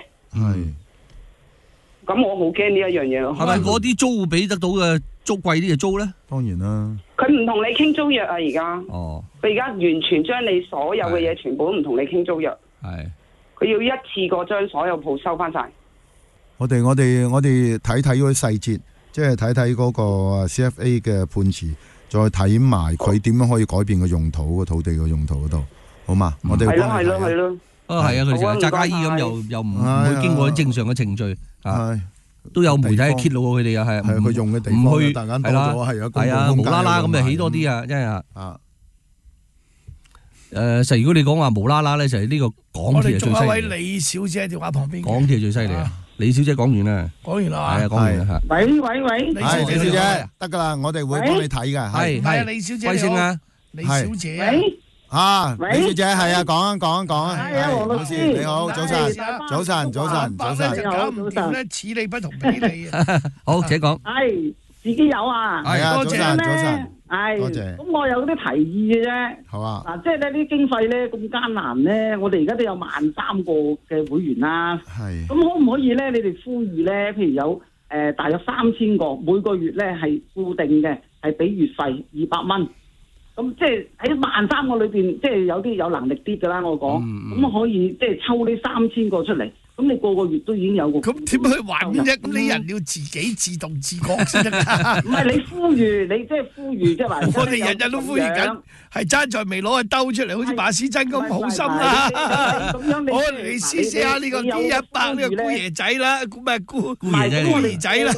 M: 咁我好驚呢一樣嘢咯。
G: 係咪嗰啲租會俾得到嘅租貴啲嘅租咧？
H: 當然啦。
M: 佢唔同你傾租約啊！而家，佢而家完全將你所有嘅嘢全部都唔同你傾租約。佢要一次過將所有鋪收翻晒。
H: 我哋睇睇嗰啲細節。即係睇睇嗰個 CFA 嘅判詞，再睇埋佢點樣可以改變個用途，個土地嘅用途嗰度，好嘛？我哋
M: 係咯，
G: 係啊，佢哋揸家衣咁又唔會經過正常嘅程序啊，都有媒體揭露過佢哋啊，係
H: 佢用嘅地方突然間多咗，係有公共空間，
G: 無啦啦咁就起多啲啊，真係啊！實如果你講話無啦啦咧，就係呢個港鐵係最犀利。
I: 我哋仲有位李小姐喺電話旁邊。
G: 港鐵係最犀利啊！李小姐講完啦，
I: 講完啦，
G: 係啊，講完啦。
N: 喂，
H: 李小姐，得噶啦，我哋會幫你睇噶。
I: 係李小姐，
G: 貴姓啊？
I: 李小姐，
H: 李小姐係啊，講啊。
N: 係啊，黃律師，
H: 你好，早晨。
I: 搞唔掂咧，此理不同彼理啊！
G: 好，請講。
N: 係自己有啊，
H: 係啊，早晨。
N: 係，咁我有啲提議嘅啫。好啊。嗱，即係呢啲經費咧咁艱難咧，我哋而家都有13000個嘅會員啦。係。咁可唔可以咧？你哋呼籲咧，譬如有大約3000個，每個月咧係固定嘅，係俾月費200蚊。咁即係喺13000個裏邊，即係有啲有能力啲㗎啦。我講，咁可以即係抽呢3000個出嚟。咁你個月都已經有個
I: 咁點去還啫？咁你人要自己自動自覺先得㗎。
N: 唔係你呼籲，你即係呼籲，即係話
I: 我哋日日都呼籲緊，係爭在未攞個兜出嚟，好似馬師曾咁好心啦。我嚟試下呢個 D100呢個姑爺仔啦，咁咪姑爺仔啦。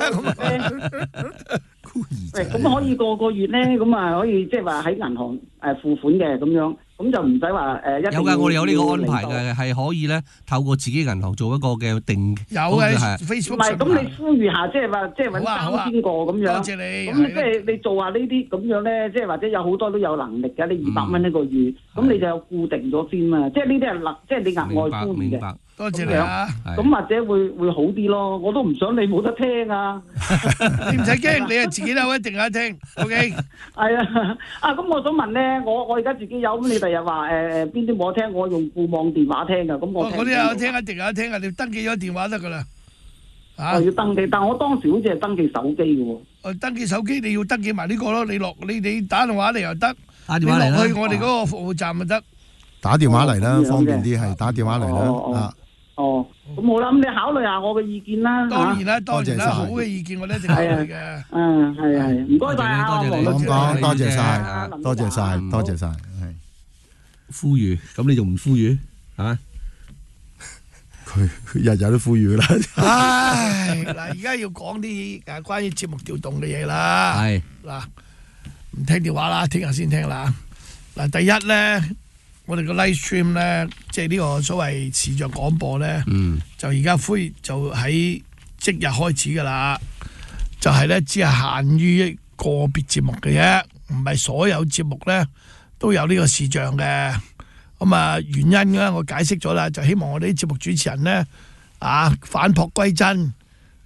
N: 喂，咁可以個月咧，咁啊可以即係話喺銀行付款嘅咁樣。咁就唔使話一定要。有㗎，我哋有呢個安排嘅，係可以咧透過自己銀行做一個嘅定。
I: 有嘅 Facebook。唔係，
N: 咁你呼籲下，即係話即係揾3000個咁樣。
I: 多謝你。
N: 咁即係你做下呢啲咁樣咧，即係或者有好多都有能力嘅，你200蚊一個月，咁你就有固定咗先嘛。即係呢啲係即係你額外呼籲嘅。
I: 多謝你啊！
N: 咁或者會好啲咯，我都唔想你冇得聽啊！
I: 你唔使驚，你係自己有一定有得聽。OK。
N: 係啊，咁我想問咧，我而家自己有，咁你第日話邊啲冇得聽，我用固網電話聽㗎，咁我
I: 嗰啲有聽一定有得聽啊！你登記咗電話得㗎啦。
N: 要登記，但我當時好似係登記手機嘅喎。
I: 登記手機你要登記埋呢個咯，你打電話嚟又得，你落去我哋嗰個服務站就得。
H: 打電話嚟啦，方便啲係打電話嚟啦。
N: 哦，咁好啦，咁你考慮下我嘅意見啦。
I: 當然啦，好嘅意見我哋一定考慮嘅。
N: 係，唔該晒啊，黃律師。
H: 多謝晒，係。
G: 呼籲，咁你仲唔呼籲啊？
H: 佢日日都呼籲啦。
I: 唉，嗱，而家要講啲關於節目調動嘅嘢啦。係嗱，唔聽電話啦，聽日先聽啦。嗱，第一咧。我哋個 live stream 咧，即係呢個所謂視像廣播咧，就而家就喺即日開始噶啦，就係咧只係限於個別節目嘅啫，唔係所有節目咧都有呢個視像嘅。咁啊原因咧，我解釋咗啦，就希望我哋啲節目主持人咧反璞歸真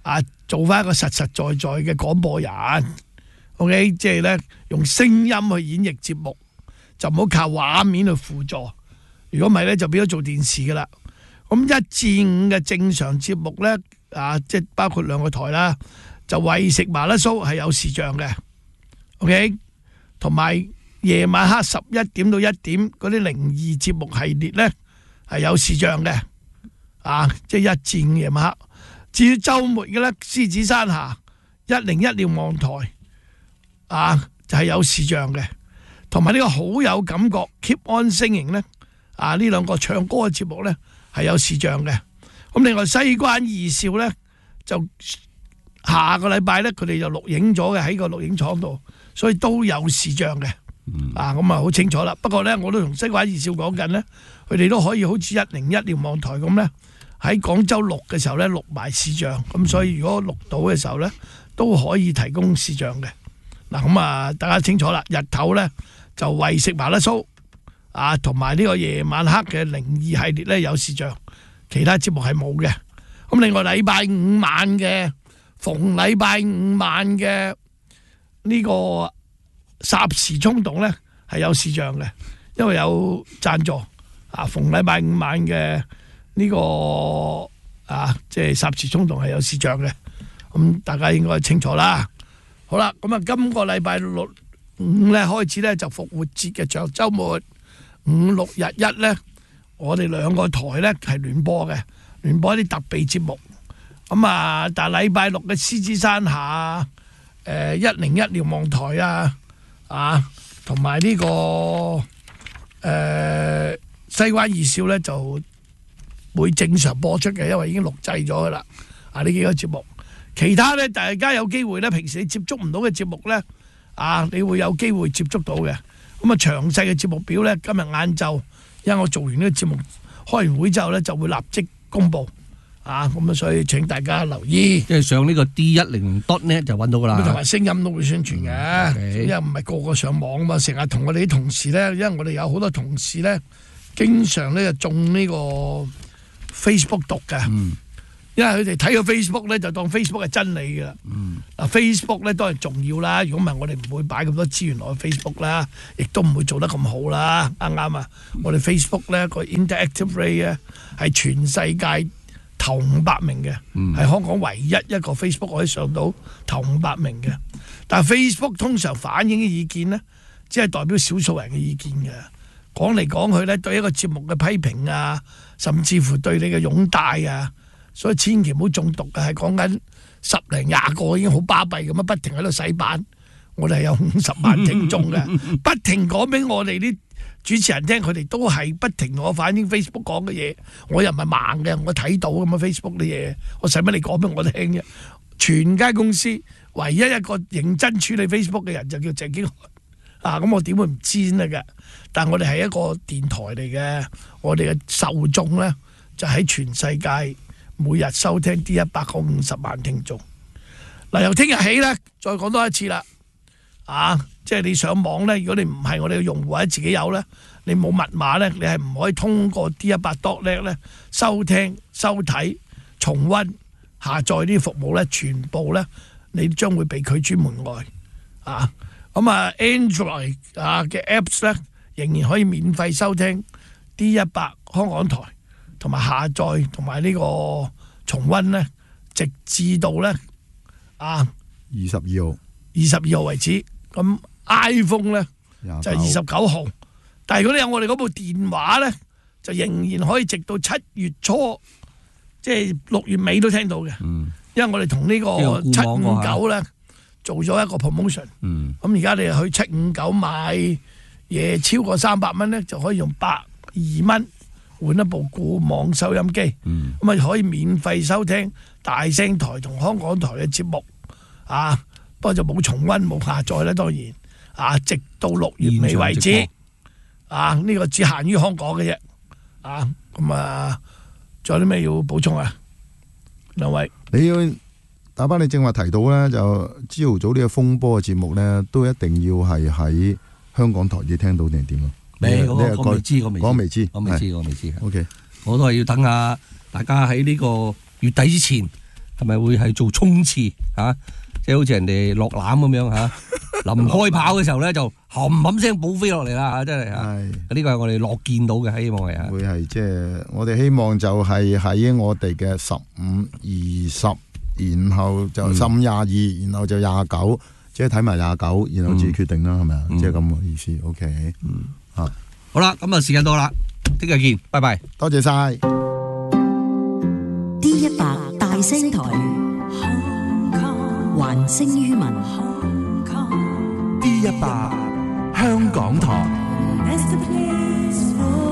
I: 做翻一個實實在在嘅廣播人 ，OK， 即係咧用聲音去演繹節目，就唔好靠畫面去輔助。如果唔係咧，就變咗做電視噶啦。咁1至5嘅正常節目咧，即係包括兩個台啦，就為食麻甩鬚係有視像嘅 ，OK， 同埋夜晚黑11點到1點嗰啲靈異節目系列咧係有視像嘅，即係1至5夜晚黑。至於週末嘅咧，獅子山下101瞭望台就係有視像嘅，同埋呢個好有感覺 Keep On Singing 咧，呢兩個唱歌嘅節目咧係有視像嘅。咁另外西關二少咧就下個禮拜咧佢哋就錄影咗嘅喺個錄影廠度，所以都有視像嘅。咁好清楚啦。不過咧我都同西關二少講緊咧，佢哋都可以好似101瞭望台咁咧。喺廣州錄嘅時候咧，錄埋視像，咁所以如果錄到嘅時候咧，都可以提供視像嘅。咁大家清楚啦。日頭咧就為食麻甩鬚同埋呢個夜晚黑嘅靈異系列咧有視像，其他節目係冇嘅。咁另外禮拜五晚嘅逢禮拜五晚嘅呢個霎時衝動咧係有視像嘅，因為有贊助逢禮拜五晚嘅。呢個即係霎時衝動係有視像嘅，咁大家應該清楚啦。好啦，咁今個禮拜6、5咧開始咧就復活節嘅長週末5、6日1咧，我哋兩個台咧係聯播嘅，聯播一啲特備節目。咁但係禮拜6嘅獅子山下101瞭望台同埋呢個西關二少咧就會正常播出嘅，因為已經錄製咗噶啦。呢幾個節目，其他咧大家有機會咧，平時你接觸唔到嘅節目咧，你會有機會接觸到嘅。咁詳細嘅節目表咧，今日晏晝，因為我做完呢個節目，開完會之後咧就會立即公佈。咁所以請大家留意。
G: 即係上呢個 D100.net 就揾到噶啦。
I: 同埋聲音都會宣傳嘅，因為唔係個個上網啊嘛，成日同我哋啲同事咧，因為我哋有好多同事咧，經常咧就中呢個Facebook 毒嘅，因為佢哋睇個 Facebook 咧就當 Facebook 係真理嘅。Facebook 咧都係重要啦，如果唔係我哋唔會擺咁多資源落去 Facebook 啦，亦都唔會做得咁好啦，啱唔啱啊？我哋 Facebook 咧個 interactive rate 咧係全世界頭500名嘅，係香港唯一一個 Facebook 可以上到頭500名嘅。但係 Facebook 通常反映嘅意見咧，只係代表少數人嘅意見嘅。講嚟講去咧，對一個節目嘅批評甚至乎對你嘅擁戴所以千祈唔好中毒嘅。係講緊10零20個已經好巴閉咁不停喺度洗版。我哋係有50萬聽眾嘅，不停講俾我哋啲主持人聽，佢哋都係不停同我反映 Facebook 講嘅嘢。我又唔係盲嘅，我睇到咁Facebook 啲嘢，我使乜你講俾我聽啫？全間公司唯一一個認真處理 Facebook 嘅人就叫鄭經翰咁我點會唔知呢㗎？但我哋係一個電台嚟嘅，我哋嘅受眾咧就喺全世界每日收聽D100嗰50萬聽眾。由聽日起咧，再講多一次啦。即係你上網咧，如果你唔係我哋嘅用戶或者自己有咧，你冇密碼咧，你係唔可以通過 D100.net 咧收聽、收睇、重溫、下載呢啲服務咧，全部咧你將會被拒諸門外。Android 嘅 Apps 咧仍然可以免費收聽 D100香港台，同埋下載同埋呢個重溫咧，直至到咧22號為止。咁 iPhone 咧就係29號，但係如果你有我哋嗰部電話咧，就仍然可以直到7月初，即係6月尾都聽到嘅。因為我哋同呢個759咧做咗一個 promotion。咁而家你去759買嘢超過300蚊咧，就可以用120蚊換一部固網收音機。咁可以免費收聽大聲台同香港台嘅節目。不過就冇重溫冇下載啦，當然直到6月尾為止。呢個只限於香港嘅啫。仲有啲咩要補充啊？兩位，
H: 你要打返你正話提到咧，就朝頭早呢個風波嘅節目咧，都一定要係喺香港台先聽到定係點啊？
G: 我未知。
H: 我未知。
G: OK， 我都係要等下大家喺呢個月底之前係咪會係做衝刺嚇？即係好似人哋落籃咁樣嚇，臨開跑嘅時候咧就冚冚聲補飛落嚟啦嚇，真係嚇。呢個係我哋樂見到嘅，希望係啊。
H: 會係即係我哋希望就係喺我哋嘅15、20，然後就15、22，然後就29，即係睇埋29，然後自己決定啦，係咪啊？即係咁嘅意思。OK，
G: 好啦，咁啊時間到啦，聽日見，拜拜，
H: 多謝晒。
O: D100大聲台。還聲於民
B: D100 香港台。